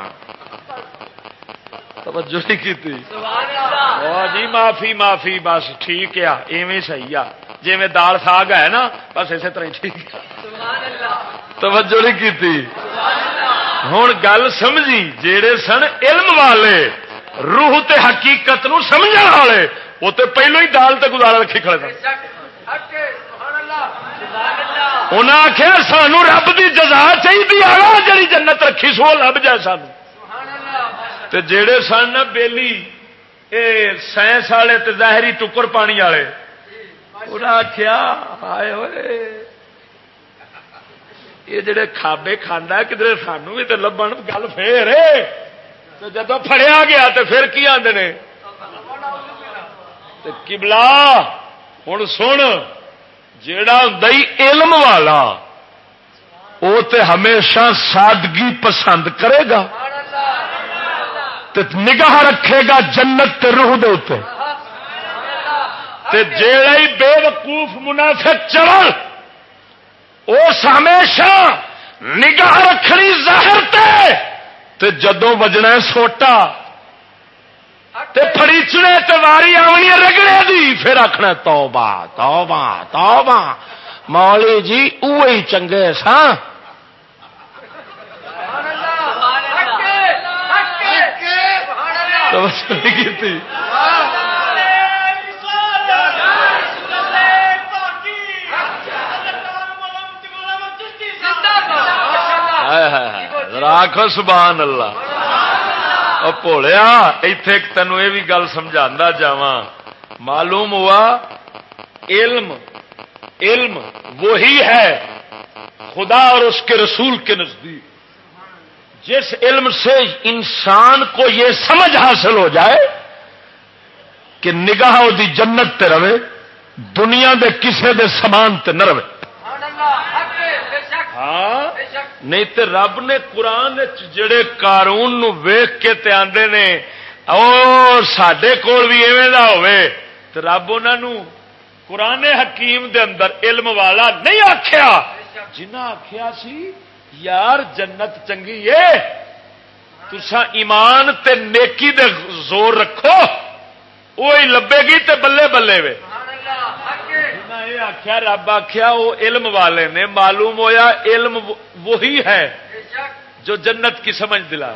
توجہ نہیں کیتی جی معافی معافی بس ٹھیک ہے ایویں صحیح آ جی میں دال ساگ ہے نا بس اسی طرح ٹھیک ہے توجہ نہیں کیتی ہوں گل سمجھی جڑے سن علم والے روح تے حقیقت نو سمجھن والے وہ تے پہلو ہی دال تے گزارا رکھی کھڑے سن انہاں آخیا سانو رب دی جزا چاہیے جڑی جنت رکھی سو لب جائے سانو تے جڑے سن بیلی اے سائنس والے تے ظاہری ٹکر پانی والے انہاں آخیا ہائے ہوئے یہ جڑے کھابے کھانا کدھر سانو بھی تو لبن گل پھر جدو فڑیا گیا تو پھر کی آدھے نے قبلہ ہوں سن جیڑا ہوں علم والا وہ تے ہمیشہ سادگی پسند کرے گا تے نگاہ رکھے گا جنت تے روح دے اوتے تے جیڑا ہی بے وقوف منافق چل اس ہمیشہ نگاہ رکھنی ظاہر تے جدوں وجنا سوٹا تے پھڑیچنے تے واری آونی رگڑے دی پھر آخنا توبہ توبہ توبہ مولی جی اوہی چنگے سا راکھو سبحان اللہ بھولیا ایتھے تینوں یہ بھی گل سمجھا جاواں معلوم ہوا علم وہی ہے خدا اور اس کے رسول کے نزدیک جس علم سے انسان کو یہ سمجھ حاصل ہو جائے کہ نگاہ دی جنت تے رہے دنیا دے کسے دے سامان تے نہ رہے ہاں نہیں تے رب نے قرآن جڑے قارون نو ویکھ کے تے آندے نے او ساڈے کول بھی ایویں دا ہوے تے رب انہاں نو قرآن حکیم دے اندر علم والا نہیں آکھیا جنہ آکھیا سی یار جنت چنگی ہے تساں ایمان تے نیکی دے زور رکھو وہی لبے گی تے بلے بلے وے یہ آخیا رب آخیا وہ علم والے نے معلوم ہویا علم وہی ہے جو جنت کی سمجھ دلا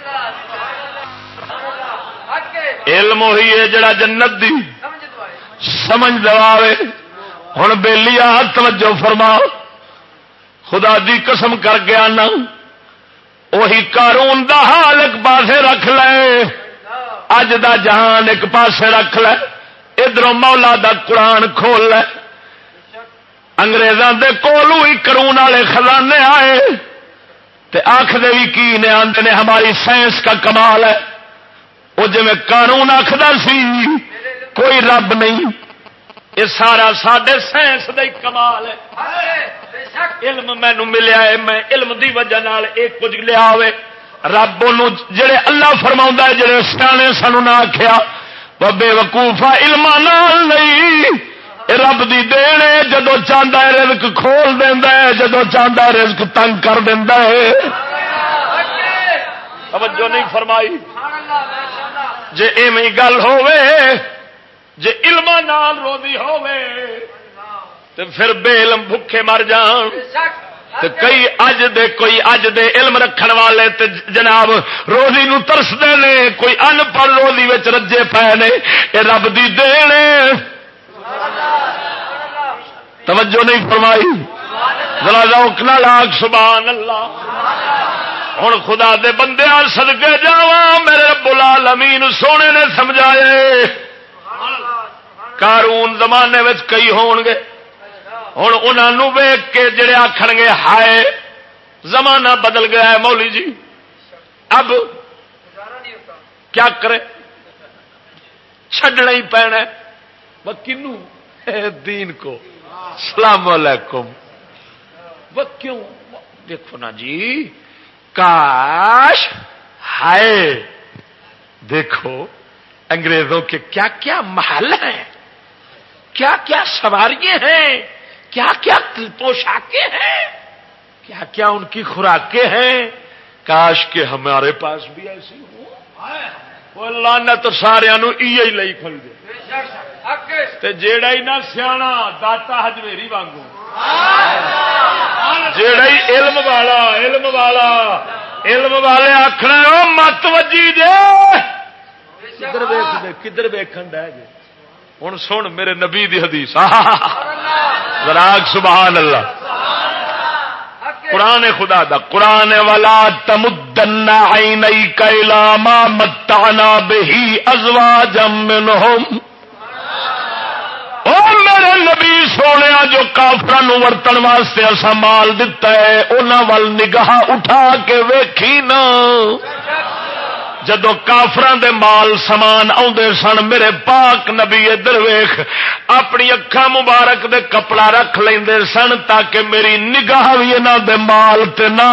علم وہی ہے جڑا جنت دی سمجھ دلاوے ہوں بیلی توجہ فرما خدا دی قسم کر کے آنا وہی قارون دا حال ایک پاسے رکھ لے اج دا جہان ایک پاسے رکھ لے ادھر مولا دا قرآن کھول لے انگریزاں دے کولو ہی قارون والے خزانے آئے تے آخدے بھی کی نے آندے نے ہماری سائنس کا کمال ہے وہ جی میں قارون آخدا سی کوئی رب نہیں یہ سارا ساڈے سائنس دا ہی کمال ہے علم مینوں ملیا ہے میں علم دی وجہ نال ایک کچھ لیا ہوئے رب انہوں جڑے اللہ فرماؤں ہے جڑے سیانے سانو نہ آکھیا بے وقوفا علم نال نہیں رب دی دین ہے جدو چاہتا ہے رزق کھول دینا ہے جدو چاہتا ہے رزق تنگ کر دینا ہے توجہ نہیں فرمائی جے ایویں گل ہووے جے علم نال روزی ہووے تے پھر بے علم بھکھے مر جان تے کئی کوئی اج دے علم رکھن والے تے جناب روزی نو ترسدے نے کوئی ان پڑھ روزی وچ رجے پے نے اے رب دی دین ہے توجہ نہیں فرمائی ذرا ذوق نال آکھ سبحان اللہ ہن خدا دے بندے صدقے جاواں میرے رب العالمین سونے نے سمجھائے قارون زمانے وچ کئی ہون گے ہوں انہوں ویگ کے جڑے آخر گے ہائے زمانہ بدل گیا ہے مولی جی اب کیا کرے چھڈنا ہی پینا وہ کنو دین کو السلام علیکم وہ کیوں دیکھو نا جی کاش ہائے دیکھو انگریزوں کے کیا کیا محل ہیں کیا کیا سواریاں ہیں کیا کیا پوشاکیں ہیں کیا کیا ان کی خوراکیں ہیں کاش کہ ہمارے پاس بھی ایسی ہو لعنت سارے ہی لئی کھڑے جیڑا ہی نہ سیاح داتا ہجویری وانگو جیڑا ہی علم والے آخنا مت وجی جے کدھر ویکھ دے کدھر ویکھن دے جے ہوں سن میرے نبی دی حدیث ذراک سبحان اللہ قرآن خدا دا قرآن والا تمدن عینیک الی ما متعنا به ازواجا منهم او میرے نبی سونے جو کافراں نو ورتن واسطے اسا مال دتا ہے انہاں ول نگاہ اٹھا کے ویکھی نا جدو کافران دے مال سامان آدھے سن میرے پاک نبی ادھر ویخ اپنی اکھاں مبارک دے کپڑا رکھ لیندے سن تاکہ میری نگاہ بھی انہاں دے مال تے نہ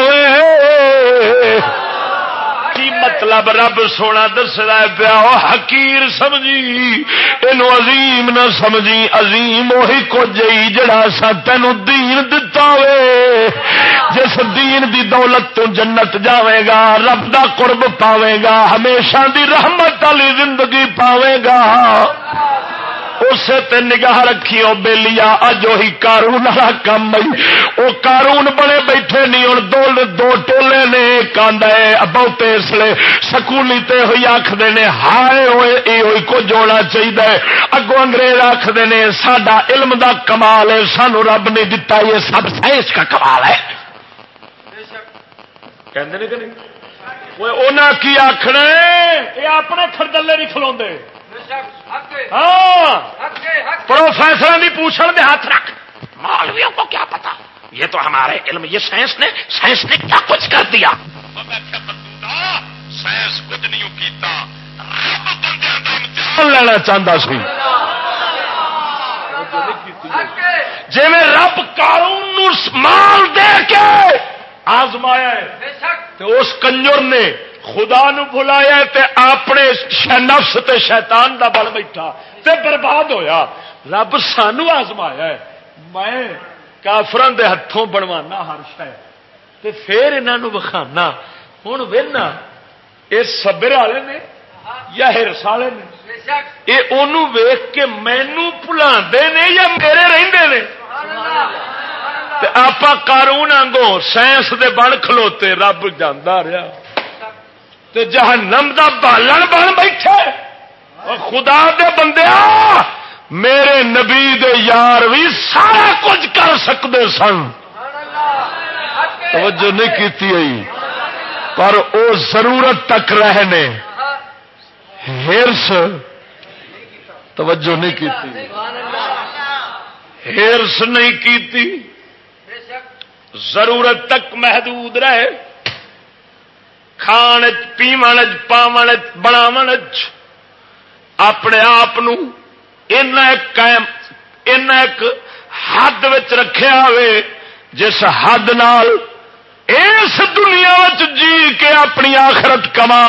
جاوے کی مطلب رب سونا دسدا پیا حقیر سمجھی اینو عظیم نہ سمجھی عظیم وہی کچھ ہی جڑا سا تینو دین دتا وے جس دین دی دولت تو جنت جاوے گا رب دا قرب پاوے گا ہمیشہ دی رحمت والی زندگی پاوے گا اسے تے نگاہ رکھیو بیلیا اج وہی قارون والا کم او قارون بڑے بیٹھے نہیں ہن دو ٹولے نے کاندا ہے بہتے اس لیے سکولی تے ہوئی آکھدے نے ہائے ہوئے اے ہوئی کو جوڑنا چاہیے اگوں انگریز آکھدے نے ساڈا علم دا کمال ہے سانو رب نے دتا یہ سب سائنس کا کمال ہے کہندے نے کہ نہیں اوے انہاں کی آکھنا اے اپنے کھردلے نہیں کھلوندے ہاں پروفیسر بھی پوچھنے میں ہاتھ رکھ مولویوں کو کیا پتا یہ تو ہمارے علم یہ سائنس نے کیا کچھ کر دیا سائنس کچھ نہیں کیتا لینا چاہتا سی جی میں رب قارون انہوں مال دے کے آزمایا ہے تے اس کنجر نے خدا نو بلایا تے اپنے نفس تے شیطان دا بل بیٹھا تے برباد ہویا. رب سانو آزمایا ہے میں کافران دے ہتھوں بنوانا ہر شے تے پھر انہوں وکھانا. ہوں وہنا یہ صبر والے نے یا ہرس والے نے یہ انہوں ویخ کے مینو بھلا نے یا میرے رہندے نے. آپ قارون آنگو سائنس دے بن کھلوتے رب جانا رہا تے جہنم دا بالن بن بیٹھے. خدا دے بندیا میرے نبی دے یار بھی سارا کچھ کر سکتے سن توجہ نہیں کیتی ہوئی پر او ضرورت تک رہنے ہرس توجہ نہیں کیتی ہرس نہیں کیتی ضرورت تک محدود رہے کھان پیمن پاون بناون اپنے آپ ایک حد رکھیا ہوئے جس حد نال اس دنیا جی کے اپنی آخرت کما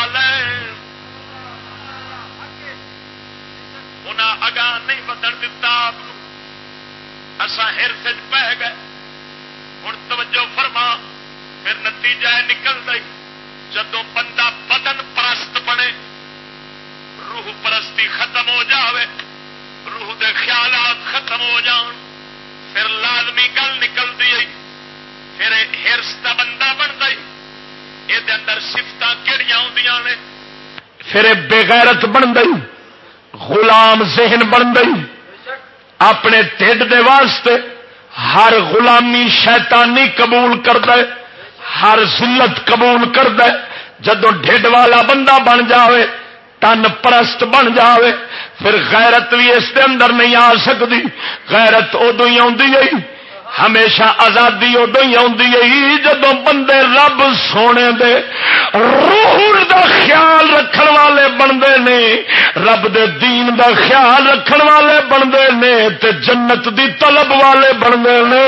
انہاں اگاں نہیں بدن دتا آپ اساں ہرس پہ گئے. ہوں توجہ فرما پھر نتیجہ نکل گئی جدو بندہ بدن پرست بنے روح پرستی ختم ہو جاوے روح دے خیالات ختم ہو جان پھر لازمی گل نکلتی ہے پھر ہرس کا بندہ بن گئی یہ اندر سفت کہڑی آدیاں نے پھر بےغیرت بن گئی غلام ذہن بن گئی اپنے ٹھڈ دے واسطے ہر غلامی شیطانی قبول کر دے ہر ذلت قبول کر دے جدو ڈھڈ والا بندہ بن جاوے تن پرست بن جاوے پھر غیرت بھی اس دے اندر نہیں آ سکتی. غیرت ادو ہی آتی ہے ہمیشہ آزادی ادو ہی آتی ہے جدو بندے رب سونے دے روح دا خیال رکھن والے بنتے نے رب دے دین دا خیال رکھن والے بنتے نے تے جنت دی طلب والے بنتے نے.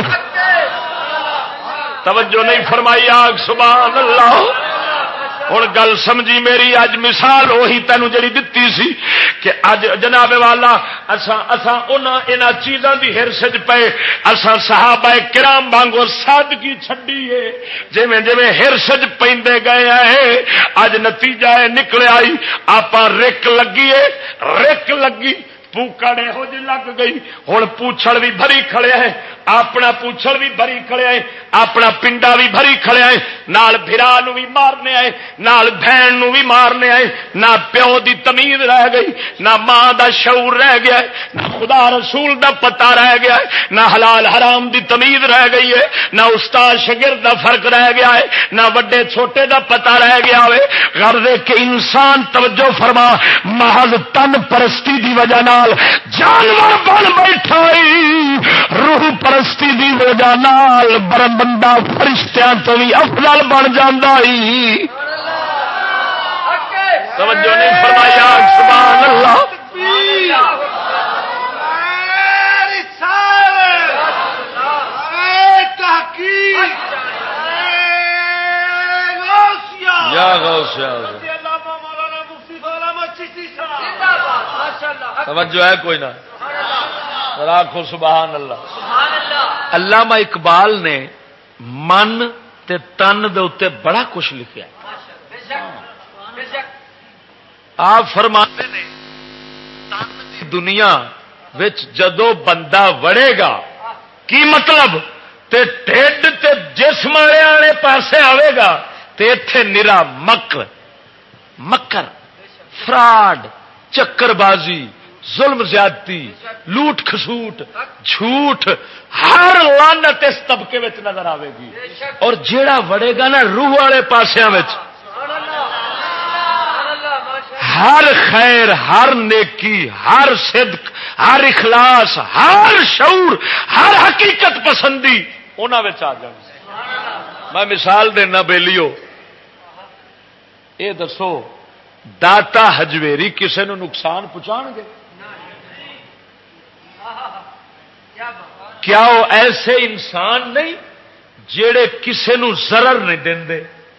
توجہ نہیں فرمائی آگ سبحان اللہ. ہوں گل سمجھی میری اج مثال وہی تینوں جڑی دتی سی کہ اج جناب والا انہاں چیزاں دی ہرس پے اساں صحابہ کرام وانگو سادگی چھڈی ہے جویں جویں ہرس پیندے گئے ہیں اج نتیجہ نکل آئی آپ رک لگی پوکڑ یہو جی لگ گئی ہوں پوچھڑ بھی بھری کھڑے ہے اپنا پوچھڑ بھی بھری کھڑے ہے اپنا پنڈا بھی بھری کھڑے ہے نال بھرا نو بھی مارنے آئے نال بہن نو بھی مارنے آئے نہ پیو دی تمیز رہ گئی نہ ماں دا شعور رہ گیا ہے نہ خدا رسول دا پتہ رہ گیا ہے نہ حلال حرام دی تمیز رہ گئی ہے نہ استاد شاگرد دا فرق رہ گیا ہے نہ وڈے چھوٹے دا پتہ رہ گیا ہے. غرض کہ انسان توجہ فرما محض تن پرستی دی وجہ نال جانور بن بیٹھا روح پرستی دی وجہ نال بندہ فرشتیاں تو بھی افضل بن جاندا ہی. توجہ نہیں فرمایا سبحان اللہ. یا غوث توجہ ہے کوئی نہ راکھو سبحان اللہ. علامہ اقبال نے من تے تن دے اوتے بڑا کچھ لکھیا. آپ فرماتے نے تن دی دنیا وچ جدو بندہ وڑے گا کی مطلب تے ٹھڈ تے جسم والے پاسے آئے گا تے ایتھے نرا مکر فراڈ چکر بازی ظلم زیادتی لوٹ کھسوٹ جھوٹ ہر لعنت اس طبقے وچ نظر آئے گی. اور جیڑا وڑے گا نا روح والے پاسیاں وچ ہر خیر ہر نیکی ہر صدق ہر اخلاص ہر شعور ہر حقیقت پسندی انہاں وچ آ جائے. میں مثال دینا بیلیو اے دسو داتا ہجویری کسے نو نقصان پہنچان گے کیا وہ ایسے انسان نہیں جڑے کسے نو ضرر نہیں دے،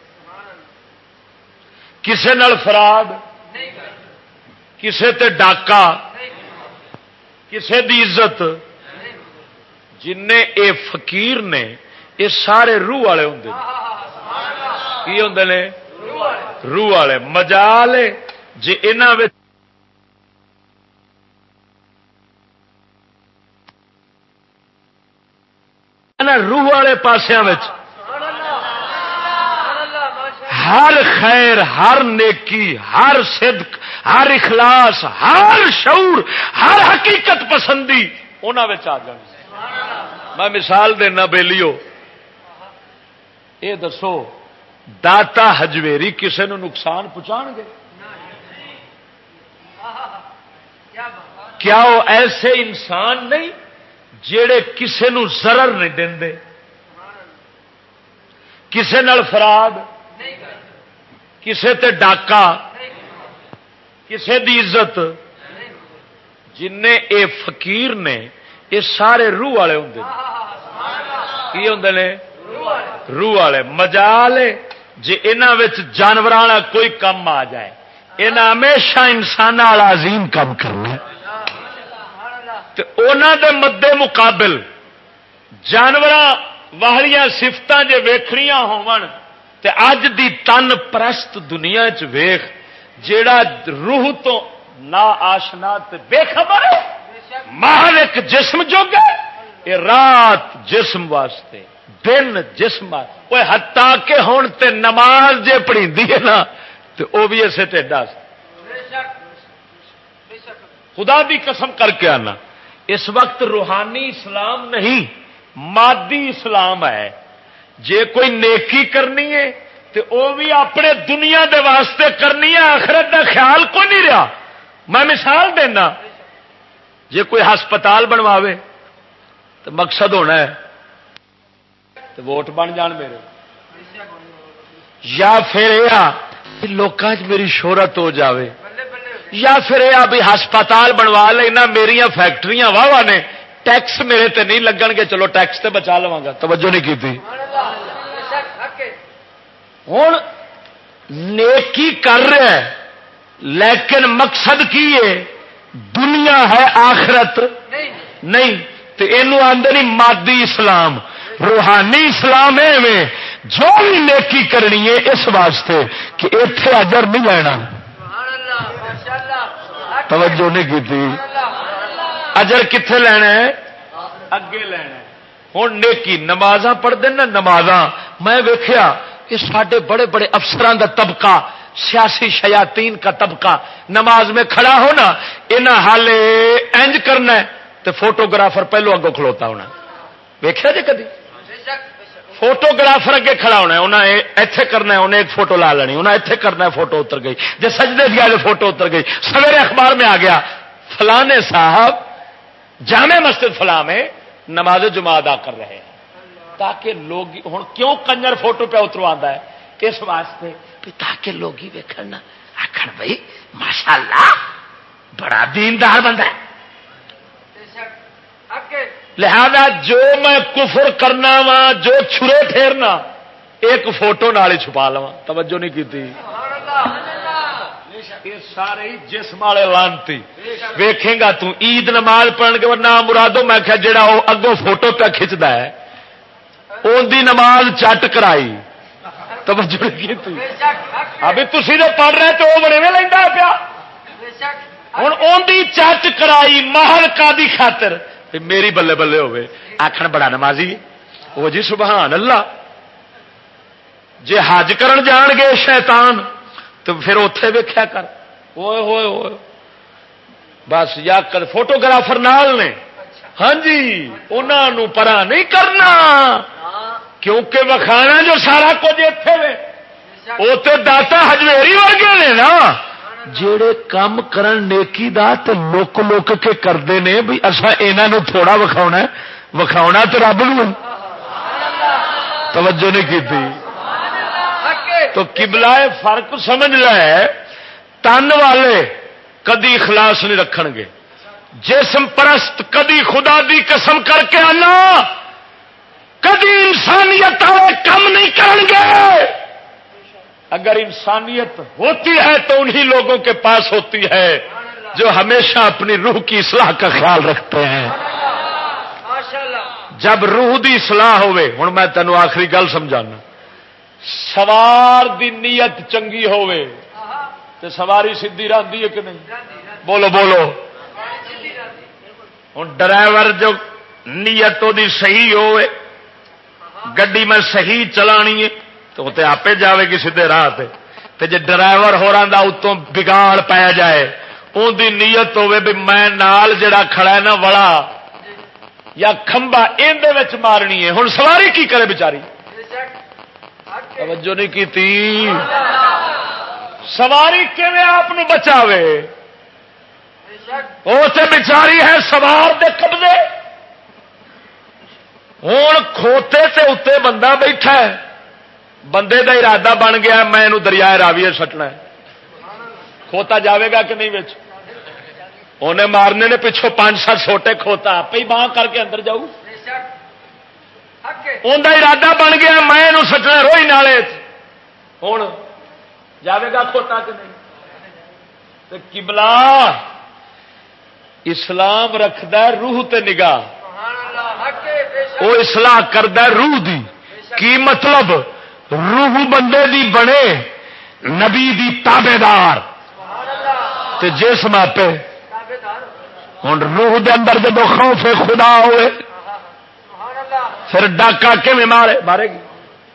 کسے نال فراڈ، کسے تے ڈاکا، کسے دی عزت، جن اے فقیر نے یہ سارے روح والے ہوں کی ہوں نے روح والے مجال جی انہاں روح والے پاسیاں ہر خیر، ہر نیکی، ہر صدق، ہر اخلاص، ہر شعور، ہر حقیقت پسندی انہاں وچ آ جائے۔ میں مثال دینا بیلیو، یہ دسو داتا ہجویری کسے نو نقصان پہنچان گے؟ کیا وہ ایسے انسان نہیں جڑے کسے نو ضرر نہیں دے، کسے نال فراڈ، کسے تے ڈاکا، کسے دی عزت، جن اے فقیر نے یہ سارے روح والے ہوں کی ہوں نے روح والے مجال جی انہاں وچ جانوراں والا کوئی کم آ جائے، انہاں ہمیشہ انسان والا عظیم کام کرنا ہے۔ تے انہاں دے مد مقابل جانوراں والیاں صفتاں جے ویکھنیاں ہون تے اج دی تن پرست دنیا چ ویکھ جیڑا روح تو نا آشنا تے بے خبر ہے، محل ایک جسم جو گئے یہ رات جسم واسطے، دن جسم واسطے، حتیٰ کہ ہون تے نماز جے پڑھی ہے نا تو وہ بھی اسے ٹھڈا خدا دی قسم کر کے آنا اس وقت روحانی اسلام نہیں مادی اسلام ہے۔ جے کوئی نیکی کرنی ہے تو وہ بھی اپنے دنیا دے واسطے کرنی ہے، آخرت دا خیال کوئی نہیں رہا۔ میں مثال دینا، جے کوئی ہسپتال بنواوے تو مقصد ہونا ہے تو ووٹ بن جان میرے، یا پھر یہ لوکاں چ میری شہرت ہو جاوے، یا پھر یہ بھی ہسپتال بنوا لینا میریاں فیکٹریاں واہ نے ٹیکس میرے تے نہیں لگن گے، چلو ٹیکس تے بچا لواں گا۔ توجہ نہیں کی ہوں نیکی کر رہا ہے لیکن مقصد کی ہے دنیا ہے آخرت نہیں، تو یہ آدھے نہیں مادی اسلام۔ روحانی اسلام ہے جو بھی نیکی کرنی ہے اس واسطے کہ اتے اجر نہیں لینا۔ توجہ نہیں کی تھی، اجر کتنے لینا ہے؟ اگے لینا ہے۔ ہوں نیکی نمازاں پڑھتے نا، نمازاں میں ویکھیا کہ سارے بڑے بڑے افسران دا طبقہ، سیاسی شیاطین کا طبقہ نماز میں کھڑا ہونا، انہیں حال انج کرنا ہے تو فوٹوگرافر پہلو اگوں کھلوتا ہونا، ویکھیا جی کدی؟ فوٹوگرافر اگے کھڑا ہونا ہے، انہیں ایتھے کرنا ہے، انہیں ایک فوٹو لا لینی، انہیں ایتھے کرنا ہے، فوٹو اتر گئی، جی سجدے دیا جو فوٹو اتر گئی، سویرے اخبار میں آ گیا فلانے صاحب جامع مسجد فلاں میں نماز جمعہ ادا کر رہے ہیں، تاکہ لوگ ہوں کیوں کنجر فوٹو پہ اتروا ہے اس واسطے تاکہ لوگ ہی ویکھن آخر بھائی ماشاءاللہ بڑا دیندار بندہ ہے۔ لہذا جو میں کفر کرنا وا، جو چھرے پھیرنا ایک فوٹو نال ہی چھپا لوا۔ توجہ نہیں کی یہ سارے جسم والے لانتی ویکھیں گا تو عید نماز پڑھن کے نام مرادو میں کہ جڑا وہ اگوں فوٹو پہ کھچتا ہے ان دی نماز چٹ کرائی۔ توجہ نہیں کی ابھی تھی تو پڑھ رہے تو وہ بڑے میں لینا پیا ہوں ان دی چٹ کرائی محل کا دی خاطر میری بلے بلے ہوئے آخر بڑا نمازی وہ جی سبحان اللہ۔ جے حج کرن جان گے شیطان تو پھر اتے ویکھیا کر ہوئے ہوئے ہوئے بس یا کر فوٹوگرافر نال نے ہاں جی انہوں پرا نہیں کرنا کیونکہ وکھانا جو سارا کچھ اتنے وہ تو داتا ہجویری ورگے نے نا جڑے کام کرن نیکی دا تے لوک لوک کے کرتے ہیں بھی اصا یہاں تھوڑا وکھاونا ہے وکھاونا تو رب نو۔ توجہ نہیں کی تھی تو قبلہ فرق سمجھ لے تن والے کدی اخلاص نہیں رکھن گے، جسم پرست کدی خدا دی قسم کر کے آنا کدی انسانیت والے کم نہیں کریں گے. اگر انسانیت ہوتی ہے تو انہی لوگوں کے پاس ہوتی ہے جو ہمیشہ اپنی روح کی اصلاح کا خیال رکھتے ہیں. جب روح دی اصلاح ہوئے. ہوں میں تینوں آخری گل سمجھانا. سوار دی نیت چنگی ہوئے تو سواری سیدھی رہتی ہے کہ نہیں؟ بولو بولو. ہوں ڈرائیور جو نیت دی صحیح ہوئے گڈی میں صحیح چلانی ہے تو تے آپ جاوے گی سیدھے راہ تے جے ڈرائیور ہوراں دا اتوں بگاڑ پی جائے ان دی نیت ہوئے بھی میں نال جڑا کھڑا ہے نا وڑا یا کھمبا اندے وچ مارنی ہے. ہن سواری کی کرے بیچاری؟ توجہ نہیں کیتی. سواری کیویں آپ بچاوے؟ وہ تے بیچاری ہے سوار دے قبضے. ہوں کھوتے تے اتنے بندہ بیٹھا ہے بندے دا ارادہ بن گیا میں انہوں دریائے راویے سٹنا ہے. کھوتا جاوے گا کہ نہیں بچ انہیں مارنے نے پچھوں 5-7 چھوٹے کھوتا آپ ہی باں کر کے اندر جاؤ. ان کا ارادہ بن گیا میں انہوں سٹنا روئی نالے. ہوں جاوے گا کھوتا کہ نہیں؟ تو قبلہ اسلام رکھدا ہے روح تے نگاہ. وہ اصلاح کردا روح دی. کی مطلب؟ روح بندے دی بنے نبی دی تابے دار تے جسم آپ. ہوں روح دے اندر جب خوف خدا ہوئے پھر ڈاکا کیویں مارے گی؟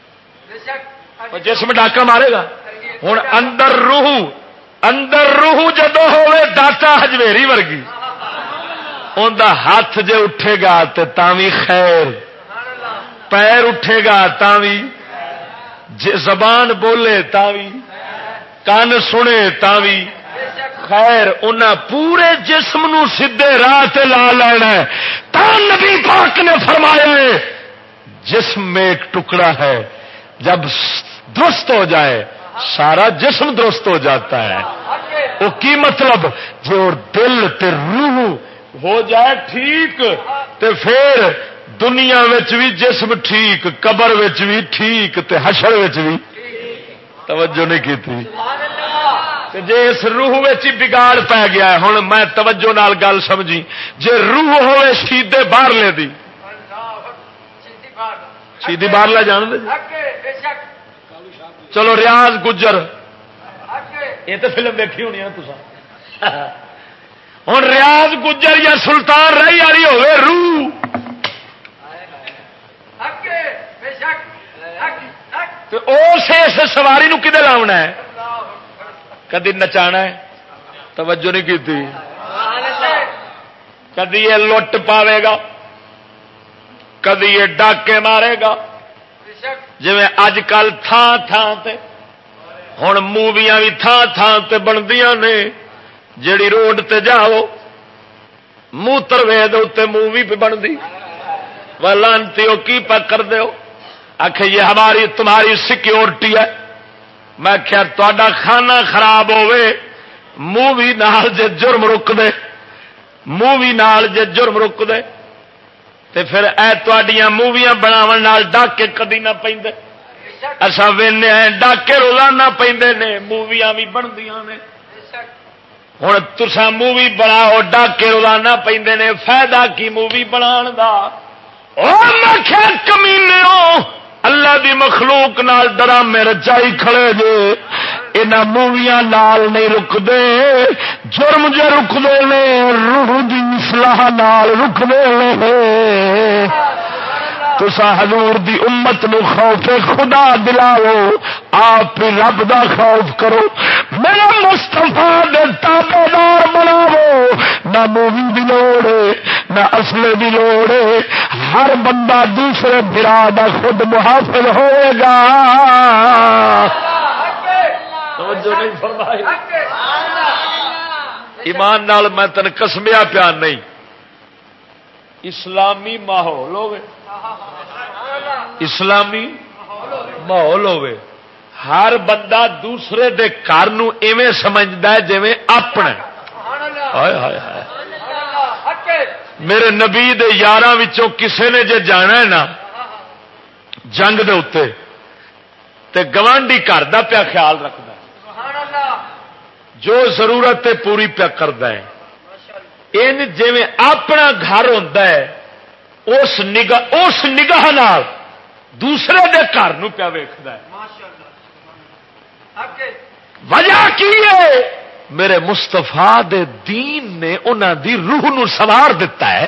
جسم ڈاکا مارے گا. ہوں اندر روح جدو ہوئے داتا ہجویری ورگی ان دا ہاتھ جے اٹھے گا تو تاوی خیر، پیر اٹھے گا تاوی، زبان بولے تاوی، کان سنے تاوی خیر. انہاں پورے جسم نو سیدھے راہ تے لا لینا ہے. تا نبی پاک نے فرمایا ہے جسم میں ایک ٹکڑا ہے جب درست ہو جائے سارا جسم درست ہو جاتا ہے. وہ کی مطلب؟ جو دل تے روح ہو جائے ٹھیک تے پھر دنیا وچ بھی جسم ٹھیک، قبر وچ بھی ٹھیک تے حشر وچ بھی. توجہ نہیں کی تھی. جے اس روح وچ ہی بگاڑ پی گیا. ہن میں توجہ نال گل سمجھی. جے روح ہوئے سیدھے باہر لے دی سیدھی باہر لے جان دے. چلو ریاض گجر یہ تو فلم دیکھی ہونی ہے تسا. ہوں ریاض گجر یا سلطان رائی والی ہوئے روح تو اس سواری نو کدے لاؤنا ہے؟ کدی نچانا ہے. توجہ نہیں کی تھی. کدی یہ لٹ پاوے گا کدی یہ ڈاکے مارے گا. جی اج کل تھان تھان تے ہوں موویاں بھی تھان تھان تے بندیاں نے. جیڑی روڈ تے جاؤ موتر وید اتنے مووی پہ بنتی. وہ لانتی ہو کی پا کر دو آخ یہ ہماری تمہاری سیکیورٹی ہے. میں کیا تا کھانا خراب ہوئے مووی نال جے جرم رک دے مووی نال جے جرم رک دے تے پھر اے تواڈیاں موویاں بناون نال ڈاکے کدی نہ پیندے. اساں وینے ہیں ڈاکے روزانہ پیندے نے موویاں بھی بندیاں نے. ہوں تسا مووی بناؤ ڈاکے روزانہ پیندے نے فائدہ کی مووی بنان دا؟ میں کیا کمینے ہو اللہ دی مخلوق نال ڈرامے رچائی کھڑے جے. انہاں موویاں نال نہیں رکدے جرم جو رکدے نے روح دی اصلاح نال رکدے نے. تسا حضور دی امت نو خوف خدا دلاؤ آپ رب دا خوف کرو. میرا مصطفیٰ دے تابع دار بناو. نہ مووی دی لوڑ نہ اصلے دی لوڑ. ہر بندہ دوسرے برا دا خود محافظ ہوئے گا. توجہ نہیں فرمائی. ایمان نال میں تن قسمیا پیار نہیں. اسلامی ماحول ہوے اسلامی ماحول ہوے ہر بندہ دوسرے دے گھر نو ایویں سمجھدا ہے جویں اپنا. ہائے ہائے ہائے میرے نبی دے یاراں وچوں کسے نے جے جانا ہے نا جنگ دے اتے تے گوانڈی گھر دا پیا خیال رکھدا ہے، جو ضرورت ہے پوری پیا کردا ہے، ان جویں اپنا گھر ہوندا ہے اس نگاہ نال دوسرے دے گھر نو پیا ویکھدا ہے۔ وجہ کی ہے؟ میرے مستفا دے دین نے انہاں دی روح نو سوار دیتا ہے،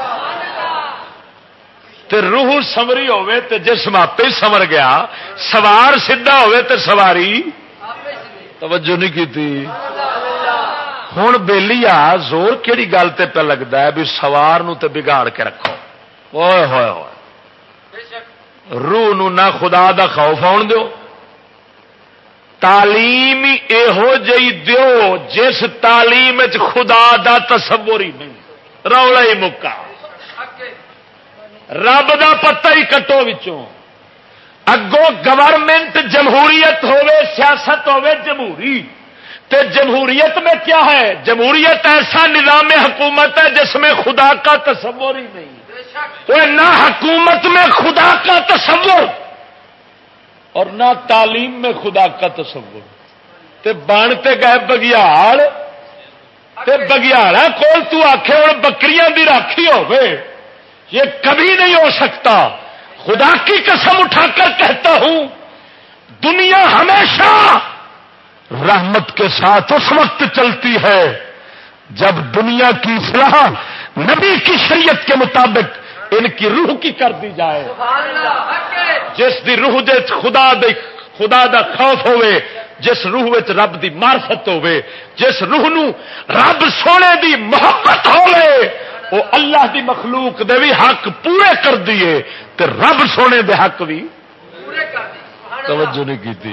تے روح سمری ہوے تے جسم آپ ہی سمر گیا، سوار سیدھا ہوے تے سواری توجہ نہیں کیتی۔ ہن بیلیا زور کیڑی گل تے پہ لگدا ہے بھی سوار نو تے بگاڑ کے رکھو، اوئے ہوئے ہوئے روح نو نہ خدا دا خوف آن دیو، تعلیم یہو جی دیو جس تعلیم خدا دا تصور ہی نہیں، رولا ہی مکا، رب دا پتہ ہی کٹو وچوں، اگوں گورنمنٹ جمہوریت ہوے سیاست ہوے جمہوری، تے جمہوریت میں کیا ہے؟ جمہوریت ایسا نظام حکومت ہے جس میں خدا کا تصور ہی نہیں، وہ نہ حکومت میں خدا کا تصور اور نہ تعلیم میں خدا کا تصور، تے بانتے گئے بگیاڑ، تے بگیاڑا کول تو آکھے اور بکریاں دی راکھی ہوے، یہ کبھی نہیں ہو سکتا۔ خدا کی قسم اٹھا کر کہتا ہوں دنیا ہمیشہ رحمت کے ساتھ اس وقت چلتی ہے جب دنیا کی اصلاح نبی کی شریعت کے مطابق ان کی روح کی کر دی جائے، جس دی روح دے خدا دا خوف ہوئے، جس روح وچ رب دی معرفت ہوئے، جس روح نو رب سونے دی محبت ہوئے، وہ اللہ دی مخلوق دے بھی حق پورے کر دیے تے رب سونے دے حق بھی توجہ نہیں کیتی۔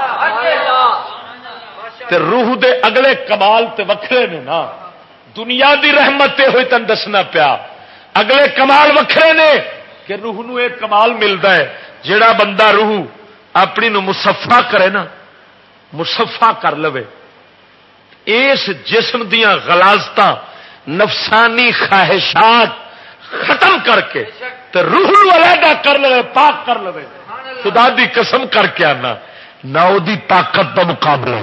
تے روح دے اگلے کمال تے وکھرے نے نا، دنیا دی رحمت ہوئی تن دسنا پیا، اگلے کمال وکھرے نے کہ روح نو ایک کمال ملتا ہے، جیڑا بندہ روح اپنی نو مصفا کرے نا، مصفا کر لوے، اس جسم دیاں غلاظتاں نفسانی خواہشات ختم کر کے تے روح نو علیحدہ کر لوے، پاک کر لوے، خدا دی قسم کر کے آنا نہ او دی طاقت دا مقابلہ،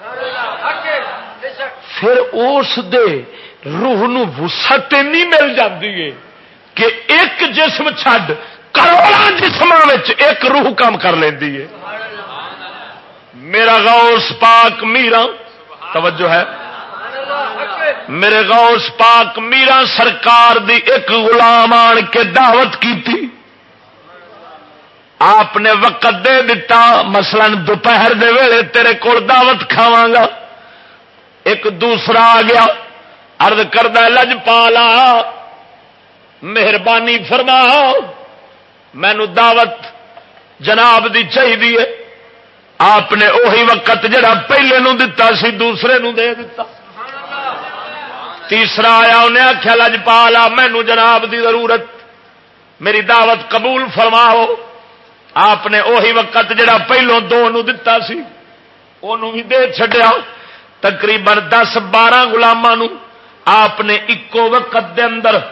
پھر اس دے روح نو وسعت نہیں مل جاتی ہے کہ ایک جسم چھڈ کروڑاں جسماں وچ ایک روح کام کر لیندی ہے۔ میرا غوث پاک میرا توجہ ہے، میرے غوث پاک میرا سرکار دی ایک غلام آن کے دعوت کی تھی، آپ نے وقت دے دیتا، مثلا دوپہر دے ویلے تیرے کول دعوت کھاواں گا، ایک دوسرا آ گیا عرض کردہ لجپالا مہربانی فرما مینو دعوت جناب دی چاہیے، آپ نے اوہی وقت جڑا پہلے نو دتا سی دوسرے نو دے دیتا۔ تیسرا آیا انہیں آخیا لجپالا مینو جناب دی ضرورت، میری دعوت قبول فرماؤ، آپ نے اوہی وقت جڑا پہلو دو نو دتا سی انہوں بھی دے چھڈیا، تقریباً 10-12 غلاماں نو آپ نے اکو وقت دے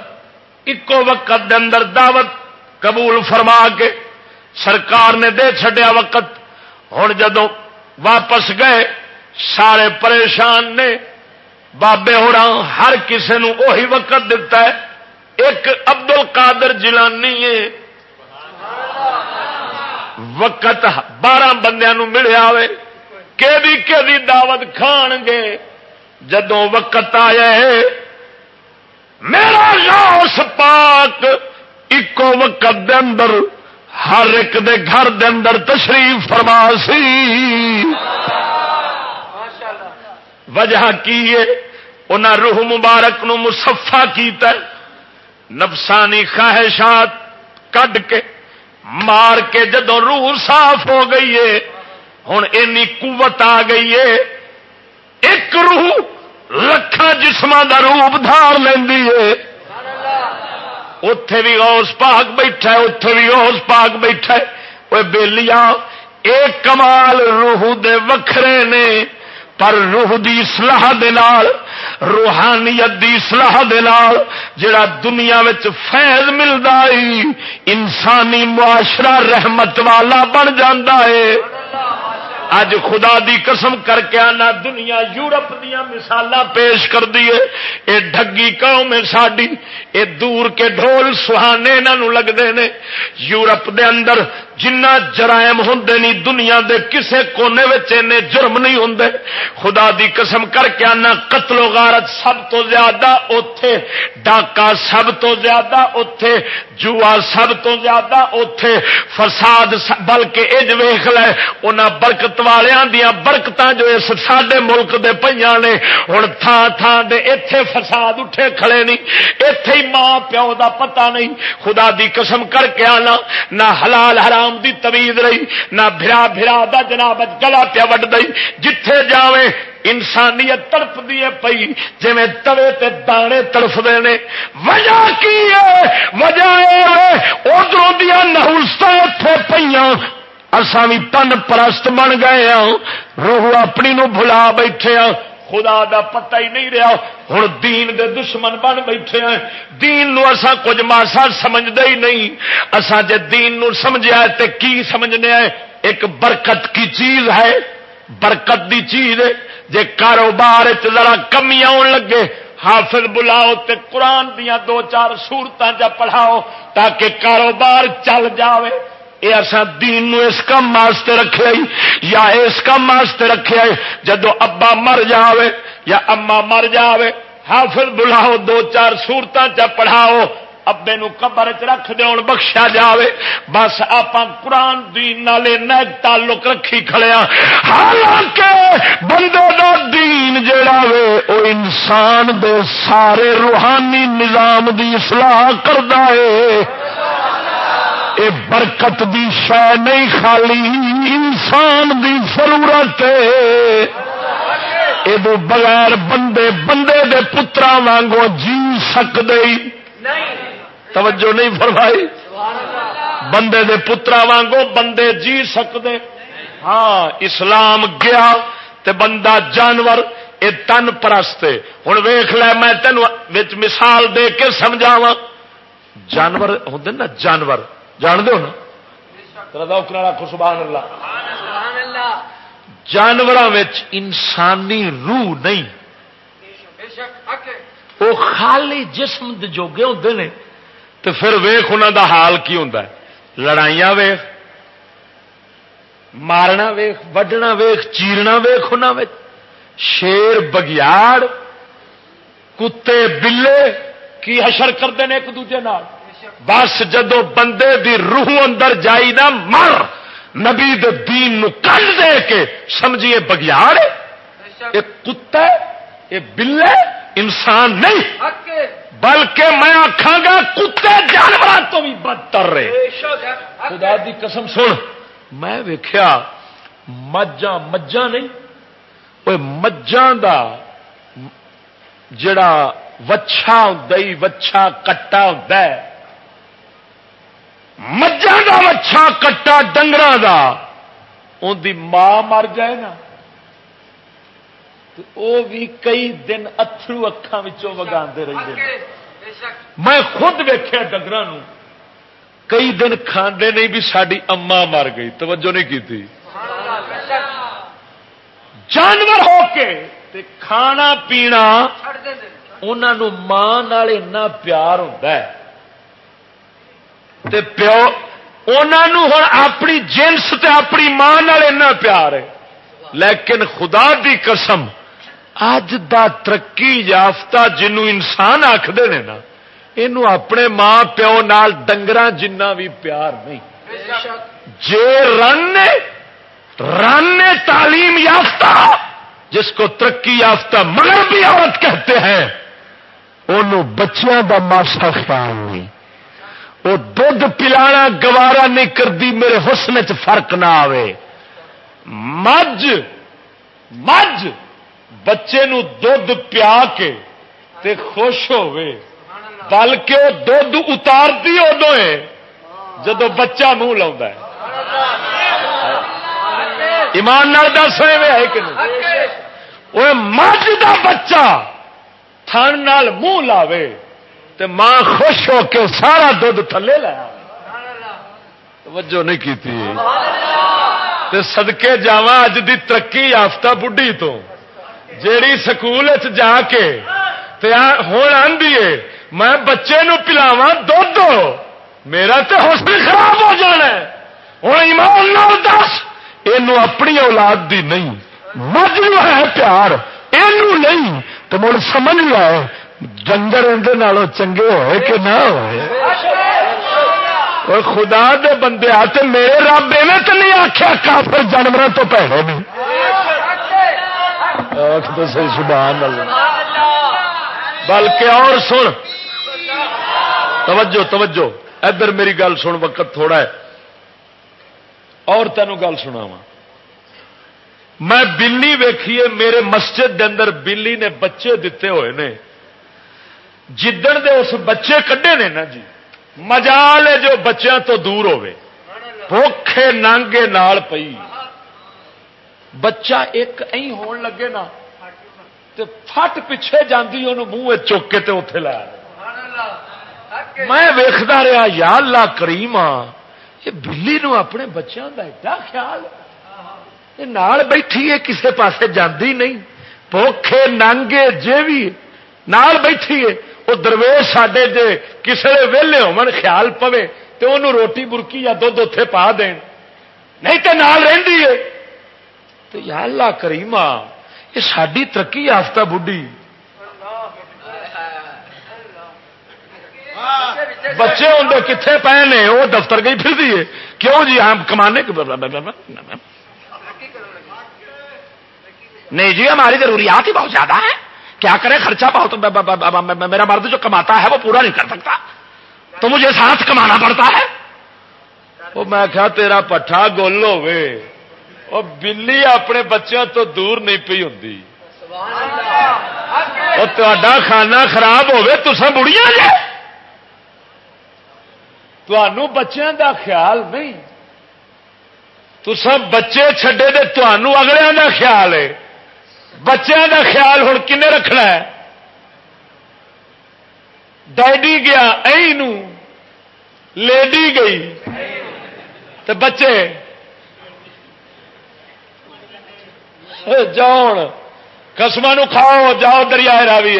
اندر دعوت قبول فرما کے سرکار نے دے چھڈیا وقت۔ ہن جدوں واپس گئے سارے پریشان نے، بابے ہونا ہر کسے نو اوہی وقت دیتا ہے، ایک عبد القادر جیلانی ہے وقت 12 بندیاں نو ملیا ہوئے کہ دعوت کھان گے، جدوں وقت آیا ہے میرا غوث پاک اکو وقت دے اندر ہر ایک دے گھر دے اندر تشریف فرما سی۔ وجہ کی ہے؟ انہاں روح مبارک نو مصفا کیتا ہے، نفسانی خواہشات کڈ کے مار کے جدوں روح صاف ہو گئی ہے، ہن اینی قوت آ گئی ہے، ایک روح لکھاں جسماں دا روپ دھار لیندی ہے۔ اتے بھی غوث پاک بیٹھا ہے، اتے بھی غوث پاک بیٹھا ہے۔ اوے بیلیا ایک کمال روح دے وکھرے نے، پر روح دی اصلاح دے نال روحانیت دی اصلاح دے نال جڑا دنیا وچ فیض ملدا ہے انسانی معاشرہ رحمت والا بن جاندا ہے. اج خدا دی قسم کر کے آنا دنیا یورپ دیا مثالاں پیش کر دیے. اے ڈھگی قوم ہے ساڈی, اے دور کے ڈھول سہانے انہاں لگدے نے. یورپ دے اندر جنہ جرائم ہوندے نہیں دنیا دے کسے کونے وچ اینے جرم نہیں ہوندے. خدا دی قسم کر کے آنا قتل و غارت سب تو زیادہ اوتھے, ڈاکہ سب تو زیادہ اوتھے, جوا سب تو زیادہ اوتھے, فساد بلکہ اج ویکھ لے انہاں برکت والیاں دیاں برکتاں جو اس ساڈے ملک دے پئیاں نے ہن تھاں تھاں دے ایتھے فساد اٹھے کھڑے نہیں, ایتھے ہی ماں پیو دا پتہ نہیں. خدا دی قسم کر کے آنا نہ حلال حرام دی تمیز رہی, نہ بھرا بھرا دا جناب گلا پیا وڈ دئی. جتھے جاویں انسانیت تڑپ دیے پئی جویں توے تے دانے تڑفدے نے. وجہ کی ہے؟ وجہ ہے ادھروں دیاں نحوستاں اتھے پئیاں اساں وی تن پرست بن گئے ہاں, روح اپنی نو بھلا بیٹھے ہاں, خدا دا پتہ ہی نہیں رہا. ہن دین دے دشمن بن بیٹھے ہیں. دین نو اساں کچھ ماسا سمجھدے ہی نہیں. اساں جے دین نو سمجھیا تے کی سمجھنے ہیں؟ ایک برکت کی چیز ہے, برکت دی چیز ہے. جے کاروبار ذرا کمی آن لگے حافظ بلاؤ تے قرآن دیاں 2-4 سورتاں جا پڑھاؤ تاکہ کاروبار چل جاوے. یہ اصا دین نو اس کام واسطے رکھے یا اس کام واسطے رکھے جدو ابا مر جاوے یا اما مر جاوے حافظ بلاؤ 2-4 سورتاں چا پڑھاؤ ابے نو قبر چ رکھ دے بخشا جاوے. بس آپ قرآن دین نالے نیک تعلق رکھی کھڑے ہاں. حالانکہ بندے دا دین جیڑا وے او انسان دے سارے روحانی نظام دی اصلاح کردا ہے. اے برکت دی شے نہیں خالی انسان دی ضرورت ہے. اے دو بغیر بندے بندے دے پتراں وانگو جی سکدے نہیں. توجہ نہیں فرمائی. بندے دے پتراں وانگو بندے جی سکدے. ہاں اسلام گیا تے بندہ جانور اے تن پرست. ہن ویکھ لے میں تینوں وچ مثال دے کے سمجھاواں. جانور ہوندے نا جانور جان دو نا سبحان اللہ. جانوراں وچ انسانی روح نہیں, وہ خالی جسم دے جوگے ہوندے نے. تو پھر ویخ انہاں دا حال کی ہوندا ہے؟ لڑائیاں ویخ, مارنا ویخ, وڈنا ویخ, چیرنا ویخ. انہاں وچ شیر بگیاڑ کتے بلے کی حشر کرتے ہیں ایک دوجے نال. بس جدو بندے دی روح اندر جائی نا مر نبی دے دین نو کل دے کے سمجھیے بگیاڑ ایک کتا یہ بلے انسان نہیں, بلکہ میں آکھاں گا کتے جانوراں تو بھی بدتر رہے. خدا دی قسم سن, میں ویکھیا مجھاں نہیں اوے مجھاں دا جڑا وچھا ہوندا ہی وچھا کٹا ہوندا ہے, مجھاں دا وچھا کٹا ڈنگراں دا ان دی ماں مر جائے نا تو او بھی کئی دن اتھرو اکھاں وچوں وگاندے رہندے نے. میں خود ویکھیا ڈنگراں نو کئی دن کھاندے نہیں بھی ساڈی اما مر گئی. توجہ نہیں کیتی. جانور ہو کے تے کھانا پینا انہاں نو ماں نال اتنا پیار ہوندا ہے تے پیو انہاں نو ہن اپنی جنس تے اپنی ماں نال اتنا پیار ہے. لیکن خدا دی قسم اج دا ترقی یافتہ جنوں انسان آکھدے نے نا اینو اپنے ماں پیو نال ڈنگراں جنہ بھی پیار نہیں. جے رن تعلیم یافتہ جس کو ترقی یافتہ مغربی عورت کہتے ہیں انہوں بچیاں دا ماسا خیال نہیں. وہ دودھ پلانا گوارا نہیں کرتی میرے حسن چ فرق نہ آوے. مجھ بچے نو دودھ پیا کے تے خوش ہوئے, بلکہ وہ دودھ اتارتی ادو ہے جدو بچہ منہ لاؤں ہے. ایمان نال دس ہے کہ نہیں؟ وہ مجھ دا بچہ تھن نال منہ لاوے تے ماں خوش ہو کے سارا دودھ تھلے لایا. توجہ نہیں کی تے صدقے جاواں اج دی ترقی یافتہ بڈھی تو جیڑی سکول جا کے ہوں آندی ہے میں بچے نو پلاواں دودھ میرا تے حوصلہ خراب ہو جانا ہے. ہوں ایمان نال دس یہ اپنی اولاد دی نہیں مجھ ہے پیار یہ نہیں تو مڑ سمجھ لو ڈنگر اندر نالوں چنگے ہوئے کہ نہ ہوئے. خدا دے بندے آتے میرے رب ایویں تو نہیں آخیا کافر جانوروں تو پیڑے نہیں. تو صحیح سبحان اللہ. بلکہ اور سن توجہ توجہ ادھر میری گل سن وقت تھوڑا ہے اور تینوں گل سناواں. میں بلی ویکھیے میرے مسجد دے اندر بلی نے بچے دیتے ہوئے نے جدن دے اس بچے کڈے نے نا جی مجال ہے جو بچیاں تو دور ہوئے بھوکھے نانگے نال پئی بچہ ایک این ہون لگے نا تے پھٹ پیچھے جاندی انہوں منہ چک کے تے اوتھے لایا. میں ویکھدا رہا یا اللہ کریم یہ بلی نو اپنے بچوں دا ایڈا خیال یہ نال بیٹھی ہے کسے پاسے جاندی نہیں بھوکھے نانگے جے بھی نال بیٹھی ہے. وہ درویش ساڈے جے کسے ویلے ہون خیال پوے تو انہوں روٹی برکی یا دودھ اوتھے پا دین نہیں تے نال رہندی ہے. تو یا اللہ کریما یہ ساری ترقی یافتہ بڈھی بچے ہوں کتنے پے نے وہ دفتر گئی پھر دیے کیوں جی ہم کمانے نہیں جی ہماری ضروریات ہی بہت زیادہ ہیں کیا کریں خرچہ بہت میرا مرد جو کماتا ہے وہ پورا نہیں کر سکتا تو مجھے ساتھ کمانا پڑتا ہے. وہ میں کہا تیرا پٹھا گول ہوے وہ بلی اپنے بچوں تو دور نہیں پی ہوتی وہ تا کھانا خراب ہوے تساں بڑیاں جے تانوں بچیاں دا خیال نہیں تساں بچے چھڈے دے تانوں اگلیاں دا خیال ہے. بچیاں دا خیال ہن کنے رکھنا ہے. ڈیڈی گیا ائی نو لیڈی گئی تے بچے جاؤ قسماں نو کھاؤ جاؤ دریائے راوی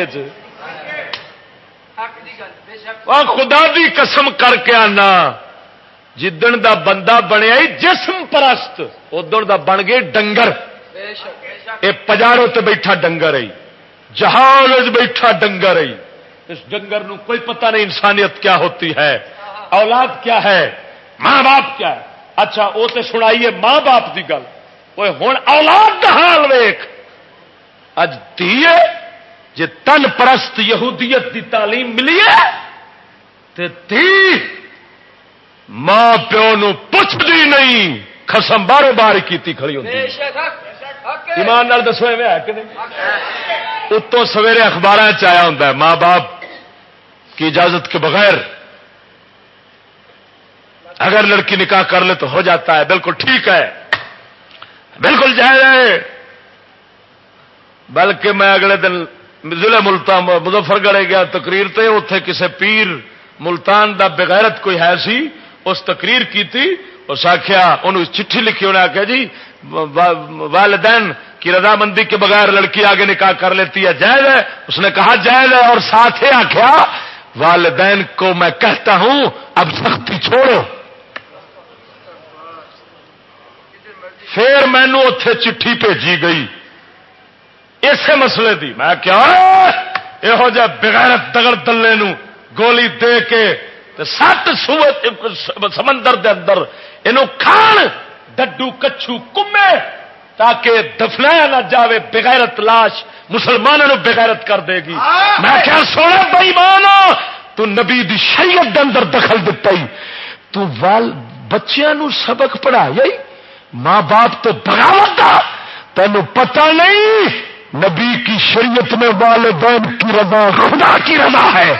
خدا دی قسم کر کے آنا جدن دا بندہ بنیا جسم پرست ادن دا بن گئے ڈنگر. یہ پجاروں تے بیٹھا ڈنگر ہے جہاز بیٹھا ڈنگر ہے. اس ڈنگر نو کوئی پتہ نہیں انسانیت کیا ہوتی ہے اولاد کیا ہے ماں باپ کیا ہے. اچھا وہ تو سنائیے ماں باپ کی گل وہ ہوں اولاد دا حال ویخ اج دیے جے تن پرست یہودیت دی تعلیم ملی ہے تے تھی ماں پیو نو پوچھتی نہیں خسم بارو بار کی کھڑی ہوتی. ایمان نال دسو ایویں ہے کہ نہیں. اتوں سویرے اخبار آیا ہوتا ہے ماں باپ کی اجازت کے بغیر اگر لڑکی نکاح کر لے تو ہو جاتا ہے بالکل ٹھیک ہے بالکل جائز ہے. بلکہ میں اگلے دن ضلع ملتان مظفر گڑھ گیا تقریر تے اتے کسے پیر ملتان دا بغیرت کوئی ہے سی اس تقریر کی تھی اس آخیا انہوں چٹھی لکھی انہیں آخیا جی والدین کی رضامندی کے بغیر لڑکی آگے نکاح کر لیتی ہے جائز ہے. اس نے کہا جائز ہے اور ساتھ ہی آخیا والدین کو میں کہتا ہوں اب سختی چھوڑو. پھر مینو اتے چٹھی بھیجی گئی اسے مسئلے دی. میں کیا یہو جہ بغیرت دگڑ دلے نو گولی دے کے سات سمندر دے اندر اینو کھان ڈڈو کچھو کمے تاکہ دفنایا نہ جاوے بغیرت لاش مسلمانوں نے بغیرت کر دے گی. میں کیا سونا بے ایمان تو نبی دی شریعت دے اندر دخل دتا ہی تو بچیاں نو سبق پڑھایا ہی ماں باپ تو بغاوت دا تینوں پتہ نہیں نبی کی شریعت میں والدین کی رضا خدا کی رضا ہے.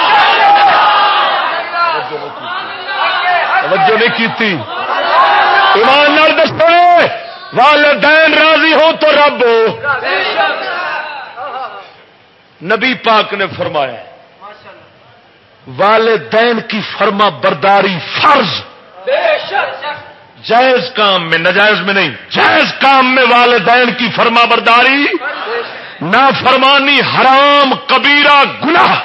توجہ نہیں کیتی. ایمان نال دسو والدین راضی ہو تو رب ہو. نبی پاک نے فرمایا والدین کی فرما برداری فرض، جائز کام میں، ناجائز میں نہیں، جائز کام میں والدین کی فرما برداری، نافرمانی حرام کبیرہ گناہ۔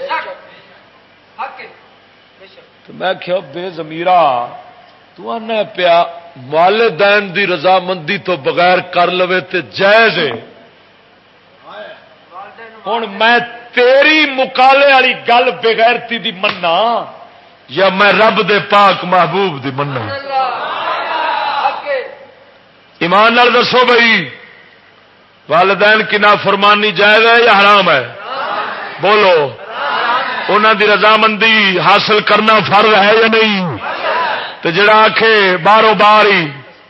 تو میں کیا بے ضمیرہ تو آنا پیا والدین دی رضامندی تو بغیر کر لوے تے جائز ہے۔ ہوں میں تیری مکالے والی گل بغیرتی دی مننا یا میں رب دے پاک محبوب دی مننا؟ ایمان نال دسو بھائی، والدین کی نافرمانی جائز ہے یا حرام ہے؟ بولو، انہاں دی رضامندی حاصل کرنا فرض ہے یا نہیں؟ تو جڑا آکھے باہروں باہر ہی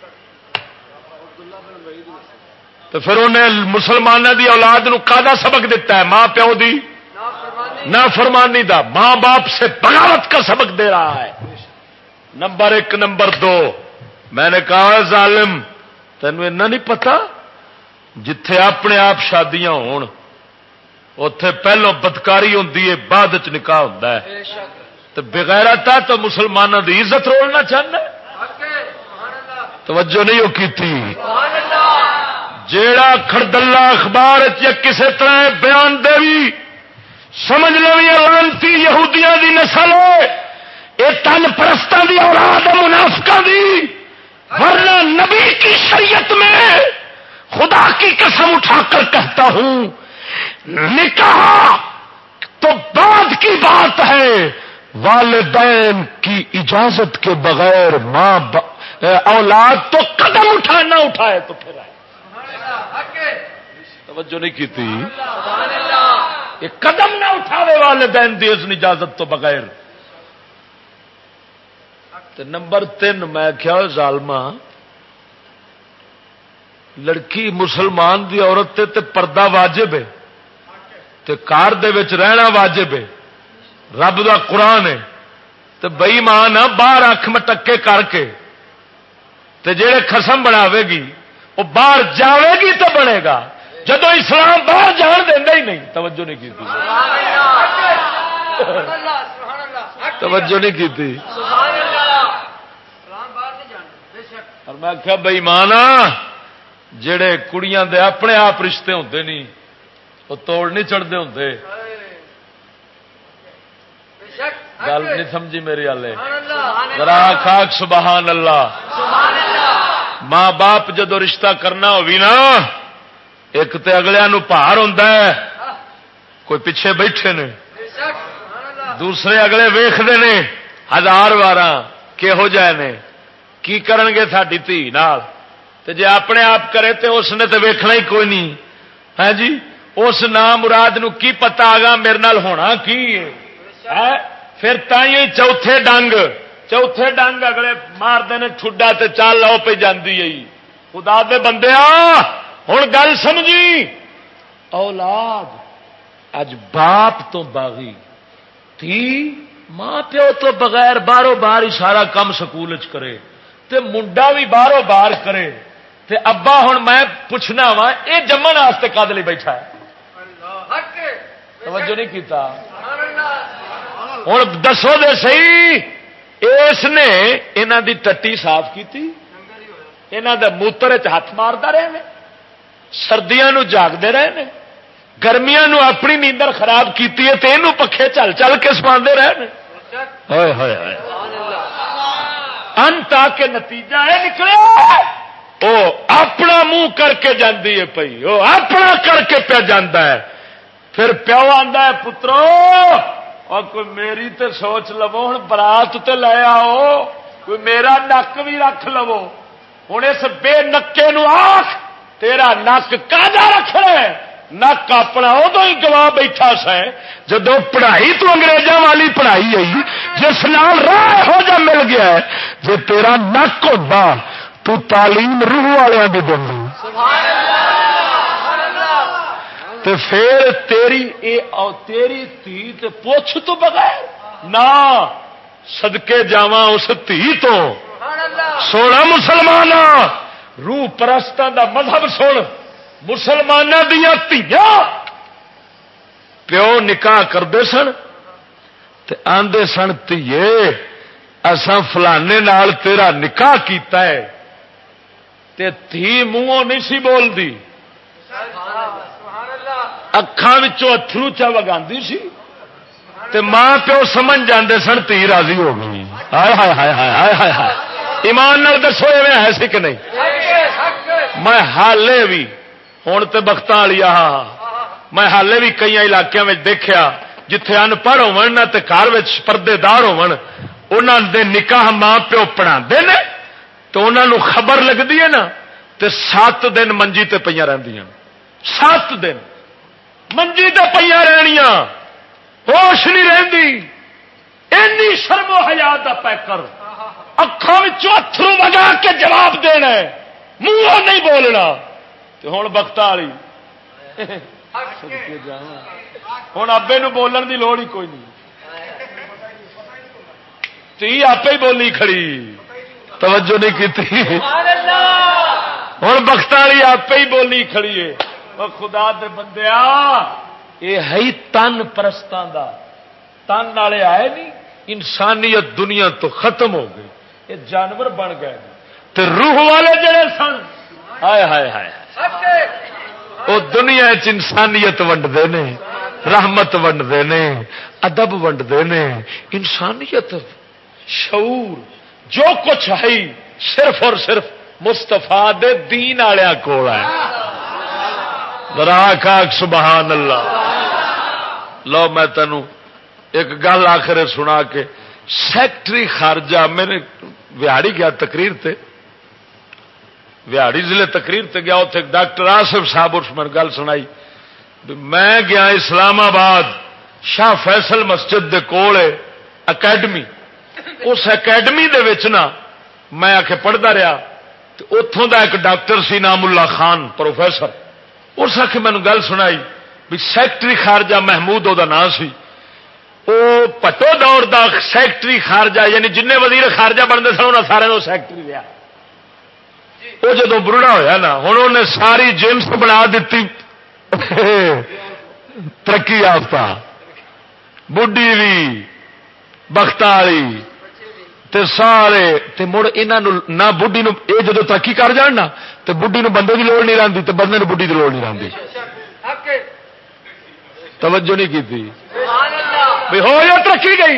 تو پھر انہیں مسلمانوں دی اولاد نو کادا سبق دیتا ہے؟ ماں پیو دی نافرمانی دا، ماں باپ سے بغاوت کا سبق دے رہا ہے۔ نمبر 1۔ نمبر 2، میں نے کہا ظالم تینوں اینا نہیں پتا جتھے اپنے آپ شادیاں ہون اوتھے پہلو بدکاری ہوندی ہے، بعد چ نکاح ہوندا ہے، تو بغیرتا تو مسلمانوں دی عزت رولنا چاہنا۔ توجہ نہیں ہو کیتی؟ جیڑا کھڑدلہ اخبار یا کسی طرح بیان دے بھی سمجھ لو یہ لعنتی یہودیاں دی نسل ہے، یہ تن پرستاں دی اولاد منافقاں دی، ورنہ نبی کی شریعت میں خدا کی قسم اٹھا کر کہتا ہوں نکاح تو بعد کی بات ہے، والدین کی اجازت کے بغیر ماں اولاد تو قدم اٹھائے نہ اٹھائے تو پھر آئے۔ توجہ نہیں کی تھی؟ یہ قدم نہ اٹھاوے والدین دی اذن اجازت تو بغیر۔ نمبر 3، میں کیا ظالما لڑکی مسلمان دی عورت تے پردہ واجب ہے، تے کار دے وچ رہنا واجب ہے، رب دا قرآن ہے، تے بے ایمان باہر اکھ مٹکے کر کے تے جڑے قسم بناوے گی وہ باہر جاوے گی تو بنے گا، جدو اسلام باہر جان دینا ہی نہیں۔ توجہ نہیں کی تھی؟ توجہ نہیں کی تھی؟ اور میں کہا بے ایمان جڑے کڑیاں دے اپنے آپ رشتے ہوندے نہیں وہ توڑ نہیں چڑھتے ہوندے۔ گل نہیں سمجھی میری والے؟ ذرا خاک سبحان اللہ۔ ماں باپ جدو رشتہ کرنا ہوگی نا، ایک تے اگلیاں نو پہاڑ ہوندا ہے، کوئی پیچھے بیٹھے نے، دوسرے اگلے ویکھدے نے 1000 واراں کہہو جائے نے، کی کرن گے ساڈی دھی نال؟ تے جے اپنے آپ کرے تے اس نے تے ویکھنا ہی کوئی نہیں ہے جی۔ اس نام مراد نو کی پتا آگا میرے نال ہونا کی ہے؟ پھر تائیں چوتھے ڈنگ اگلے مارتے ہیں ٹھڈا تے چال لو پہ جاندی ہے۔ خدا دے بندیا ہن گل سمجھی، اولاد اج باپ تو باغی تھی، ماں پیو تو بغیر باہروں باہر ہی سارا کام سکول چ کرے تے منڈا بھی باہروں باہر کرے تے ابا ہن میں پوچھنا وا یہ جمن واسطے کد لئی بیٹھا ہے؟ توجہ نہیں کیتا؟ ہوں دسو دے سی اس نے انہاں دی ٹٹی صاف کیتی، انہاں دے موتر چ ہاتھ ماردا رہے نے، سردیاں نو جاگدے رہے نے، گرمیاں نو اپنی نیندر خراب کیتی ہے تے اینو پکھے چل چل کے سواندے رہے نے۔ ہائے ہائے ہائے، انت آ کے نتیجہ ہے نکلے او اپنا منہ کر کے جاندی ہے پئی، او اپنا کر کے پیا جاندا ہے۔ پھر پیو آندا ہے پترو اور کوئی میری تے سوچ لو، ہوں برات تے لے آؤ، کوئی میرا نک بھی رکھ لو۔ ہوں اس بے نکے نو آخ تیرا نک کادا رکھنا ہے؟ نک اپنا ادو ہی گوا بیٹھا سیں جدو پڑھائی تو انگریزوں والی پڑھائی آئی، جس نال راہ ہو جا مل گیا ہے۔ جی تیرا نک ہوتا تو تعلیم روح والوں کی دینی تو پھر تیری تھی تے پوچھ تو بغیر نہ صدقے جاواں اس تھی تو۔ سونا مسلمان روح پرستاں دا مذہب سن، مسلماناں دیاں دھیاں پیو نکاح کرتے سن تے آندے سن تیے اساں فلانے نال تیرا نکاح کیتا ہے تے تھی منہوں نہیں سی بول دی اکھاں وچوں اتھرو چا وگاندی سی تے ماں پیو سمجھ جاندے سن تی راضی ہو گئی ہائے ہائے ہائے ہائے ہائے ہائے ایمان نال دسو ایویں ہے سی کہ نہیں میں حالے بھی ہن تے بختاں والی میں حالے بھی کئی علاقوں میں دیکھا جتھے ان پڑھ ہون تے گھر وچ پردے دار ہون انہاں دے نکاح ماں پیو پڑھاندے نے تو انہاں نو خبر لگدی ہے نا تے 7 دن منجی تے پئیاں رہندیاں 7 دن منجی تے پئیاں رہنیاں ہوش نہیں رہندی اینی شرم و حیا دا پیکر اکھاں وچوں اتھرو وگا کے جواب دینا ہے منہوں نہیں بولنا تے ہن بختاں والی ہوں ابے نو بولن دی لوڑ ہی کوئی نہیں تی آپ ہی بولی کھڑی توجہ نہیں کی ہوں بخت والی آپ ہی بولی کھڑی ہے خدا دے بندیا یہ ہے تن پرستاں دا تن والے آئے نہیں انسانیت دنیا تو ختم ہو گئی یہ جانور بن گئے تے روح والے جڑے سن ہائے ہائے ہائے وہ دنیا انسانیت ونڈتے ہیں رحمت ونڈتے ہیں ادب ونڈتے ہیں انسانیت شعور جو کچھ ہے صرف اور صرف مستفا دے دین والے کول ہے راک سبحان اللہ. لو میں تینوں ایک گل آخر سنا کے سیکٹری خارجہ میرے وہاڑی گیا تقریر تے وہاڑی ضلع تقریر تے گیا اتنے ڈاکٹر آصف صاحب اس میں گل سنائی میں گیا اسلام آباد شاہ فیصل مسجد دے کول اکیڈمی اس اکیڈمی دے وچ نا میں آ کے پڑھتا رہا اتوں دا ایک ڈاکٹر سی نام اللہ خان پروفیسر اس آ کے مینو گل سنائی بھی سیکٹری خارجہ محمود وہ نام سی وہ پٹو دور دا سیکٹری خارجہ یعنی جن وزیر خارجہ بنتے سن انہوں سارے سیکٹری لیا وہ جدو برڑا ہویا نا ہوں انہیں ساری جنس بنا دیتی ترقی یافتہ بڈھی بھی بخت والی تے سارے تے مڑ انہوں نہ بڈھی یہ جدو ترقی کر جان نا تو بڈھی بندے کی لوڑ نہیں رہتی تو بندے بڈھی کی لوڑ نہیں رہتی توجہ نہیں کی تھی ہو یا ترقی گئی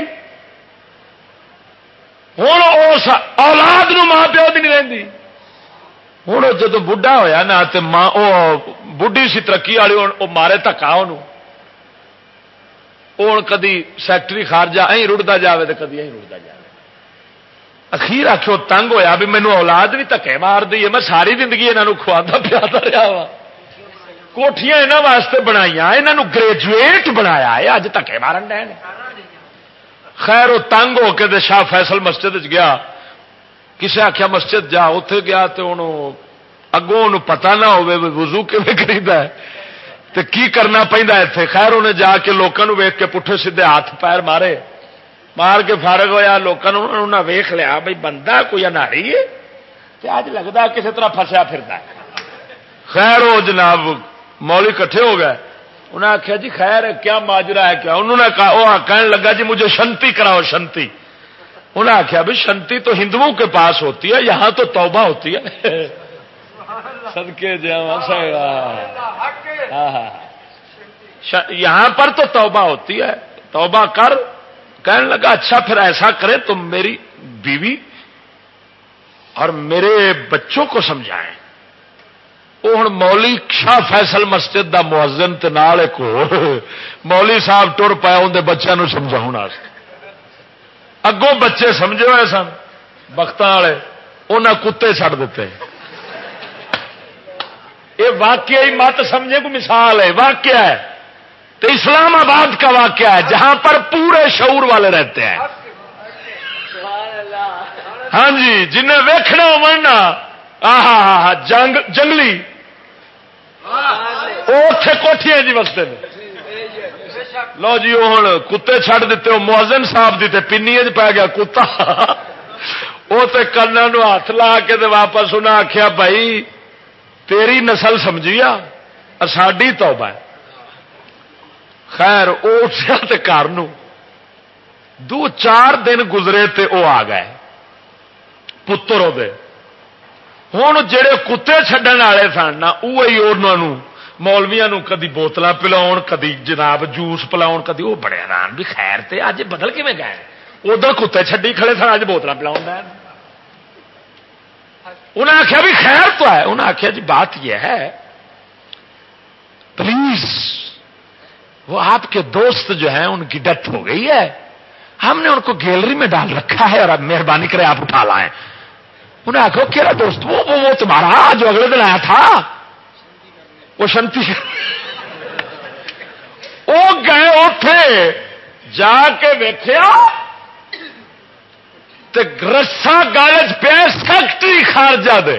ہوں اس اولاد نو ماں پیو کی نہیں رہتی ہوں جدو بڑھا ہویا نا تو ماں بڈھی سی ترقی والی وہ مارے دکا وہ کدی سیکٹری خارجہ ایں رڑتا جائے تو کدی ایں رڑتا جائے اخیر آخو تنگ ہویا بھی مینو اولاد بھی دکے مار دی ہے میں ساری زندگی یہاں کھوانا پیادا رہا وا کوٹیاں یہاں واسطے بنائی یہاں گریجویٹ بنایا ہے اج دکے مارن ڈے خیر وہ تنگ ہو کے شاہ فیصل مسجد گیا کسے آخیا مسجد جا اتے گیا تو اگوں پتا نہ ہو وضو کیون کریدا ہے تو کی کرنا پہنتا اتنے خیر انہیں جا کے لوگوں ویخ کے پٹھے سیدھے ہاتھ پیر مارے مار کے فارغ ہوا لوگوں نے ویخ لیا بھائی بندہ کوئی اناری ہے اج لگتا کسی طرح فسیا پھرتا ہے خیر وہ جناب مولی کٹھے ہو گئے انہیں آخیا جی خیر کیا ماجرا ہے کیا انہوں نے کہنے لگا جی مجھے شنتی کراؤ شنتی انہیں آخیا بھی شنتی تو ہندوؤں کے پاس ہوتی ہے یہاں تو توبہ ہوتی ہے صدقے یہاں پر تو توبہ ہوتی ہے توبہ کر کہنے لگا اچھا پھر ایسا کرے تم میری بیوی اور میرے بچوں کو سمجھائیں وہ ہوں مولی شاہ فیصل مسجد دا مؤذن تے نال ایک مولی صاحب ٹر پایا اندر بچوں سمجھاؤ اگوں بچے سمجھے ہوئے سن بختاں والے انہیں کتے چھڑ دیتے یہ واقعی مت سمجھے کوئی مثال ہے واقعہ ہے تو اسلام آباد کا واقعہ ہے جہاں پر پورے شعور والے رہتے ہیں ہاں جی جنہیں ویکھنا ہونا جنگلی اتے کوٹیاں جی وستے لو جی وہ ہوں کتے چھڑ دیتے وہ مؤذن صاحب دی تے پنی پی گیا کتا وہ تے کنا نو ہاتھ لا کے تے واپس انہیں آخیا بھائی تیری نسل سمجھی ساڈی توبہ ہے خیر اٹھیا تے گھر نو 2-4 دن گزرے تے وہ آ گئے پتر وہ ہوں جڑے کتے چڈن والے سن نا وہی انہوں مولویاں نو کدی بوتل پلاؤ کدی جناب جوس پلاؤ کدی وہ بڑے حیران بھی خیر تے اج بدل کیویں گئے ادھر کتے چڈی کھڑے سن اج بوتل پلاؤ انہیں آخیا بھی خیر تو ہے انہیں آخیا جی بات یہ ہے پلیز وہ آپ کے دوست جو ہیں ان کی ڈیتھ ہو گئی ہے ہم نے ان کو گیلری میں ڈال رکھا ہے اور اب مہربانی کرے آپ اٹھا لائیں انہیں آخو کہڑا دوست وہ تمہارا جو اگلے دن آیا تھا وہ شنتی وہ گئے اٹھے جا کے ویخیا رسا گل چ پیا سیکٹری خارجہ دے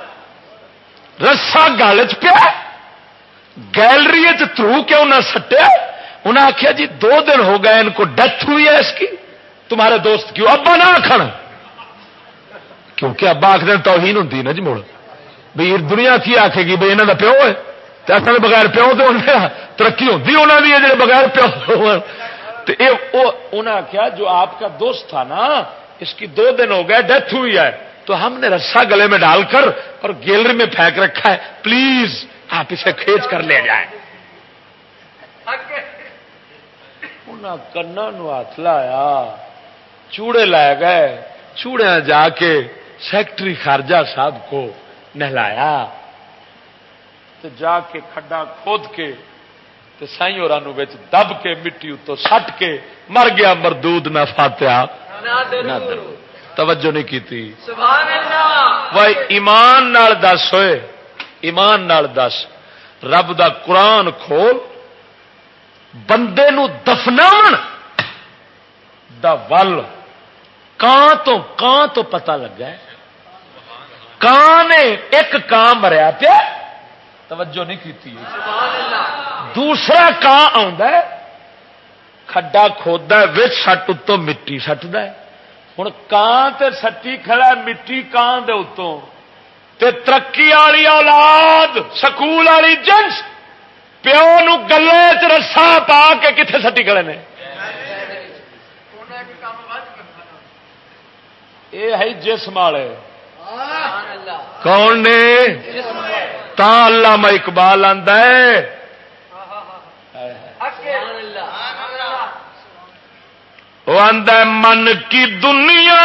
رسا گل چ پیا گیلری تھرو کیوں نہ سٹیا انہیں آخیا جی 2 دن ہو گئے ان کو ڈیتھ ہوئی ہے اس کی تمہارے دوست کیوں ابا نہ آخر کیونکہ ابا آخر توہین ہوتی نا جی مڑ بھائی دنیا کی آخے گی بھائی یہاں کا پیو ہے تو اصل بغیر پیو تو ترقی ہوتی انہوں کی جی بغیر پیو انہیں آخیا جو آپ کا دوست تھا نا اس کی 2 دن ہو گئے ڈیتھ ہوئی ہے تو ہم نے رسا گلے میں ڈال کر اور گیلری میں پھینک رکھا ہے پلیز آپ اسے کھینچ کر لے جائیں کنا نو ہاتھ لایا چوڑے لائے گئے چوڑے جا کے سیکٹری خارجہ صاحب کو نہلایا تو جا کے کھڈا کھود کے سائیں اور دب کے مٹی اتو سٹ کے مر گیا مردود نہ فاتحہ نہ درود توجہ نہیں کی تھی وہ ایمان نال دس ہوئے ایمان نال دس رب دا قرآن کھول بندے نو دفناون دا ول کان تو پتہ لگا ہے کان نے ایک کان مریا پیا توجہ نہیں کی دوسرا کان آندا ہے کھڈا کھودا وچ سٹ اتوں مٹی سٹدا ہے ہن کان تے سٹی کھڑا مٹی کان دے اتوں تے ترقی والی اولاد سکول والی جنس پیو نو گلے چ رسا پا کے کتنے سٹی کھڑے نے یہ ہے جسم والے کون نے تا علامہ اقبال آندا ہے وہ آندا ہے من کی دنیا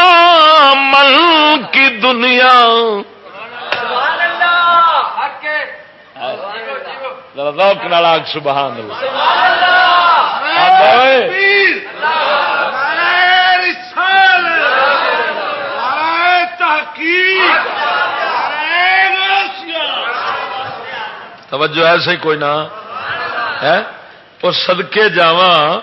ذوق نال آگ سبحان توجہ ایسے ہی کوئی نہ ہے اور صدقے جاواں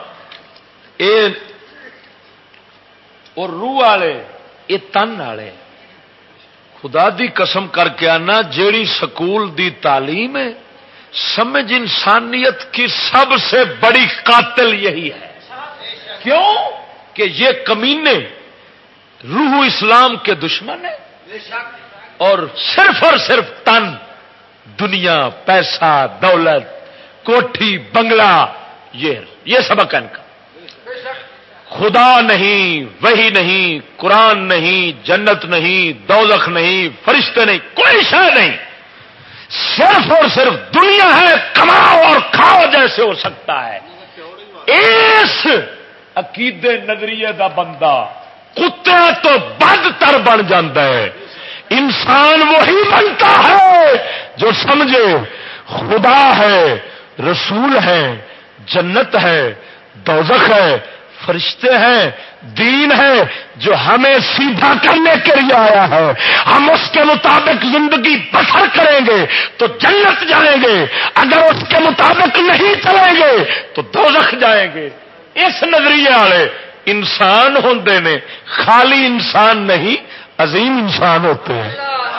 اور روح والے یہ تن والے خدا دی قسم کر کے آنا جیڑی سکول دی تعلیم ہے سمجھ انسانیت کی سب سے بڑی قاتل یہی ہے کیوں کہ یہ کمینے روح اسلام کے دشمن ہیں اور صرف تن دنیا پیسہ دولت کوٹھی بنگلہ یہ سبق ہے ان کا خدا نہیں وحی نہیں قرآن نہیں جنت نہیں دوزخ نہیں فرشتے نہیں کوئی شے نہیں صرف اور صرف دنیا ہے کماؤ اور کھاؤ جیسے ہو سکتا ہے اس عقیدے نظریے دا بندہ کتے تو بدتر بن جاتا ہے انسان وہی بنتا ہے جو سمجھے خدا ہے رسول ہے جنت ہے دوزخ ہے فرشتے ہیں دین ہے جو ہمیں سیدھا کرنے کے لیے آیا ہے ہم اس کے مطابق زندگی بسر کریں گے تو جنت جائیں گے اگر اس کے مطابق نہیں چلیں گے تو دوزخ جائیں گے اس نظریے والے انسان ہوندے نے خالی انسان نہیں عظیم انسان ہوتے ہیں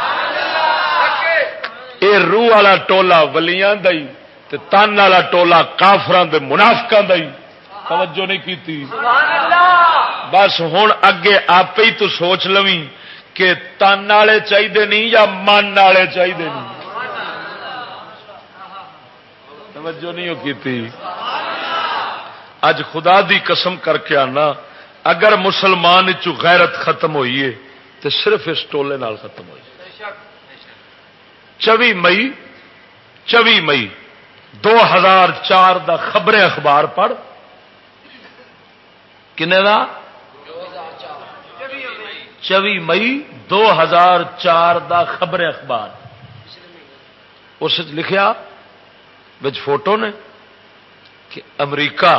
اے روح والا ٹولا ولیاں دا تے تن والا ٹولا کافراں دے منافقاں دا توجہ نہیں کی بس ہوں اگے آپ ہی تو سوچ لویں کہ تن والے چاہیے نہیں یا من والے چاہیے نہیں توجہ نہیں کی اج خدا دی قسم کر کے آنا اگر مسلمان چو غیرت ختم ہوئی ہے تو صرف اس ٹولے نال ختم ہوئی. 24 مئی 2004 دا خبریں اخبار پڑھ. کنے دا 24 مئی 2004 دا خبریں اخبار. اس لکھیا بچ فوٹو نے کہ امریکہ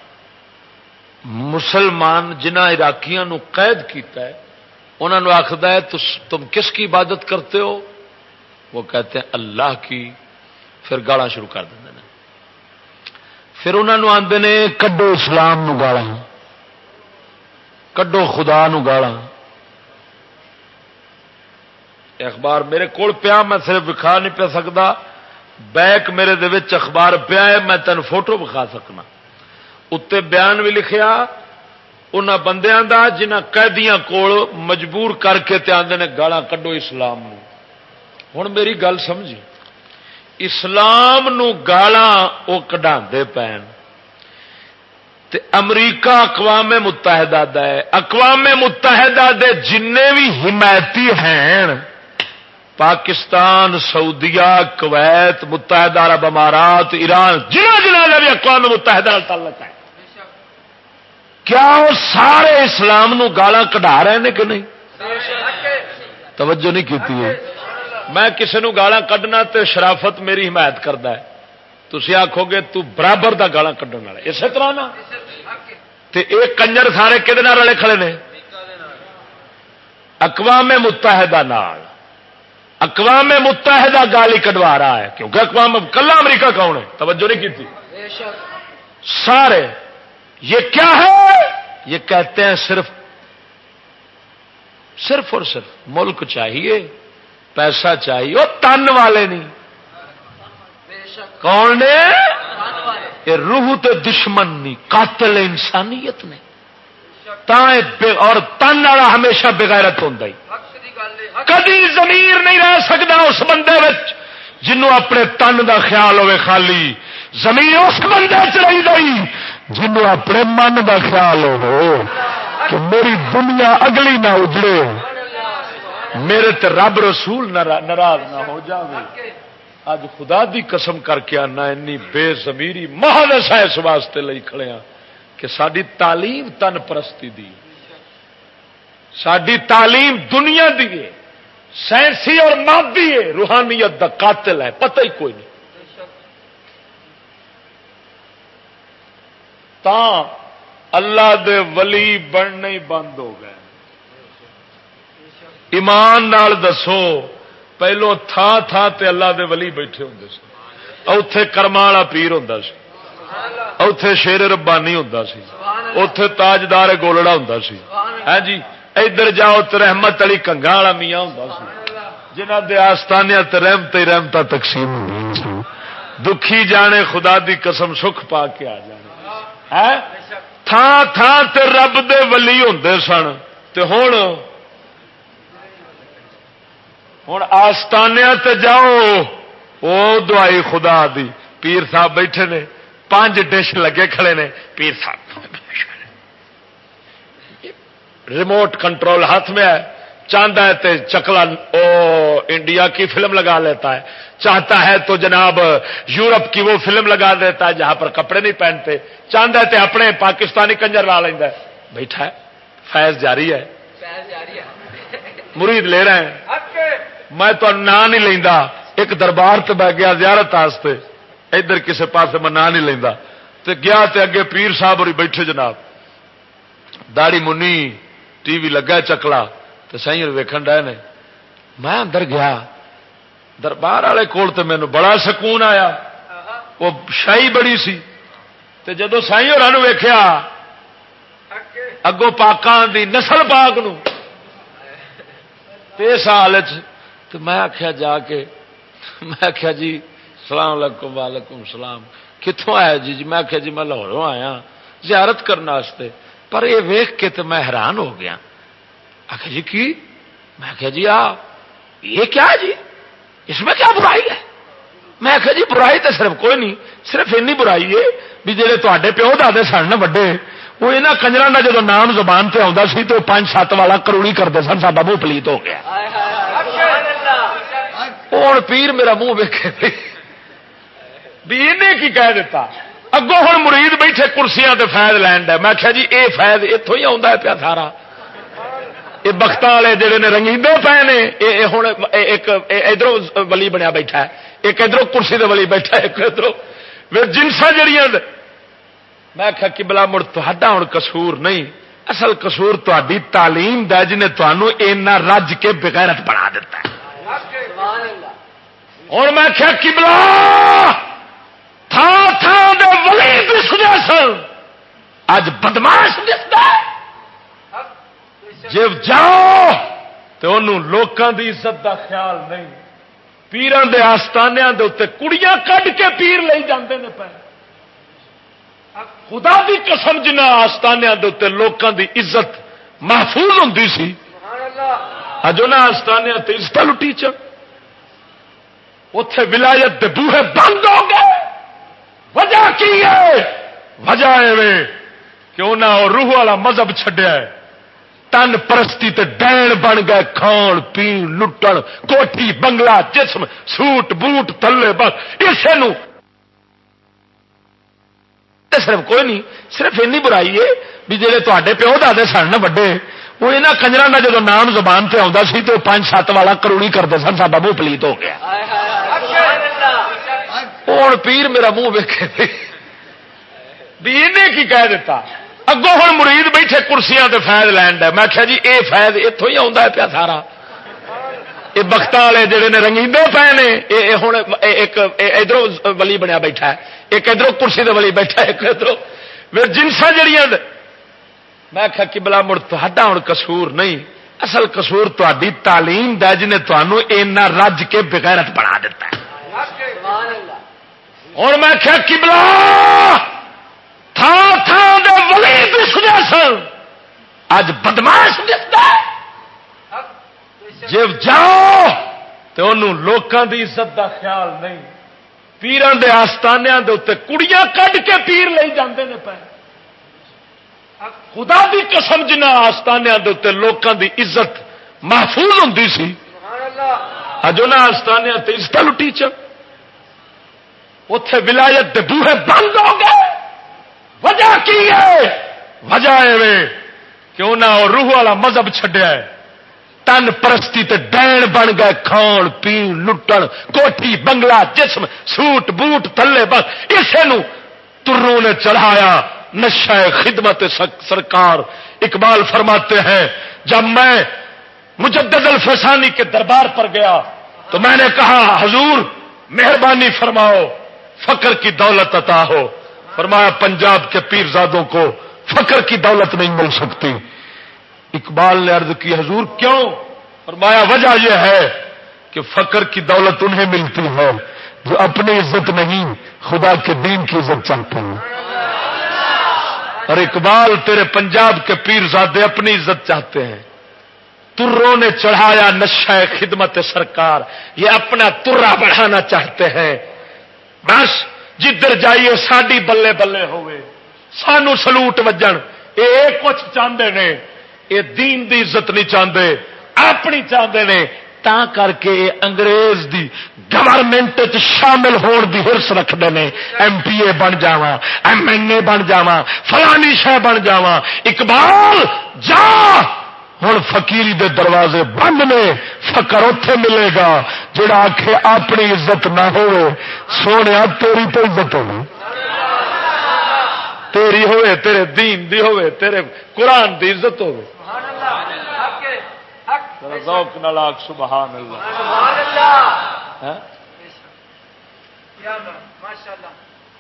مسلمان جنہ عراقیاں نو قید کیتا ہے انہوں نے آخدا ہے تم کس کی عبادت کرتے ہو؟ وہ کہتے ہیں اللہ کی. پھر گالاں شروع کر دیں. پھر انہوں نے آندے نے کڈو اسلام نو گالاں، کڈو خدا نو گالاں. اخبار میرے کول پیا، میں صرف دکھا نہیں پہ سکتا. بیک میرے دے وچ اخبار پیا ہے، میں تین فوٹو دکھا سکنا. اتنے بیان بھی لکھیا انہاں بندیاں دا جنہ قیدیاں کول مجبور کر کے تے آندے نے گالاں کڈو اسلام نو. ہن میری گل سمجھی، اسلام نو گالاں او کڈاندے پین تے امریکہ اقوام متحدہ دا ہے. اقوام متحدہ دے جننے بھی حمایتی ہیں پاکستان، سعودیہ، کویت، متحدہ عرب امارات، ایران، جنہ بھی اقوام متحدہ نال تعلق ہے، کیا وہ سارے اسلام نو گالاں کڈا رہے ہیں کہ نہیں؟ توجہ نہیں کیتی ہے. میں کسی نو گالاں کڈنا تے شرافت میری حمایت کردا ہے، تسی آکھو گے تو برابر دا گالاں کڈن والا. اسی طرح نا تے ایک کنجر سارے کدے نال رلے کھڑے نے؟ اقوام متحدہ نال. اقوام متحدہ گالی کڈوا رہا ہے کیونکہ اقوام کلا امریکہ کون ہے؟ توجہ نہیں کی تھی. سارے یہ کیا ہے؟ یہ کہتے ہیں صرف اور صرف ملک چاہیے، پیسہ چاہیے. وہ تن والے نہیں. کون نے؟ یہ روح تے دشمن نہیں، قاتل انسانیت نے. اور تن والا ہمیشہ بغیرت ہوتا ہی. کدی ضمیر نہیں رہ سکتا اس بندے جنوں اپنے تن دا خیال ہوئے خالی. ضمیر اس بندے چ رہی گئی جنوں اپنے من دا خیال ہو کہ میری دنیا اگلی نہ اجڑے، میرے تے رب رسول ناراض نہ ہو جاوے. اج خدا دی قسم کر کے آنا انی بے ضمیری محض اس واسطے لئی کھڑے ہاں کہ ساری تعلیم تن پرستی دی، ساری تعلیم دنیا دی ہے، سائنسی اور مادی ہے، روحانیت دا قاتل ہے، پتہ ہی کوئی نہیں. تا اللہ دے ولی بننے ہی بند ہو گئے. ایمان نال دسو پہلو تھان تے اللہ دے ولی بیٹھے ہوندے سی. اوتھے کرما والا پیر ہوندا سی، اوتھے شیر ربانی ہوندا سی، اوتھے تاجدار گولڑا ہوندا سی. ہاں جی ادھر جاؤ تے رحمت علی کنگا والا میاں ہوندا سی جنہ دے آستانے تے رحمت ہی رحمتاں تقسیم ہوندی سی. دکھی جانے خدا دی قسم سکھ پا کے آ جانے. تھان تے رب دے ولی ہوندے سن تے ہن آستانے تے جاؤ او دعائی خدا دی پیر صاحب بیٹھے نے، 5 ڈش لگے کھڑے نے. پیر صاحب ریموٹ کنٹرول ہاتھ میں ہے، چاہتا ہے تو چکلا انڈیا کی فلم لگا لیتا ہے، چاہتا ہے تو جناب یورپ کی وہ فلم لگا دیتا ہے جہاں پر کپڑے نہیں پہنتے، چاہتا ہے تو اپنے پاکستانی کنجر لا لینا ہے. بیٹھا ہے فیض جاری ہے، مرید لے رہے ہیں. میں تو نام نہیں لینا، ایک دربار تے بہ گیا زیارت واسطے، ادھر کسی پاس میں نام نہیں لینا تے گیا تے اگے پیر صاحب اور بیٹھے جناب داڑی منی، ٹی وی لگا چکلا تو سائیں ویکھن ڈے نے. میں اندر گیا دربار والے کول تے مینوں بڑا سکون آیا، وہ شاہی بڑی سی. تے جدو سائیں ہوراں نوں ویکھیا اگوں پاکاں دی نسل پاک نوں تے اس حالت تو میں آخیا جا کے، میں آخیا جی السلام علیکم. وعلیکم السلام. کتوں آیا جی؟ میں آخیا جی میں لاہوروں آیا زیارت کرنے واسطے. پر یہ ویخ کے تو میں حیران ہو گیا. آخیا جی کی؟ میں آخیا جی یہ کیا جی، اس میں کیا برائی ہے؟ میں آخیا جی برائی تو صرف کوئی نہیں، صرف اینی برائی ہے بھی جہے تے پیو دے سن نا وڈے وہ یہاں کنجراں دا جدوں نام زبان تے آتا سی تو 5-7 والا کروڑی کرتے سن ساڈا منہ پلیت ہو گیا ہوں پیر میرا منہ ویکھے بھی انہیں کی کہہ دیتا اگوں ہوں مرید بیٹھے کرسیاں تے فیض لین دے میں آخیا جی اے فیض اتوں ہی آتا ہے پیا سارا یہ بخت والے جڑے نے رنگیندے پے نے ہوں ایک ادھر ولی بنیا بیٹھا ہے ایک ادھر کرسی دے ولی بیٹھا ہے ایک ادھر جنساں جڑیاں میں آخیا قبلہ مڑ تہاڈا ہوں قصور نہیں اصل قصور تہاڈی تعلیم دا جنہیں تمہوں اینا رج کے بغیرت بنا دیتا ہے ہوں میں آخیا قبلہ تھان تھان دے ولی دسدے سن اج بدماش دسدا جب جاؤ تو انہوں لوکاں دی عزت دا خیال نہیں پیران دے آستانیاں دے اوتے کڑیاں کڈ کے پیر لے جاندے نے پے خدا دی قسم جنہ آستانیاں دے اوتے لوکاں دی عزت محفوظ ہوندی سی اج انہاں آستانیاں تے عزت لٹی چ اوتھے ولایت دے بوہے بند ہو گئے وجہ کی ہے وجہ ہے کہ انہاں روح والا مذہب چھڈیا ہے تن پرستی تے ڈین بن گئے کھان پین لٹن کوٹھی بنگلہ جسم سوٹ بوٹ تلے بس اسے نو صرف کوئی نہیں صرف اینی برائی ہے بھی جہے تے پیو دے سن نا وڈے وہ یہاں کنجراں دا جدوں نام زبان تے آتا سی تو 5-7 والا کروڑی کرتے سن ساڈا منہ پلیت ہو گیا ہوں پیر میرا منہ ویکھے بھی انہیں کی کہہ دیتا اگوں ہوں مرید بیٹھے کرسیاں تے فیض لین دے میں آخیا جی اے فیض اتوں ہی آتا ہے پیا سارا یہ بخت والے جڑے نے رنگیندے پے نے ہوں ایک ادھر ولی بنیا بیٹھا ہے ایک ادھر کرسی دے ولی بیٹھا ہے ایک ادھر جنساں جڑیاں میں آخیا قبلہ مڑ تہاڈا ہوں قصور نہیں اصل قصور تہاڈی تعلیم دا جنہیں تمہوں اینا رج کے بغیرت بنا دیتا ہے ہوں میں آخیا قبلہ تھان تھان دے ولی دسدے سن اج بدماش دسدا جب جاؤ تو انہوں لوکاں دی عزت دا خیال نہیں پیران دے آستانیاں دے اوتے کڑیاں کڈ کے پیر لے جاندے نے پے خدا دی قسم جنہ آستانیاں دے اوتے لوکاں دی عزت محفوظ ہوندی سی اج انہاں آستانیاں تے عزت لٹی چ اوتھے ولایت دے بوہے بند ہو گئے وجہ کی ہے وجہ ہے کہ انہاں روح والا مذہب چھڈیا ہے تن پرستی تے ڈین بن گئے کھان پین لٹن کوٹھی بنگلہ جسم سوٹ بوٹ تلے بس اسے نو تروں نے چڑھایا نشہ خدمت سرکار اقبال فرماتے ہیں جب میں مجدد الفسانی کے دربار پر گیا تو میں نے کہا حضور مہربانی فرماؤ فقر کی دولت عطا ہو فرمایا پنجاب کے پیرزادوں کو فقر کی دولت نہیں مل سکتی اقبال نے عرض کی حضور کیوں فرمایا وجہ یہ ہے کہ فقر کی دولت انہیں ملتی ہے جو اپنی عزت نہیں خدا کے دین کی عزت چاہتے ہیں اور اقبال تیرے پنجاب کے پیرزادے اپنی عزت چاہتے ہیں تروں نے چڑھایا نشہ خدمت سرکار یہ اپنا ترا بڑھانا چاہتے ہیں بس جدھر جائیے ساڈی بلے بلے ہوئے سانو سلوٹ وجن یہ کچھ چاہتے نے یہ دین دی عزت نہیں چاہتے اپنی چاہتے نے تا کر کے انگریز دی گورنمنٹ شامل ہون دی ہرس رکھتے ہیں ایم پی اے بن جاواں ایم این اے بن جاواں فلانی شے بن جاواں اقبال جا ہوں فقیری دے دروازے بند نے فقر اوتھے ملے گا جڑا آکھے اپنی عزت نہ ہوئے سونے تیری تو عزت ہوگی تیری ہوئے تیرے دین دی ہوئے تیرے قرآن دی عزت ہوئے ذوق نال آکھ سبحان اللہ ماشاءاللہ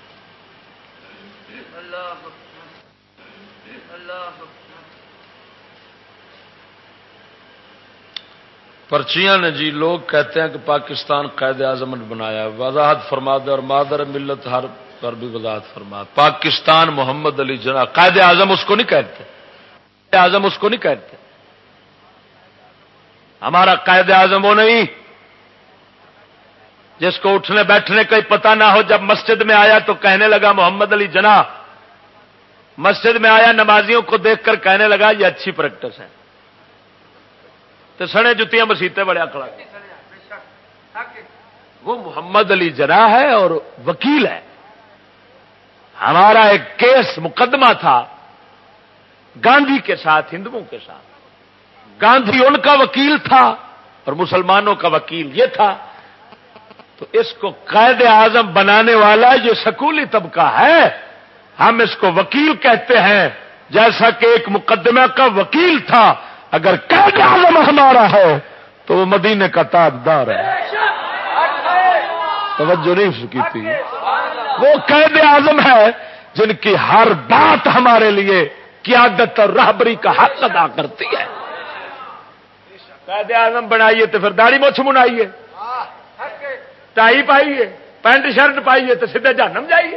پرچیاں نے جی لوگ کہتے ہیں کہ پاکستان قائد اعظم نے بنایا وضاحت فرما دے اور مادر ملت ہر پر بھی وضاحت فرما پاکستان محمد علی جناح قائد اعظم اس کو نہیں کہتے قائد اعظم اس کو نہیں کہتے ہمارا قائد اعظم وہ نہیں جس کو اٹھنے بیٹھنے کا ہی پتہ نہ ہو، جب مسجد میں آیا تو کہنے لگا محمد علی جناح، مسجد میں آیا نمازیوں کو دیکھ کر کہنے لگا یہ اچھی پریکٹس ہے، تو سنے جتیاں مسیطیں بڑے کھڑا۔ وہ محمد علی جناح ہے اور وکیل ہے۔ ہمارا ایک کیس مقدمہ تھا گاندھی کے ساتھ، ہندوؤں کے ساتھ۔ گاندھی ان کا وکیل تھا اور مسلمانوں کا وکیل یہ تھا، تو اس کو قائد اعظم بنانے والا یہ سکولی طبقہ ہے، ہم اس کو وکیل کہتے ہیں، جیسا کہ ایک مقدمہ کا وکیل تھا۔ اگر قائد اعظم ہمارا ہے تو وہ مدینے کا تاجدار ہے۔ توجہ نہیں کی تھی، وہ قائد اعظم ہے جن کی ہر بات ہمارے لیے قیادت اور رہبری کا حق ادا کرتی ہے۔ قائد اعظم بنائیے تو پھر داڑھی مچھ منائیے، ٹائی پائیے، پینٹ شرٹ پائیے تو سیدھے جہنم جائیے۔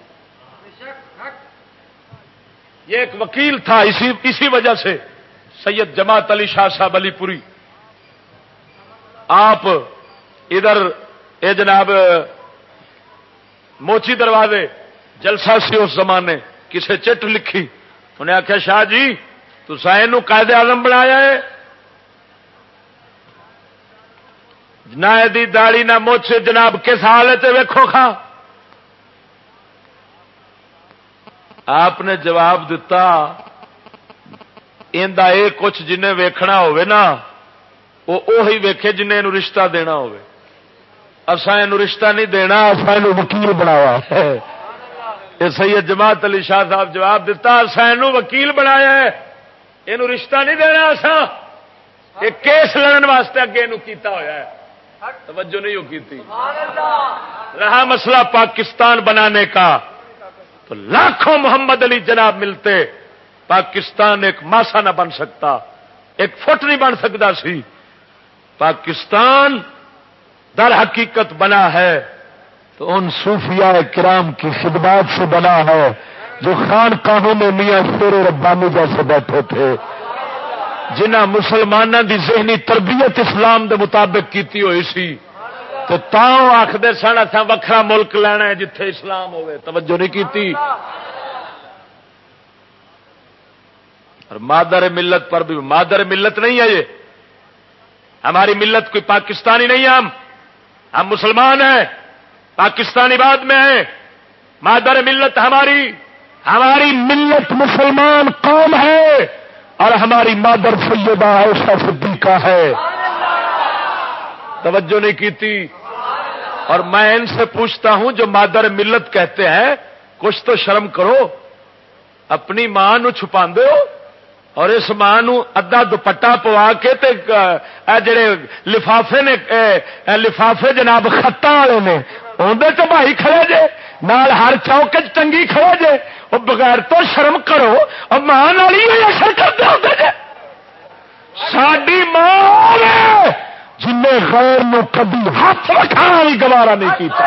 یہ ایک وکیل تھا، اسی وجہ سے سید جماعت علی شاہ صاحب علی پوری، آپ ادھر اے جناب موچی دروازے جلسہ سی اس زمانے، کسے چٹ لکھی، انہیں آخیا شاہ جی تو سائن قائد اعظم بنایا ہے، نہ دی داڑی نہ مچھ، جناب کس حال ہے ویکھو کھا۔ آپ نے جواب دیتا ایندا اے کچھ جنہیں ویکھنا ہوئے نا وہ اوہی ویکھے جنہیں اینو رشتہ دینا ہوئے، اساں اینو رشتہ نہیں دینا، اساں اینو وکیل بنایا ہے۔ یہ سید جماعت علی شاہ صاحب جواب دیتا اساں اینو وکیل بنایا ہے، اینو رشتہ نہیں دینا، اساں یہ کیس لڑن واسطے اگے اینو کیتا ہویا ہے۔ توجہ نہیں ہو کی تھی۔ رہا مسئلہ پاکستان بنانے کا تو لاکھوں محمد علی جناب ملتے، پاکستان ایک ماسا نہ بن سکتا، ایک فٹ نہیں بن سکتا سی۔ پاکستان در حقیقت بنا ہے تو ان صوفیاء کرام کی خدمات سے بنا ہے جو خانقاہوں میں میاں شیر ربانی جیسے بیٹھے تھے، جنہ مسلمانوں دی ذہنی تربیت اسلام دے مطابق کیتی ہوئی سی، تو تاؤں آخدے سن اساں وکھرا ملک لینا ہے جتھے اسلام ہوئے۔ توجہ نہیں کیتی۔ اور مادر ملت پر بھی، مادر ملت نہیں ہے یہ، ہماری ملت کوئی پاکستانی نہیں ہے، ہم مسلمان ہیں، پاکستانی بعد میں ہیں، مادر ملت ہماری ملت مسلمان قوم ہے، اور ہماری مادر سیدہ عائشہ صدیقہ ہے۔ توجہ نہیں کی تھی۔ اور میں ان سے پوچھتا ہوں جو مادر ملت کہتے ہیں، کچھ تو شرم کرو، اپنی ماں نو چھپا دو اور اس ماں نو ادھا دوپٹا پوا کے تے جڑے لفافے نے لفافے جناب خطاں والے نے اندر تو بھائی کھڑے جے، نال ہر چوک ٹنگی کھڑے جے، اور بغیر تو شرم کرو، اور ماں نال ہی اثر کرتے ہوتے جے۔ ساڈی ماں نے جن غیر نو کبھی ہاتھ رکھانا بھی گوارا نہیں کیتا۔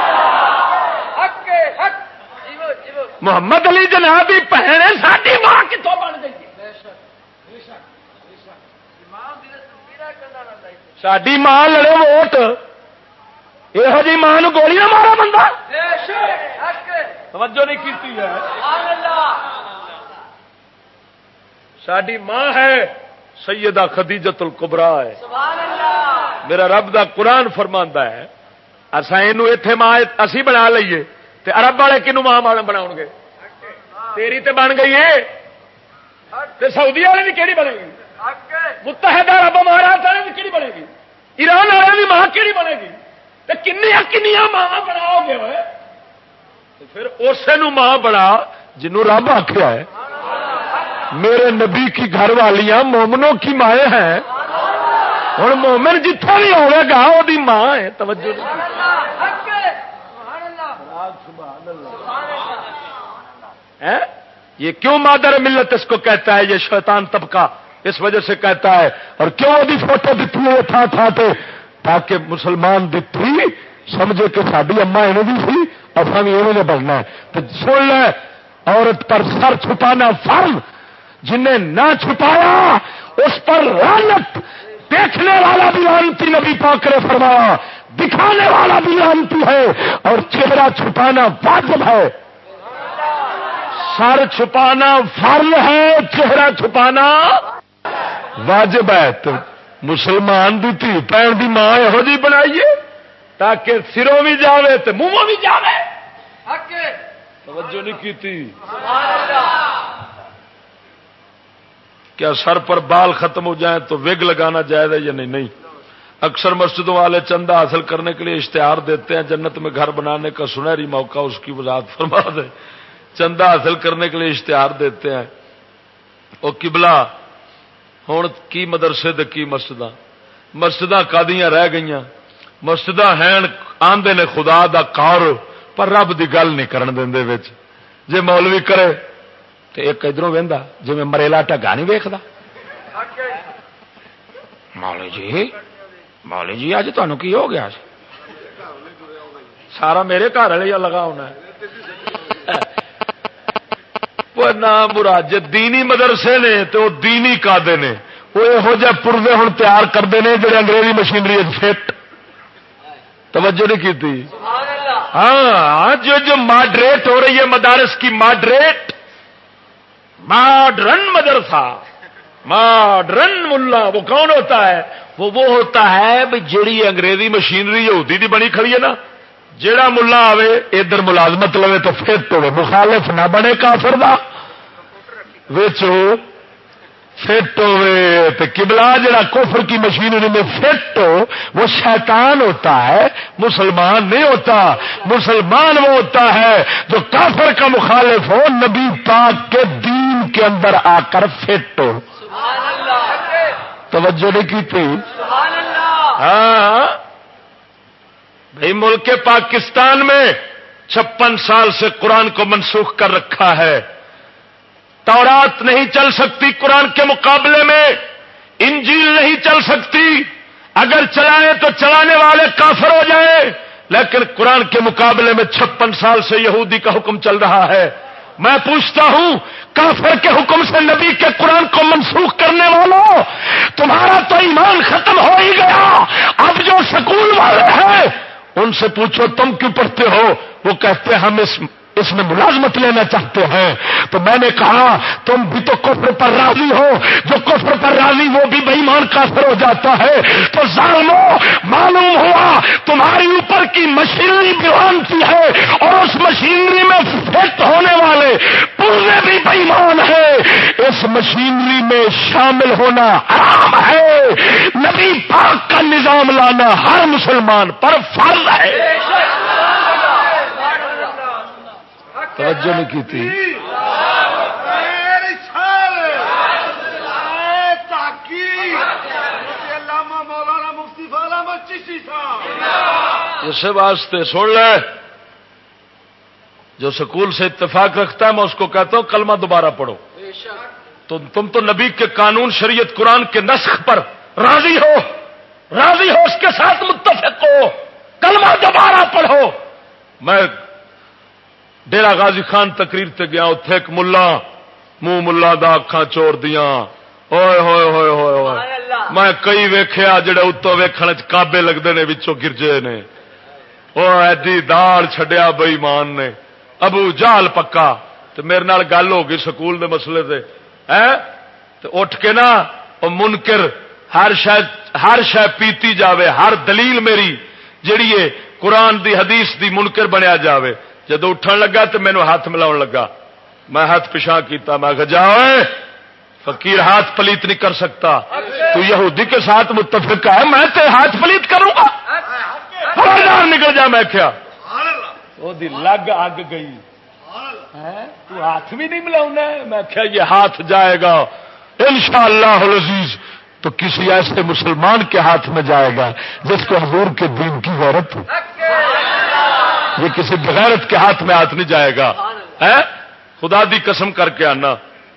محمد علی جناح دی بہن ساڈی ماں کتوں بن گئی؟ ساڈی ماں لڑے ووٹ، یہو جی ماں نو گولی نہ مارا بندہ۔ توجہ نہیں کی ہے۔ ساڈی ماں ہے سیدہ خدیجۃ الکبریٰ ہے۔ میرا رب دا قرآن فرماندا ہے اساں اینو ایتھے ماں اسی بنا لئیے تے عرب والے کنو ماں بناؤ گے؟ تیری تے بن گئی ہے تے سعودی والے دی کیڑی بنے گی؟ متحدہ عرب امارات والے دی کیڑی بنے گی؟ ایران والے دی ماں کیڑی بنے گی؟ تے کنیاں ماں بناؤ گے ہوئے؟ پھر اسے نو ماں بنا جنوں رب آکھیا ہے میرے نبی کی گھر والیاں مومنوں کی مائیں ہیں، اور مومن جتھا بھی ہوگا گا وہ دی ماں ہے۔ توجہ یہ کیوں مادر ملت اس کو کہتا ہے؟ یہ شیطان طبقہ اس وجہ سے کہتا ہے۔ اور کیوں دی فوٹو دیتی ہے تھا تاکہ مسلمان دیتی سمجھے کہ ساری اما ایویں بھی سی اور ہم ایویں بننا ہے۔ تو سن لے، عورت پر سر چھپانا فرض، جنہیں نہ چھپایا اس پر لعنت، دیکھنے والا بھی لعنتی، نبی پاک نے فرمایا دکھانے والا بھی لعنتی ہے اور چہرہ چھپانا واجب ہے. سر چھپانا فرض ہے، چہرہ چھپانا واجب ہے. تو مسلمان دی تھی بہن دی ماں یہو جی بنائیے تاکہ سروں بھی جاوے تو منہوں بھی جاوے. توجہ نہیں کی تھی. کیا سر پر بال ختم ہو جائیں تو وگ لگانا جائز ہے یا نہیں؟ نہیں. اکثر مسجدوں والے چندہ حاصل کرنے کے لیے اشتہار دیتے ہیں جنت میں گھر بنانے کا سنہری موقع، اس کی وضاحت فرما دیں. چندہ حاصل کرنے کے لیے اشتہار دیتے ہیں. وہ قبلہ ہوں کی مدرسے دے کی مسجد کادیاں رہ گئی. مسجد ہیں آندے نے خدا دا کار پر رب دی گل نہیں کرن دے وچ. جے مولوی کرے تو ایک ادھروں وہدا جی میں مریلا ٹگا نہیں ویکھدا. مولوی جی اج تمہیں کی ہو گیا؟ سارا میرے گھر والے لگا ہونا ہے. نہ مراد جی دینی مدرسے نے تو دینی قادے نے وہ یہو جہ پردے ہوں تیار کرتے ہیں جڑے انگریزی مشینری فٹ. توجہ نہیں کی تھی. ہاں جو ماڈریٹ ہو رہی ہے مدارس کی ماڈرن مدرسہ ماڈرن ملا وہ کون ہوتا ہے؟ وہ ہوتا ہے بھائی جیڑی انگریزی مشینری یہودی دی بنی کھڑی ہے نا، جیڑا ملا آوے ادھر ملازمت لوے تو فٹ ہوے، مخالف نہ بنے کافر دا فٹ ہوے. تو قبلہ جڑا کفر کی مشینری میں فٹ ہو وہ شیطان ہوتا ہے، مسلمان نہیں ہوتا. مسلمان وہ ہوتا ہے جو کافر کا مخالف ہو، نبی پاک کے دین کے اندر آ کر فٹ ہو. توجہ نہیں کی تھی. ہاں بھائی ملک پاکستان میں 56 سال سے قرآن کو منسوخ کر رکھا ہے. تورات نہیں چل سکتی قرآن کے مقابلے میں، انجیل نہیں چل سکتی. اگر چلائیں تو چلانے والے کافر ہو جائیں، لیکن قرآن کے مقابلے میں 56 سال سے یہودی کا حکم چل رہا ہے. میں پوچھتا ہوں کافر کے حکم سے نبی کے قرآن کو منسوخ کرنے والوں، تمہارا تو ایمان ختم ہو ہی گیا. اب جو سکول والے ہیں ان سے پوچھو تم کیوں پڑھتے ہو؟ وہ کہتے ہیں ہم اس میں ملازمت لینا چاہتے ہیں. تو میں نے کہا تم بھی تو کفر پر راضی ہو، جو کفر پر راضی وہ بھی بے ایمان کافر ہو جاتا ہے. تو ظالمو معلوم ہوا تمہاری اوپر کی مشینری بیوانتی ہے اور اس مشینری میں فٹ ہونے والے پورے بھی بے ایمان ہیں. اس مشینری میں شامل ہونا حرام ہے. نبی پاک کا نظام لانا ہر مسلمان پر فرض ہے. توجہ نہیں کی تھی. اس واسطے سن لے جو سکول سے اتفاق رکھتا ہے میں اس کو کہتا ہوں کلمہ دوبارہ پڑھو. تو تم تو نبی کے قانون شریعت قرآن کے نسخ پر راضی ہو اس کے ساتھ متفق ہو، کلمہ دوبارہ پڑھو. میں ڈیرا غازی خان تقریر تے گیا، اتنے ایک ملا منہ ملا دا اکھاں چور دیاں ہوئے ہوئے ہوئے ہوئے ہوئے. میں کئی ویکھیا جڑے اتوں ویکھن کعبے لگتے نے وچوں گرجے نے. وہ ایڈی داڑ چھڈیا بے ایمان نے، ابو جہل پکا. تو میرے نال گل ہو گئی سکول دے مسئلے تے تو اٹھ کے نا وہ منکر ہر شے پیتی جاوے، ہر دلیل میری جیڑی ہے قرآن دی حدیث دی منکر بنیا جاوے. جدو اٹھن لگا تو مینو ہاتھ ملاؤ لگا، میں ہاتھ پچھا کیتا. میں کہا جا فقیر ہاتھ پلیت نہیں کر سکتا، تو یہودی کے ساتھ متفق ہے، میں تے ہاتھ پلیت کروں گا؟ خبردار نکل جا. میں کیا وہ لگ اگ گئی، تو ہاتھ بھی نہیں ملاؤنا. میں کیا یہ ہاتھ جائے گا انشاءاللہ العزیز تو کسی ایسے مسلمان کے ہاتھ میں جائے گا جس کو حضور کے دین کی غیرت ہو. یہ کسی بغیرت کے ہاتھ میں ہاتھ نہیں جائے گا. خدا دی قسم کر کے آنا.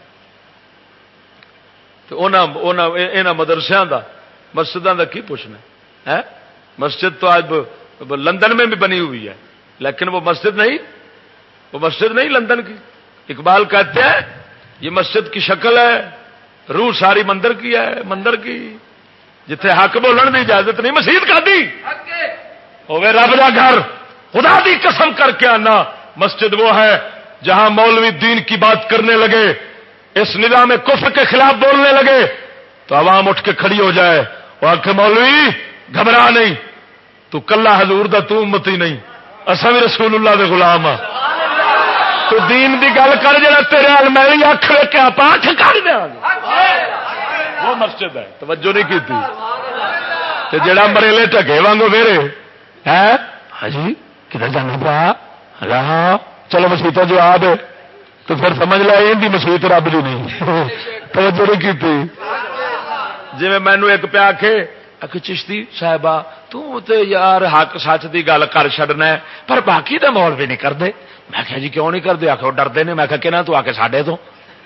تو مدرسوں دا مسجدوں دا کی پوچھنا ہے؟ مسجد تو آج لندن میں بھی بنی ہوئی ہے، لیکن وہ مسجد نہیں لندن کی. اقبال کہتے ہیں یہ مسجد کی شکل ہے، روح ساری مندر کی ہے. مندر کی جتھے حق بولن دی اجازت نہیں مسجد کا دی. ہوے رب دا گھر، خدا دی قسم کر کے آنا، مسجد وہ ہے جہاں مولوی دین کی بات کرنے لگے، اس نظام کفر کے خلاف بولنے لگے تو عوام اٹھ کے کھڑی ہو جائے، وہ آخ مولوی گھبرا نہیں، تو کلا حضور دا تو امتی نہیں، اصا بھی رسول اللہ دے غلام ہاں، تو دین دی گل کر جڑا تیرے حال میری اکھ ویکھے آپ اکھ کر دیا وہ مسجد ہے، توجہ نہیں کی تھی تے جڑا مریلے ٹکے وانگو ویرے ہے ہاں جی کدھر جانا پا رہا چلو مسیطا جو آ دے تو پھر سمجھ لیا یہ مسیت رب دی نہیں توجہ نہیں کی تھی جی مینو ایک پیا کہ چشتی صاحبہ تے یار حق سچ دی گل کر چڈنا پر باقی تو مول بھی نہیں کرتے، میں کہا جی کیوں نہیں کرتے، آخو ڈردے نے، میں کہا تو آ کے ساڈے تو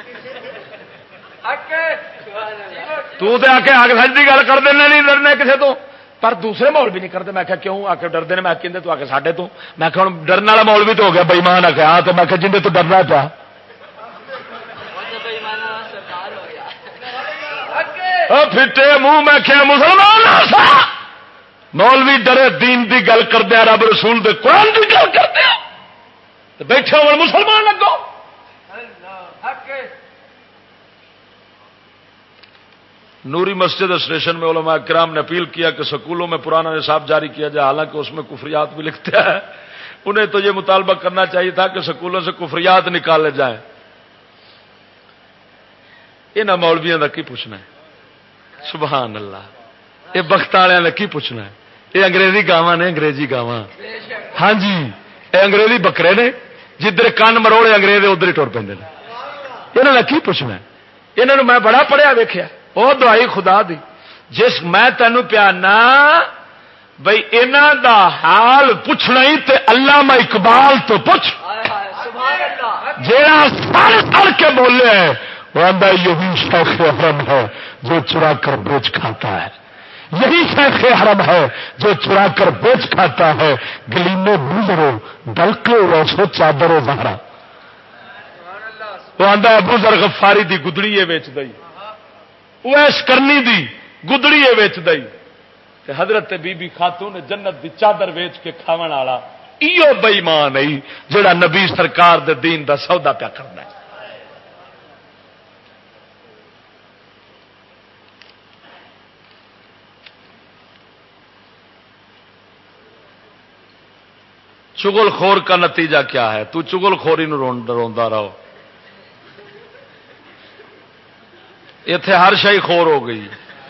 آ کے حق سچ دی گل کر دینا نہیں ڈرنا کسی تو، پر دوسرے مول بھی نہیں کرتے، میں کہا کیوں آ کے ڈردے نے، میں کہ تو آ کے ساڈے تو، میں کہ ہوں ڈرن والا مول بھی تو ہو گیا بےمان آ کے ہاں تو میں کہ جن تو ڈرنا پیا پھٹے منہ میں کیا مسلمان مولوی ڈرے دین دی گل کر دیا رب رسول دے قرآن دی گل کر دیا بیٹھے ہو مسلمان لگو نوری مسجد اسٹیشن میں علماء کرام نے اپیل کیا کہ سکولوں میں پرانا نصاب جاری کیا جائے، حالانکہ اس میں کفریات بھی لکھتے ہیں، انہیں تو یہ مطالبہ کرنا چاہیے تھا کہ سکولوں سے کفریات نکالے جائیں۔ انہاں مولویاں دا کی پوچھنا ہے، سبحان اللہ، یہ بخت والوں نے کی پوچھنا ہے، یہ انگریزی گاواں نے، انگریزی گاواں ہاں جی، یہ انگریزی بکرے نے، جدھر کان مروڑے انگریز ادھر ہی ٹر پہ، انہوں نے کی پوچھنا ہے، انہوں نے میں بڑا پڑھیا ویکھیا، وہ دعائی خدا دی جس میں تینوں پیانا بھائی انہاں دا حال پوچھنا ہی تے علامہ اقبال تو پوچھ جیڑا سڑ کے بولے ہے وہ آندہ یہی شیخ حرم ہے جو چرا کر بیچ کھاتا ہے، یہی شیخ حرم ہے جو چرا کر بیچ کھاتا ہے، گلیمے بزرو ڈلکے ویسو چادر زہرا، وہ آندہ ابو ذر غفاری دی گدڑی ہے بیچ دئی، اویس کرنی دی گدڑی ہے ویچ دئی، حضرت بی بی خاتون جنت دی چادر ویچ کے کھاون والا ایو بے ایمان ہے جڑا نبی سرکار دے دین دا سودا پیا کرنا ہے۔ چگل خور کا نتیجہ کیا ہے؟ تو چگل خوری نو روندا رہو، ایتھے ہر شئی خور ہو گئی۔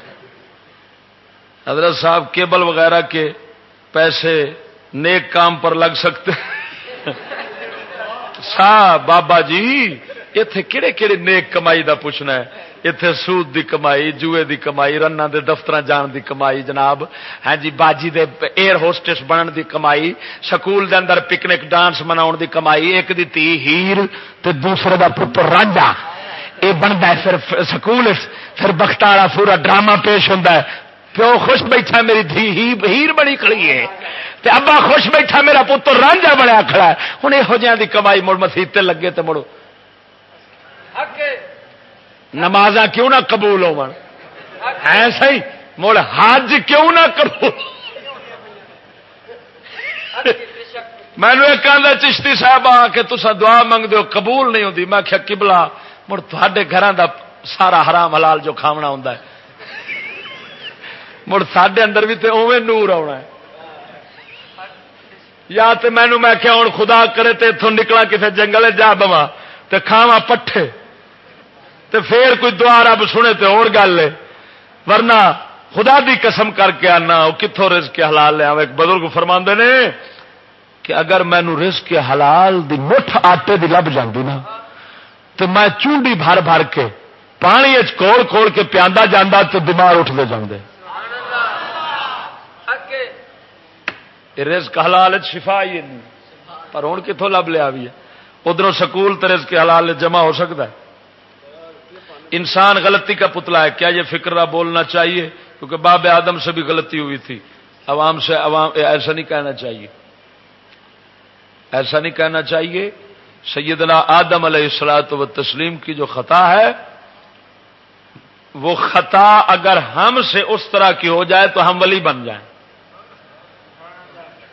حضرت صاحب کیبل وغیرہ کے پیسے نیک کام پر لگ سکتے صاحب بابا جی ایتھے کہڑے کہڑے نیک کمائی دا پوچھنا ہے، ایتھے سود دی کمائی، جوئے دی کمائی، رنا دے دفتر جان دی کمائی جناب، ہاں جی باجی دے ایئر ہوسٹس بنن دی کمائی، سکول دے اندر پکنک ڈانس مناؤن دی کمائی، ایک دی تی ہیر تے دوسرے دا پتر رانجھا، یہ بنتا ہے پھر سکول پھر بخت والا پورا ڈرامہ پیش ہوتا ہے، پیو خوش بیٹھا میری دھی ہیر بڑی کھڑی ہے تے ابا خوش بیٹھا میرا پتر رانجھا بنیا کھڑا ہے، ہوں یہو جہاں دی کمائی مڑ مسیتے لگے تو مڑو نمازاں کیوں نہ قبول ہو صحیح مڑ حج کیوں نہ قبول میں نے ایک آدھا چشتی صاحب آ کے تسا دعا منگتے ہو قبول نہیں ہوتی، میں آخیا قبلہ مڑ تھوڑے گھراں دا سارا حرام حلال جو کھاونا ہوندا ہے مڑ ساڈے اندر بھی تے اوویں نور آنا ہے، یا تے مینوں میں کیا ہوں خدا کرے تے اتوں نکلا کسی جنگل جا بواں تے کھاواں پٹھے تے پھر کوئی دعا رب سنے تے اور گل ہے، ورنہ خدا دی قسم کر کے آنا وہ کتوں رزق کے حلال لیا۔ ایک بزرگ فرماندے نے کہ اگر مینوں رزق کے حلال دی مٹھ آٹے دی لب جاندی نا تو میں چونڈی بھر بھر کے پانی کوڑ کوڑ کے پیاندا جاندہ تو بیمار اٹھتے جاندے۔ رزق حلال شفا ہی نہیں، پر ہوں کتوں لب لیا بھی ہے، ادھر سکول تو رزق حلال جمع ہو سکتا ہے۔ انسان غلطی کا پتلا ہے، کیا یہ فکرہ بولنا چاہیے؟ کیونکہ باب آدم سے بھی غلطی ہوئی تھی، عوام سے عوام ایسا نہیں کہنا چاہیے، ایسا نہیں کہنا چاہیے۔ سیدنا آدم علیہ الصلوۃ والتسلیم کی جو خطا ہے وہ خطا اگر ہم سے اس طرح کی ہو جائے تو ہم ولی بن جائیں،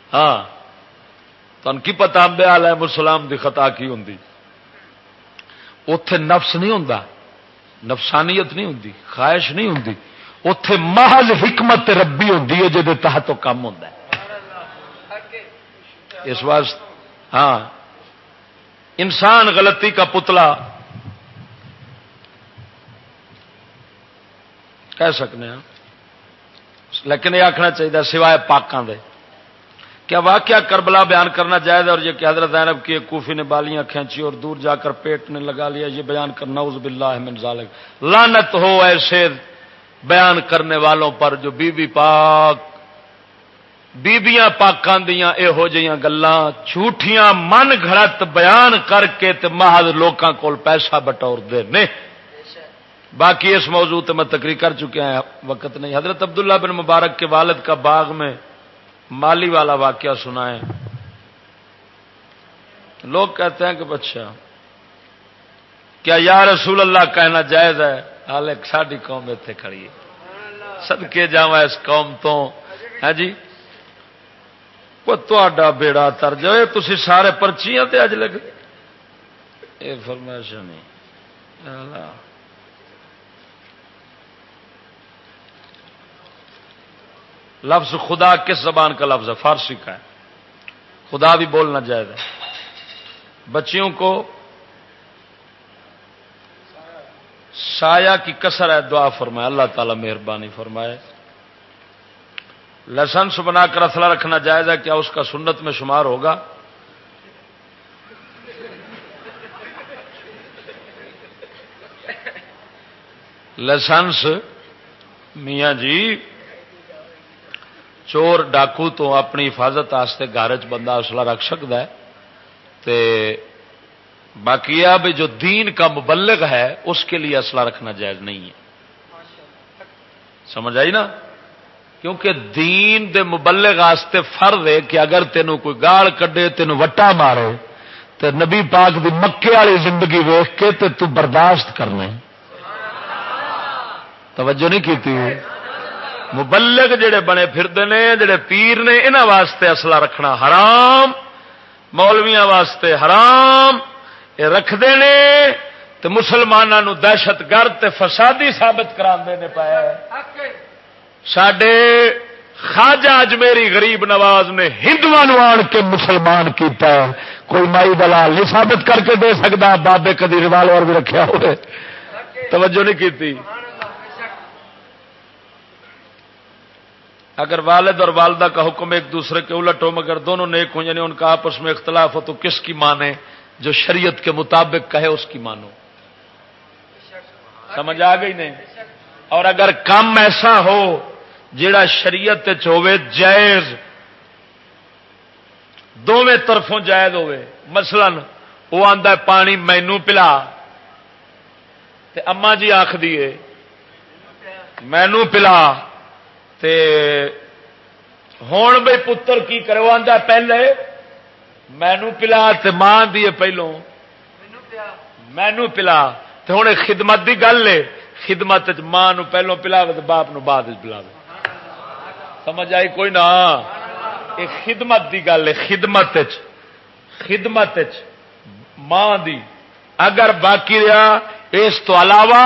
ہاں تمہیں کی پتا انبیاء علیہ السلام دی خطا کی ہوں اتے نفس نہیں ہوں نفسانیت نہیں ہوں خواہش نہیں ہوں اتے محض حکمت ربی ہوں جہد تحت کام ہوں اس واسطے ہاں انسان غلطی کا پتلا کہہ سکتے ہیں لیکن یہ آخنا چاہیے سوائے پاکوں دے کیا واقعہ کربلا بیان کرنا جائز ہے اور یہ کہ حضرت زینب کی ایک کوفی نے بالیاں کھینچی اور دور جا کر پیٹ نے لگا لیا یہ بیان کرنا نعوذ باللہ من ذالک لعنت ہو ایسے بیان کرنے والوں پر جو بی بی پاک بیبیاں پاکاں دیاں یہو جہاں گلاں جھوٹیاں من گھڑت بیان کر کے تے محض لوکاں کول پیسہ بٹور دے نے باقی اس موضوع تے میں تقریر کر چکے ہیں وقت نہیں حضرت عبداللہ بن مبارک کے والد کا باغ میں مالی والا واقعہ سنا ہے لوگ کہتے ہیں کہ اچھا کیا یا رسول اللہ کہنا جائز ہے حال ایک ساڈی قوم اتنے کھڑی ہے صدقے جاواں اس قوم تو ہے جی تا بیڑا تر جائے تھی سارے پرچیاں تے اج لگ یہ فرمائش نہیں لفظ خدا کس زبان کا لفظ ہے فارسی کا ہے خدا بھی بولنا جائز ہے بچیوں کو سایہ کی کسر ہے دعا فرمائے اللہ تعالی مہربانی فرمائے لائسنس بنا کر اسلحہ رکھنا جائز ہے کیا اس کا سنت میں شمار ہوگا لائسنس میاں جی چور ڈاکو تو اپنی حفاظت واسطے گھر چ بندہ اسلحہ رکھ سکتا ہے تے باقی یہ بھی جو دین کا مبلغ ہے اس کے لیے اسلحہ رکھنا جائز نہیں ہے سمجھ آئی نا کیونکہ دین دے مبلغ واسطے فرض ہے کہ اگر تینوں کوئی گال کڈے تینوں وٹا مارے تو نبی پاک دی مکے والی زندگی ویخ کے تے تو برداشت کرنے توجہ نہیں کیتی مبلغ جڑے بنے پھردے نے جڑے پیر نے انہاں واسطے اسلحہ رکھنا حرام مولویاں واسطے حرام یہ رکھتے ہیں تو مسلمانوں نو دہشت گرد تے فسادی ثابت کراندے نے پایا ساڈے خواجہ اجمیری غریب نواز نے ہندوؤں آن کے مسلمان کیتا ہے کوئی مائی دلال نہیں ثابت کر کے دے سکتا بابے کدی ریوالور بھی رکھیا ہوئے توجہ نہیں کیتی اگر والد اور والدہ کا حکم ایک دوسرے کے الٹ ہو مگر دونوں نیک ہوں یعنی ان کا آپس میں اختلاف ہو تو کس کی مانے جو شریعت کے مطابق کہے اس کی مانو سمجھ آ گئی نہیں اور اگر کام ایسا ہو جیڑا شریعت ہوے جائز دونوں طرفوں جائز ہوئے مثلا وہ آندا ہے پانی مینو پلا تے اما جی آخ دیے مینو پلا تے ہون بھائی پتر کی کرے وہ آندا پہلے مینو پلا تے ماں دیے پہلوں مینو پلا تے ہوں خدمت دی گل ہے خدمت ماں نو پہلوں پلاوے تے باپ نو بعد پلاوے سمجھ آئی کوئی نہ یہ خدمت دی گل ہے خدمت ماں دی اگر باقی رہا اس تو علاوہ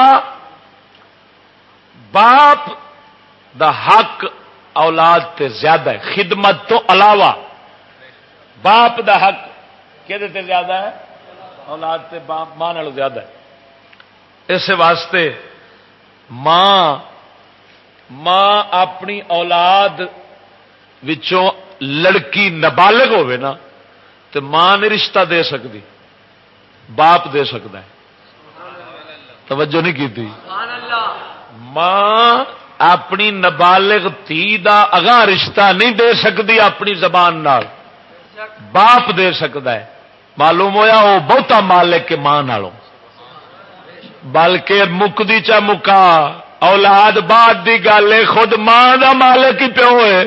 باپ دا حق اولاد تے زیادہ ہے خدمت تو علاوہ باپ دا حق کہدے تے زیادہ ہے اولاد تے ماں نالوں زیادہ ہے اس واسطے ماں اپنی اولاد وچوں لڑکی نابالغ ہوئے نا تو ماں نے رشتہ دے سکتی باپ دے سکتا ہے توجہ نہیں کی تھی ماں اپنی نابالغ تھی دا اگاں رشتہ نہیں دے سکتی اپنی زبان نال باپ دے سکتا ہے معلوم ہویا وہ بہتا مالک کے ماں نالوں بلکہ مکدی چا مکا اولاد بعد دی گل ہے خود ماں دا مالک ہی پیو ہے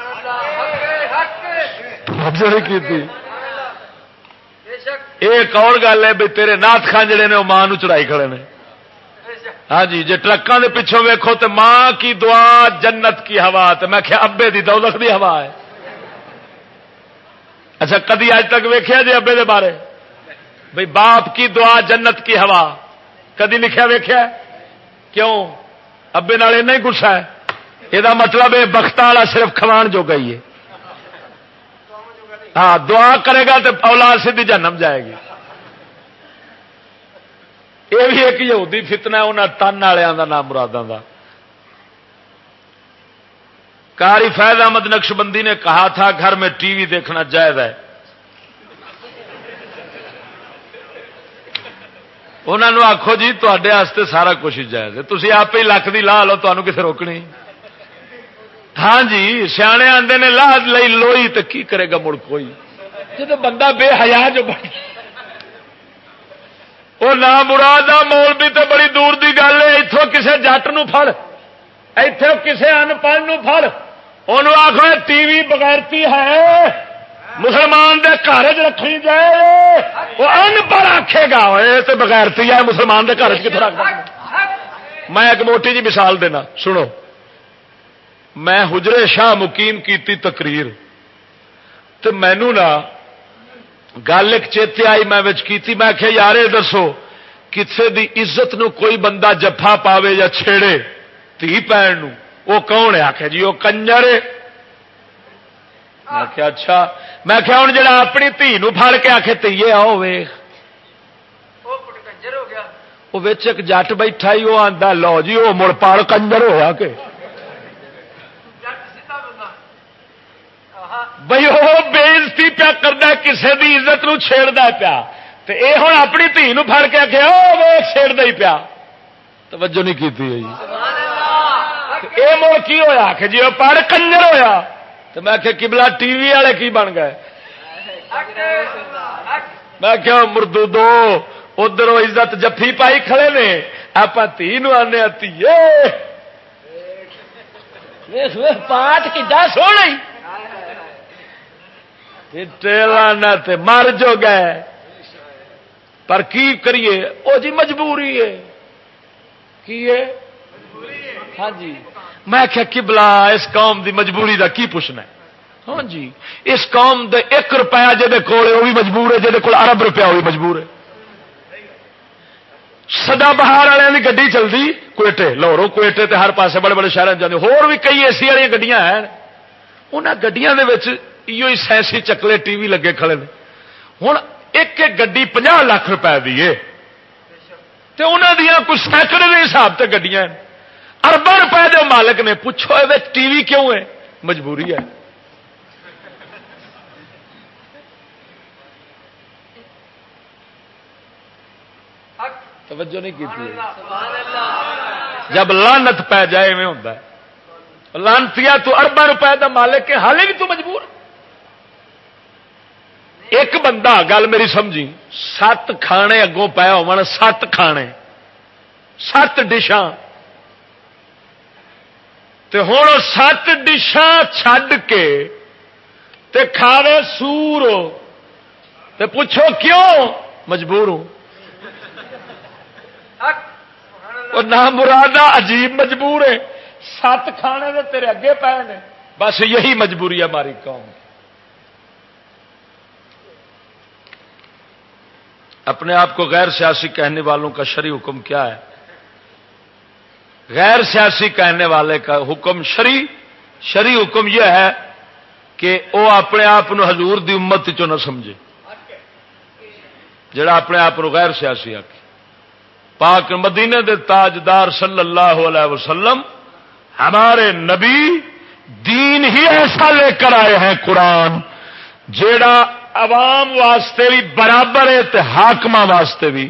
ایک اور گل ہے بھی تیرے نات خان جڑے نے وہ ماں نو چڑھائی کھڑے نے ہاں جی جی ٹرکاں دے پیچھوں ویکھو تے ماں کی دعا جنت کی ہوا تے میں کہ ابے دی دوزخ دی ہوا ہے اچھا کدی اج تک ویکھیا جی ابے دے بارے بھئی باپ کی دعا جنت کی ہوا کدی لکھیا ویکھیا؟ کیوں؟ ابے نال اتنا ہی گسا ہے، یہ مطلب ہے بخت والا صرف کھوان جو گئی ہے. ہاں دعا کرے گا تو اولاد سیدھی جہنم جائے گی. یہ بھی ایک یہودی فتنہ ہے انہاں تن والوں کا نام مراداں دا. قاری فیض احمد نقشبندی نے کہا تھا گھر میں ٹی وی دیکھنا جائز ہے. انہوں نے آخو جی تے سارا کچھ ہی جائز ہے، تھی آپ ہی لکھ دی لا لو، تمہیں کسے روکنی. ہاں جی سیانے آندے نے لا لئی لوئی تو کی کرے گا مڑ کوئی، جب بندہ بے حیا جو بن وہ نہ مراد مولوی تے بڑی دور دی گل ہے. اتوں کسے جٹ نو پھڑ، اتوں کسے انپڑھ نو پھڑ، انہوں آخو ٹی وی بغیرتی ہے مسلمان دے گھر چ رکھنی جائے. وہ انپڑھ آکھے گا تو بغیرتی ہے مسلمان دے گھر کتنے رکھ. میں ایک موٹی جی مثال دینا سنو. میں حجرے شاہ مقیم کیتی تقریر تو مینو نا گل ایک چیتے آئی میں کیتی، میں کہ یار دسو کسی دی عزت نو کوئی بندہ جفا پاوے یا چھیڑے تھی پین نو وہ کون ہے؟ آخیا جی وہ کنجر. میں کہ اچھا، میں کہ ہوں جا اپنی دھی نو پھڑ کے آخے تیے آؤ ویخ وہ ایک جٹ بیٹھا ہی وہ آتا لو جی وہ مڑ پاڑ کنجر ہوا کہ بھائی وہ بےزتی پیا کرتا کسی دی عزت نو چھیڑتا پیا تو یہ ہوں اپنی دھی نو پھڑ کے آخیا وہ چھیڑتا ہی پیا. توجہ نہیں کی یہ مڑ کی ہویا کہ جی وہ پڑھ کنجر ہویا. تو میں کہ قبلہ ٹی وی والے کی بن گئے؟ میں کہ مردو دو ادھر عزت جفی پائی کھڑے نے، آپ تھی نو آنے پاٹ کی دس ہو رہی مر جو گئے. پر کی کریے وہ جی مجبوری ہے کی ہے. ہاں جی میں کیا قبلہ اس قوم دی مجبوری دا کی پوچھنا ہے. ہاں جی اس قوم دے 1 روپیہ جہدے کول وہ بھی مجبور ہے، جہدے کول ارب روپیہ وہ بھی مجبور ہے. سدا بہار والوں کی گڈی چلتی کوئٹے لاہوروں کوئٹے تے ہر پاسے بڑے بڑے شہروں جانے، ہور بھی کئی اے سی والی گڈیاں ہیں. انہاں گڈیاں دے وچ ایو سینسی چکلے ٹی وی لگے کھڑے نے. ہوں ایک ایک گڈی 50 لاکھ روپے دی ہے تے انہاں دیاں کچھ سینکڑے دے حساب تے گڈیاں ارباں روپے دے مالک نے. پوچھو اے ٹی وی کیوں ہے؟ مجبوری ہے. توجہ نہیں کی. جب لعنت پی جائے میں ہوتا ہے لعنتیا تو ارباں روپے دا مالک ہے حالے بھی تو مجبور. ایک بندہ گل میری سمجھی 7 کھانے اگوں پایا ہو 7 کھانے 7 ڈشاں تے ہوں 7 ڈشاں چھڈ کے تے کھاوے سور تے پوچھو کیوں؟ مجبور ہوں. اور نہ مرادہ عجیب مجبور ہے. 7 کھانے دے تیرے اگے پے نے، بس یہی مجبوری ہے ہماری قوم. اپنے آپ کو غیر سیاسی کہنے والوں کا شرعی حکم کیا ہے؟ غیر سیاسی کہنے والے کا حکم شرعی حکم یہ ہے کہ وہ اپنے آپ حضور دی امت چوں نہ سمجھے. جڑا اپنے آپ غیر سیاسی آکے. پاک مدینے دے تاجدار صلی اللہ علیہ وسلم ہمارے نبی دین ہی ایسا لے کر آئے ہیں قرآن جیڑا عوام واسطے بھی برابر ہے تے حاکماں واسطے بھی.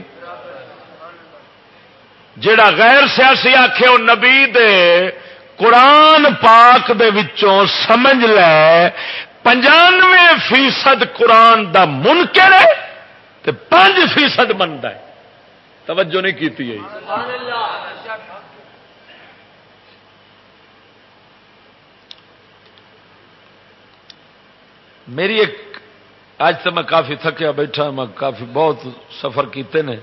جیڑا غیر سیاسی آکھے وہ نبی دے قرآن پاک دے وچوں سمجھ لے 95% قرآن دا منکر ہے تے 5% منتا ہے. توجہ نہیں کیتی ہے. میری ایک آج تو میں کافی تھکیا بیٹھا، میں کافی بہت سفر کیتے نے.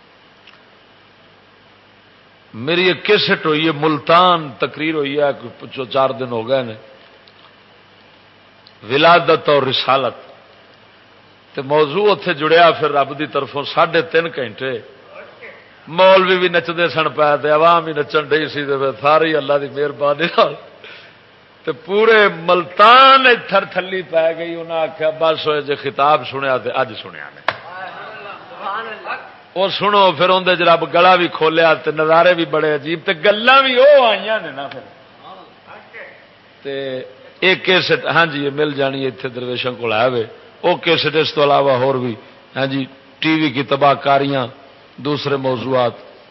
میری ایک کیسٹ ہوئی ہے ملتان تقریر ہوئی ہے 4 دن ہو گئے نے، ولادت اور رسالت. تے موضوع اتے جڑیا پھر رب دی طرفوں 3.5 گھنٹے مولوی بھی نچتے سن پے عوام بھی نچن ڈی سی ساری اللہ دی مہربانی تے پورے ملتان تھر تھلی پی گئی. انہیں آخیا بس ہوئے جی خطاب سنیا تے اج سنیا نے وہ سنو. پھر اندر رب گلا بھی کھولیا تے نظارے بھی بڑے عجیب تے گلاں بھی وہ آئی نے نا. پھر تے ایک کیسٹ ہاں جی یہ مل جانی اتنے درویشوں کو آیا وے وہ کیسٹ. اس تو علاوہ اور بھی ہاں جی ٹی وی کی تباہ کاریاں دوسرے موضوعات.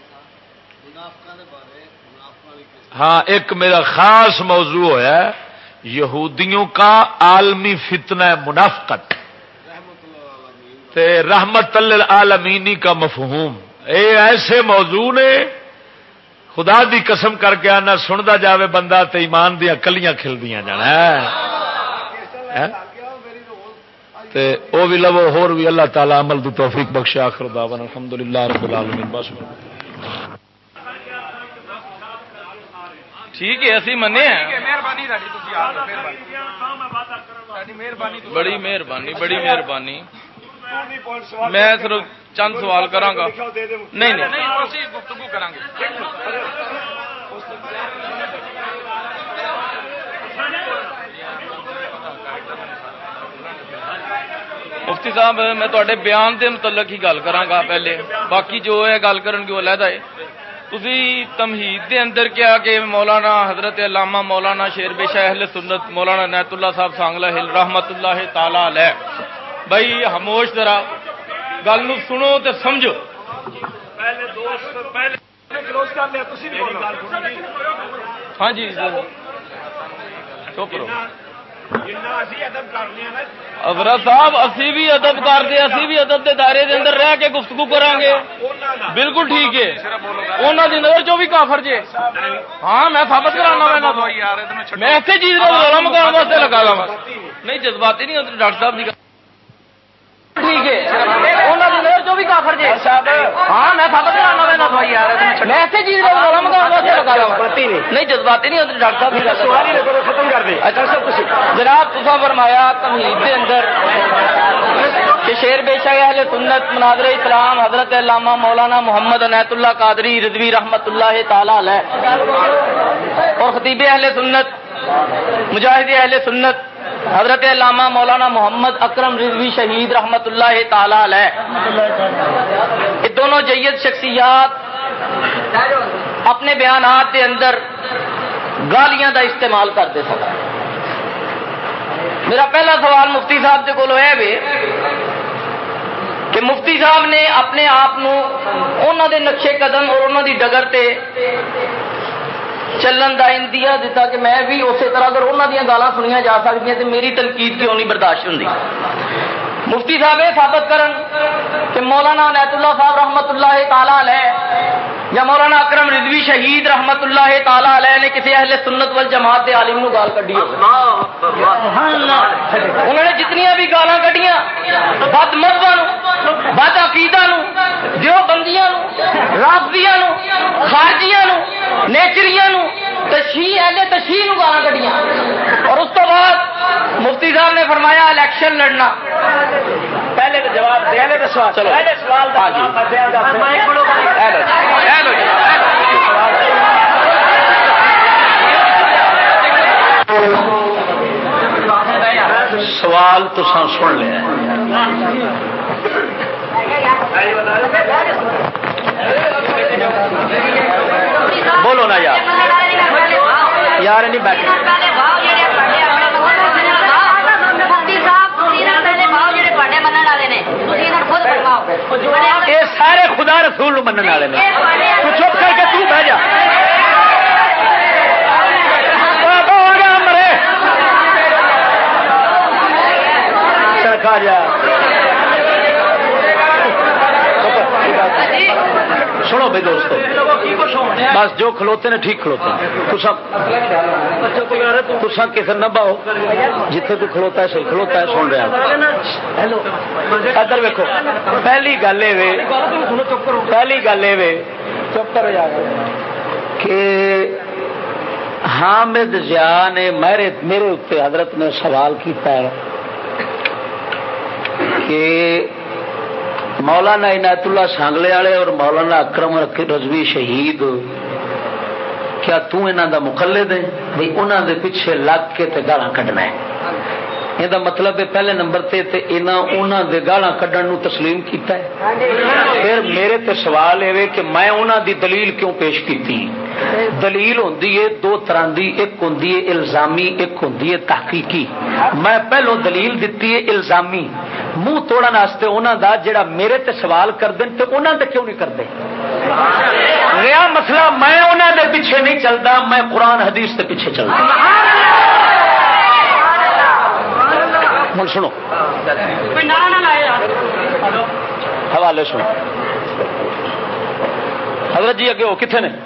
ہاں ایک میرا خاص موضوع ہے یہودیوں کا عالمی فتنہ منافقت تے رحمت للعالمینی کا مفہوم. یہ ایسے موضوع نے خدا دی قسم کر کے آنا سنتا جاوے بندہ تے ایمان دیا کلیاں کھلدیاں جانا ہے. تے او بھی لو ہور بھی اللہ تعالی عمل دی توفیق بخشے. آخر دعوانا الحمدللہ رب العالمین. بس ٹھیک ہے اسی منے ہیں. بڑی مہربانی بڑی مہربانی. میں صرف چند سوال کراں گا. نہیں گفتگو کراں گے. مفتی صاحب میں تے بیان کے متعلق ہی گل کراں گا پہلے. باقی جو ہے گل کرن کی وہ علیحدہ ہے. تسی تمہید دے اندر کیا کہ مولانا حضرت علامہ مولانا شیر بشاہ اہل سنت مولانا عنایت اللہ صاحب سانگلہ ہل رحمت اللہ تعالی علیہ. بھائی خاموش ذرا گل نو سنو تے سمجھو. ہاں جی چپ رہو حضرت صاحب. اسی بھی ادب کرتے اسی بھی ادب کے دائرے دے اندر رہ کے گفتگو کریں گے. بالکل ٹھیک ہے. انہوں کی نظر چو بھی کافر جے. ہاں میں ثابت کرانا میں ایسے چیز کا ظلم کرنے واسطے لگا گا. نہیں جذباتی نہیں ڈاکٹر صاحب کی ٹھیک ہے. انہوں کی نظر چو بھی کافر جے. ہاں میں ثابت کرانا میں ایسے چیز کا ظلم کرنے واسطے لگا گا. نہیں جذباتی نہیں ڈاکٹر صاحب کی ختم کر دے. جناب تصا فرمایا تمہید کے اندر کہ شیر بے شک اہل سنت مناظر اسلام حضرت علامہ مولانا محمد عنایت اللہ قادری رضوی رحمت اللہ تعالی علیہ اور خطیب اہل سنت مجاہد اہل سنت حضرت علامہ مولانا محمد اکرم رضوی شہید رحمت اللہ تعالی علیہ یہ دونوں جید شخصیات اپنے بیانات کے اندر گالیاں دا استعمال کرتے سن. میرا پہلا سوال مفتی صاحب کے کولو ہے کہ مفتی صاحب نے اپنے آپ انہوں دے نقشے قدم اور انہوں دی ڈگر تے چلن دا اندیا دیتا کہ میں بھی اسی طرح اگر انہوں دیا گالاں سنیا جا سکتی ہیں تو میری تنقید کیوں نہیں برداشت ہوندی. مفتی صاحب یہ ثابت کرن کہ مولانا عنایت اللہ صاحب رحمت اللہ تعالی علیہ یا مولانا اکرم رضوی شہید رحمت اللہ تعالی علیہ نے کسی اہل سنت والجماعت کے عالم نو گال کڈی انہوں نے جتنی بھی گالاں کڈیاں بد مذہباں بد عقیدہ دیوبندیاں رافضیاں خارجیاں نیچریاں تشیع اہل تشیع نو گالاں کڈیاں. اور اس تو بعد مفتی صاحب نے فرمایا الیکشن لڑنا. پہلے تو جواب دے لے سوال چلو پہلے سوال دا سوال تو سن لیا. بولو نا یار یار نہیں بیٹھے. یہ سارے خدا رسول مننے والے نے. تو چپ کر کے تو بہ جا. مرے سرکار جا سنو بھائی دوستو بس جو کھلوتے نے ٹھیک کھلوتے تسا کسی نہ باؤ جتنے تو کھلوتا ہے صحیح کھلوتا ہے سن رہا. ادھر ویکو پہلی گل یہ چپ کرو جا کہ حامد ضیاء نے میرے اتنے حضرت نے سوال کیتا ہے کہ مولانا عنایت اللہ سانگلے والے اور مولانا اکرم رضوی شہید کیا انہاں دا مقلد ہے بھئی انہاں دے پیچھے لگ کے تے گالاں کڈنا ہے؟ یہ مطلب ہے پہلے نمبر تے انہاں دے گالاں کڈن نو تسلیم کیتا ہے. پھر میرے تے سوال ہے کہ میں انہاں دی دلیل کیوں پیش کیتی؟ دلیل ہوندی ہے دو طرح دی، ایک ہوندی ہے الزامی، ایک ہوندی ہے تحقیقی. میں پہلو دلیل دتی ہے الزامی، منہ توڑن واسطے انہاں دا جڑا میرے تے سوال کردے تے انہاں تے کیوں نہیں کردے. نیا مسئلہ میں انہاں دے پیچھے نہیں چلتا، میں قرآن حدیث دے پیچھے چلتا. ہوں سنو حوالے سنو. حضرت جی اگے ہو کتنے نے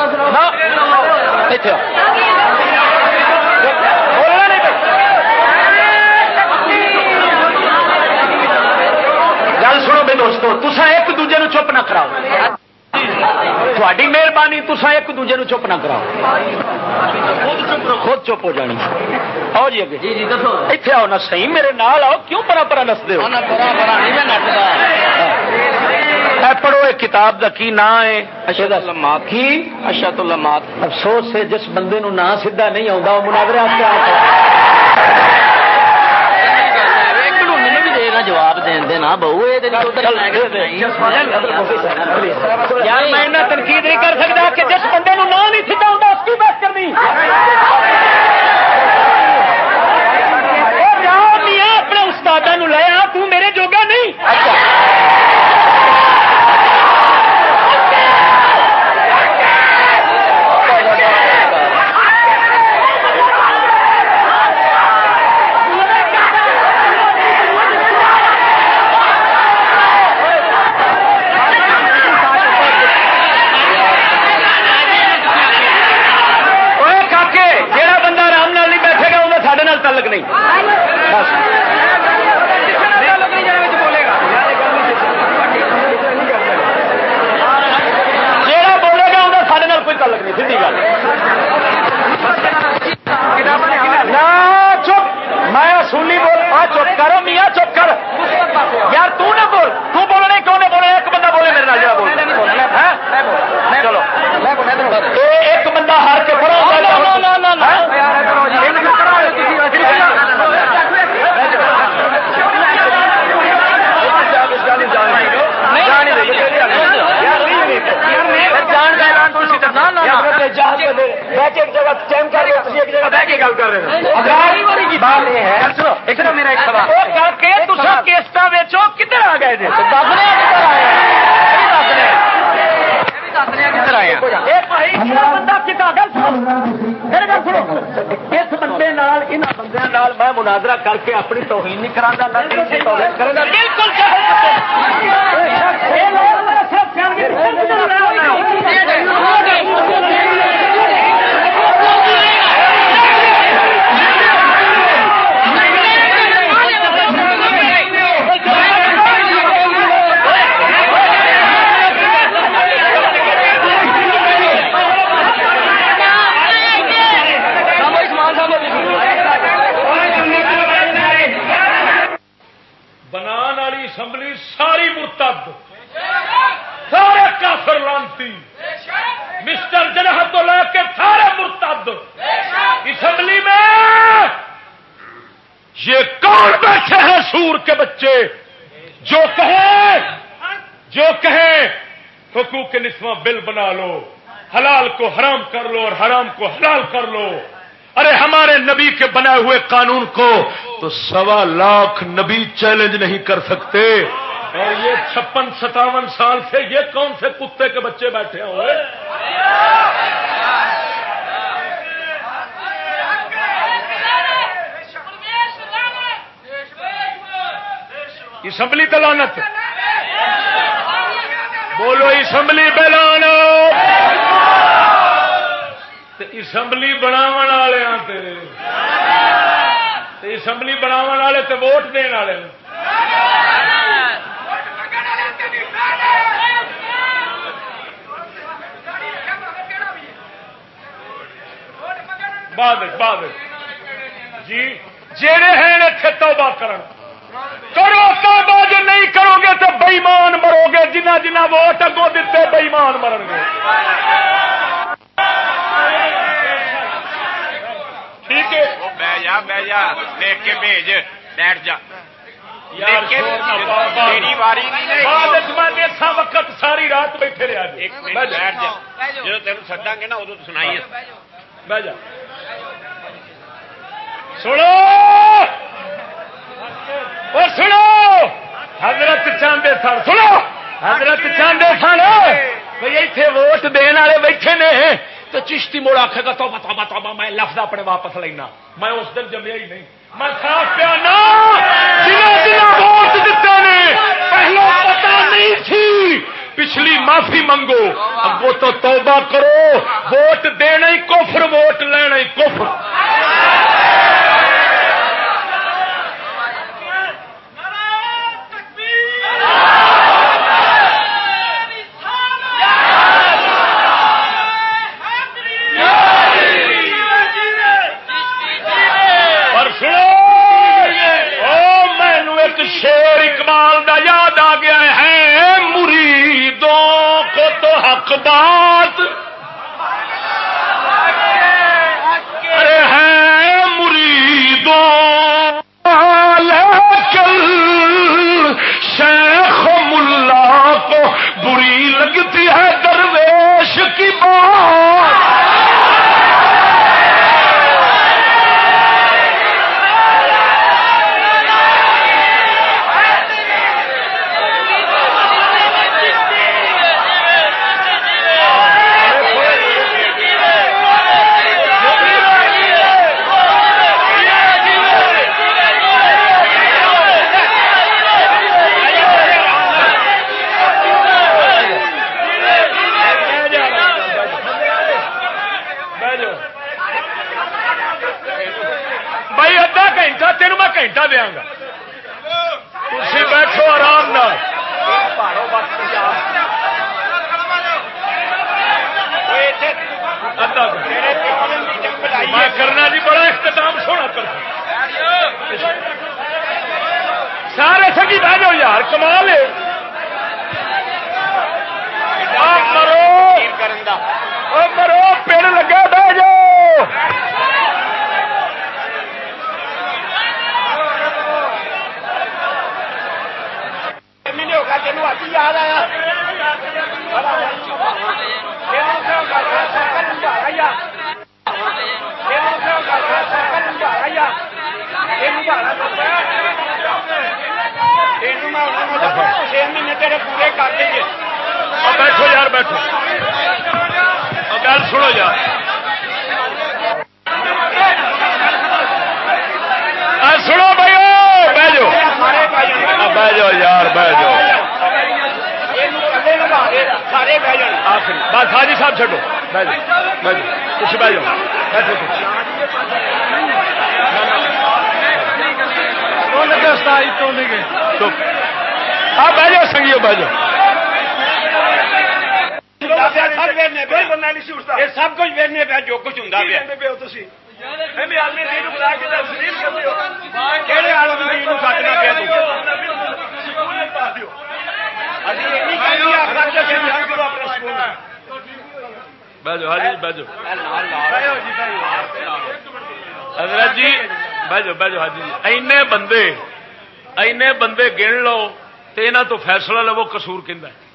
گل سنو بے دوستو، تسا ایک دوجے نو چپ نہ کراؤ. تھوڑی مہربانی، تسا ایک دوجے نو چپ نہ کراؤ، خود چپ ہو جانی. آؤ جی اگے اتنے آؤ نا صحیح، میرے نال آؤ، کیوں پرا پرا نسدے ہو؟ پڑھو ایک کتاب دا کی نام ہے اشد اللمات. کی اشد اللمات. افسوس ہے جس بندے نو نام سیدھا نہیں آتا وہ مناظرے جواب دینا بہو یار میں تنقید نہیں کر سکتا کہ جس بندے نو نام نہیں سیدھا آتا اس کی بات کرنی. اپنے استاد لے آ، تو میرے جوگا نہیں. تعلق نہیں جیڑا بولے گا انہیں سارے نال کوئی تعلق نہیں. سیدھی گل نہ چپ، میں اصولی بول. آ چپ کرو میاں، چپ کر یار. تو نہ بول، تو بولنے کیوں نہیں بولے؟ ایک بندہ بولے میرے نال جا بول. چلو ایک بندہ ہار کے پڑھو. کدھر آ گئے اس بندے میں مناظرہ کر کے اپنی توہین نہیں کرا. بالکل بنان والی اسمبلی ساری مرتد، سارے کافر لانتی، مسٹر جناح تو لے کے سارے مرتد. اسمبلی میں یہ کون بیٹھے ہیں سور کے بچے جو کہیں حقوق نسواں بل بنا لو، حلال کو حرام کر لو اور حرام کو حلال کر لو. ارے ہمارے نبی کے بنائے ہوئے قانون کو تو 1.25 لاکھ نبی چیلنج نہیں کر سکتے. اور یہ 56-57 سال سے یہ کون سے کتے کے بچے بیٹھے ہوئے؟ اسمبلی کا لعنت. بولو اسمبلی پہ لعنت. اسمبلی بناو والے اسمبلی بناو والے تے ووٹ دین والے. بعد جی جڑے ہیں اتنے توبہ کرن کرو توبہ، جو نہیں کرو گے تو بےمان مرو گے. جنہ جنہ ووٹ اگوں دیتے بےمان مرن گے. ٹھیک ہے بہ جا دیکھ کے بھیج بیٹھ جا. میری واری نہیں وقت ساری رات بیٹھے رہا. بیٹھ جا جب تین سدا گے نا ادو سنائیے. بہ جا. سنو اور سنو حضرت چاہتے سن. سنو حضرت چاہتے سن بھائی اتنے ووٹ دن والے بیٹھے نے تو چشتی موڑ آخے گا توبہ توبہ توبہ میں لفظ اپنے واپس لینا. میں اس دن جمیا ہی نہیں. میں صاف پیانا جنہیں ووٹ دیتے نے پہلے پتا نہیں تھی. پچھلی معافی منگو اگو تو توبہ کرو. ووٹ دینا ہی کفر، ووٹ لینا ہی کفر. شیر اقبال دا یاد آ گیا ہے، مریدوں کو تو حق بات ارے ہے مریدوں لیکن شیخ ملا کو بری لگتی ہے درویش کی بات. گھنٹہ دیا گا تھی بیٹھو آرام نال. میں کرنا جی بڑا اختتام سونا کرتا. سارے سگی بہ جاؤ یار کمال ہے. مرو مرو پیڑ لگا بہ جاؤ. یاد آیا پورے کر دیں گے. بیٹھو یار بیٹھو گل سنو یار. سنو بھائی بہ جاؤ بہ جاؤ یار بہ جاؤ. آخری بس حاجی صاحب چڈو بہ جاؤ بہ جاؤ کچھ بہ جاؤ بیٹھو چپ. آپ بہ جاؤ سنگیو بہ جاؤ. سب کچھ ویچنے پہ جو کچھ ہوں حضرت جی بہجو بہجو حاجی جی. اینے بندے گن لو تو یہاں تو فیصلہ لو قصور کہندا ہے.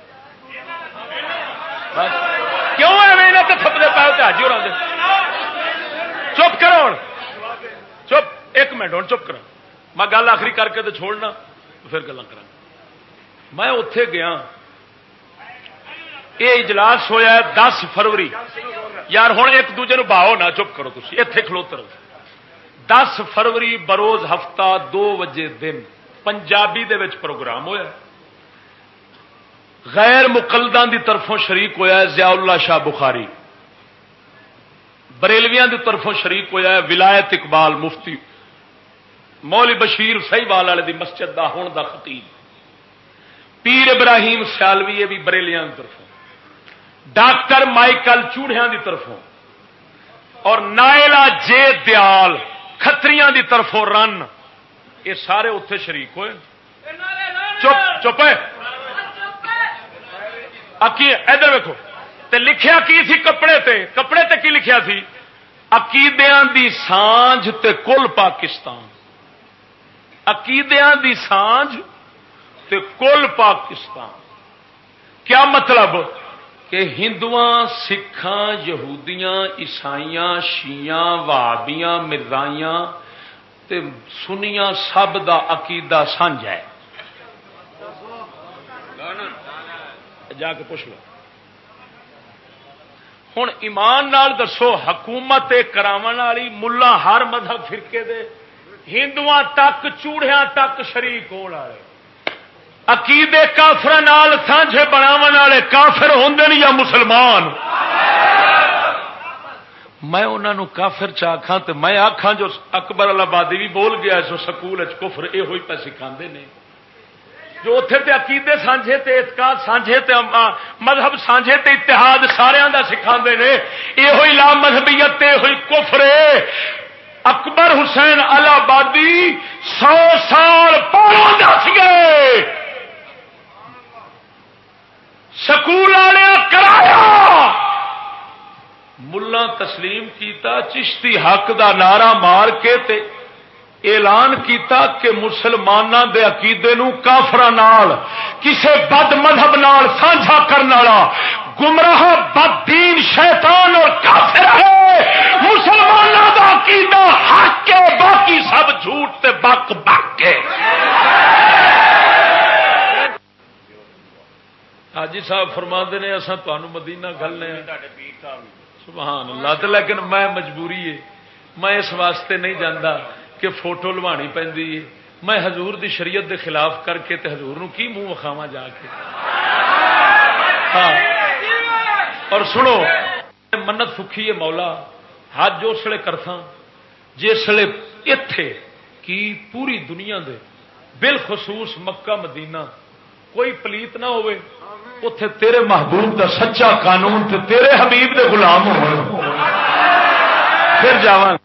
کیوں ایویں تو تھپتے پاؤ تو حاجی ہو. چپ کرو ہوں چپ. ایک منٹ ہوں چپ کرا. میں گل آخری کر کے تو چھوڑنا پھر گلا کرا. میں اتے گیا یہ اجلاس ہویا 10 فروری. یار ہوں ایک دوجے نو باہو نہ چپ کرو تھی اتے کھلوتے رہو. 10 فروری بروز ہفتہ 2 بجے دن پنجابی دے وچ پروگرام ہویا. غیر مقلداں دی طرفوں شریک ہویا ہے ضیاء اللہ شاہ بخاری. بریلویاں دی طرفوں شریک ہویا ہے ولایت اقبال مفتی مولوی بشیر سہیوال والے دی مسجد دا ہون دا خطیب. پیر ابراہیم سیالوی یہ بھی بریلیاں دی طرفوں. ڈاکٹر مائیکل چوڑیاں دی طرفوں اور نائلہ جے دیال کھتریاں دی طرفوں رن یہ سارے اتے شریک ہوئے. چپ چپ ادھر ویکو. لکھیا کی سی کپڑے تے کی لکھیا سی؟ عقیدیاں دی سانجھ تے کل پاکستان. عقیدیاں دی سانجھ تے کل پاکستان. کیا مطلب کہ ہندواں سکھاں یہودیاں عیسائیاں شیعاں وہابیاں مرزائیاں تے سنیاں سب دا عقیدہ سانجھ ہے. جا کے پوچھ لو. ہوں ایمان نال دسو حکومت کراون والی ملا ہر مذہب فرقے دے ہندواں تک چوڑیاں تک شریک ہونے والے عقیدے کافر نال سانجھے بناون والے کافر ہوندے یا مسلمان؟ میں انہاں نو کافر چاکھاں تے میں آکھاں جو اکبر آبادی بھی بول گیا سو سکول کفر یہ ہوئی پہ سکھاندے نے. جو اتے تے عقیدے سانجھے تے اعتقاد سانجھے تے مذہب سانجھے تے اتحاد سارے دا سکھاندے نے. یہ ہوئی لا مذہبیت تے ہوئی کفر. اکبر حسین آبادی 100 سال پہلے دس گئے سکول والے کرایا ملا تسلیم کیتا چشتی حق دا نعرہ مار کے تے اعلان کیتا کہ مسلمانوں دے عقیدے نو کافراں نال کسے بد مذہب نال سانجھا کرن والا گمراہ بد دین شیطان اور کافر ہے. مسلمانوں دا عقیدہ حق کے باقی سب جھوٹ تے بک بک کے. حاجی صاحب فرماندے نے اساں تانوں مدینہ گھلنے سبحان اللہ. تے لیکن میں مجبوری ہے میں اس واسطے نہیں جاندا کہ فوٹو لوانی پیندی ہے. میں حضور دی شریعت دے خلاف کر کے تے حضور نو کی منہ وکھاواں جا کے. ہاں اور سنو منت سکھی ہے مولا حج اس لیے کرساں جس لیے اتے کی پوری دنیا دے بالخصوص مکہ مدینہ کوئی پلیت نہ ہوئے. اتے تیرے محبوب دا سچا قانون تے تیرے حبیب دے غلام ہو پھر جاواں.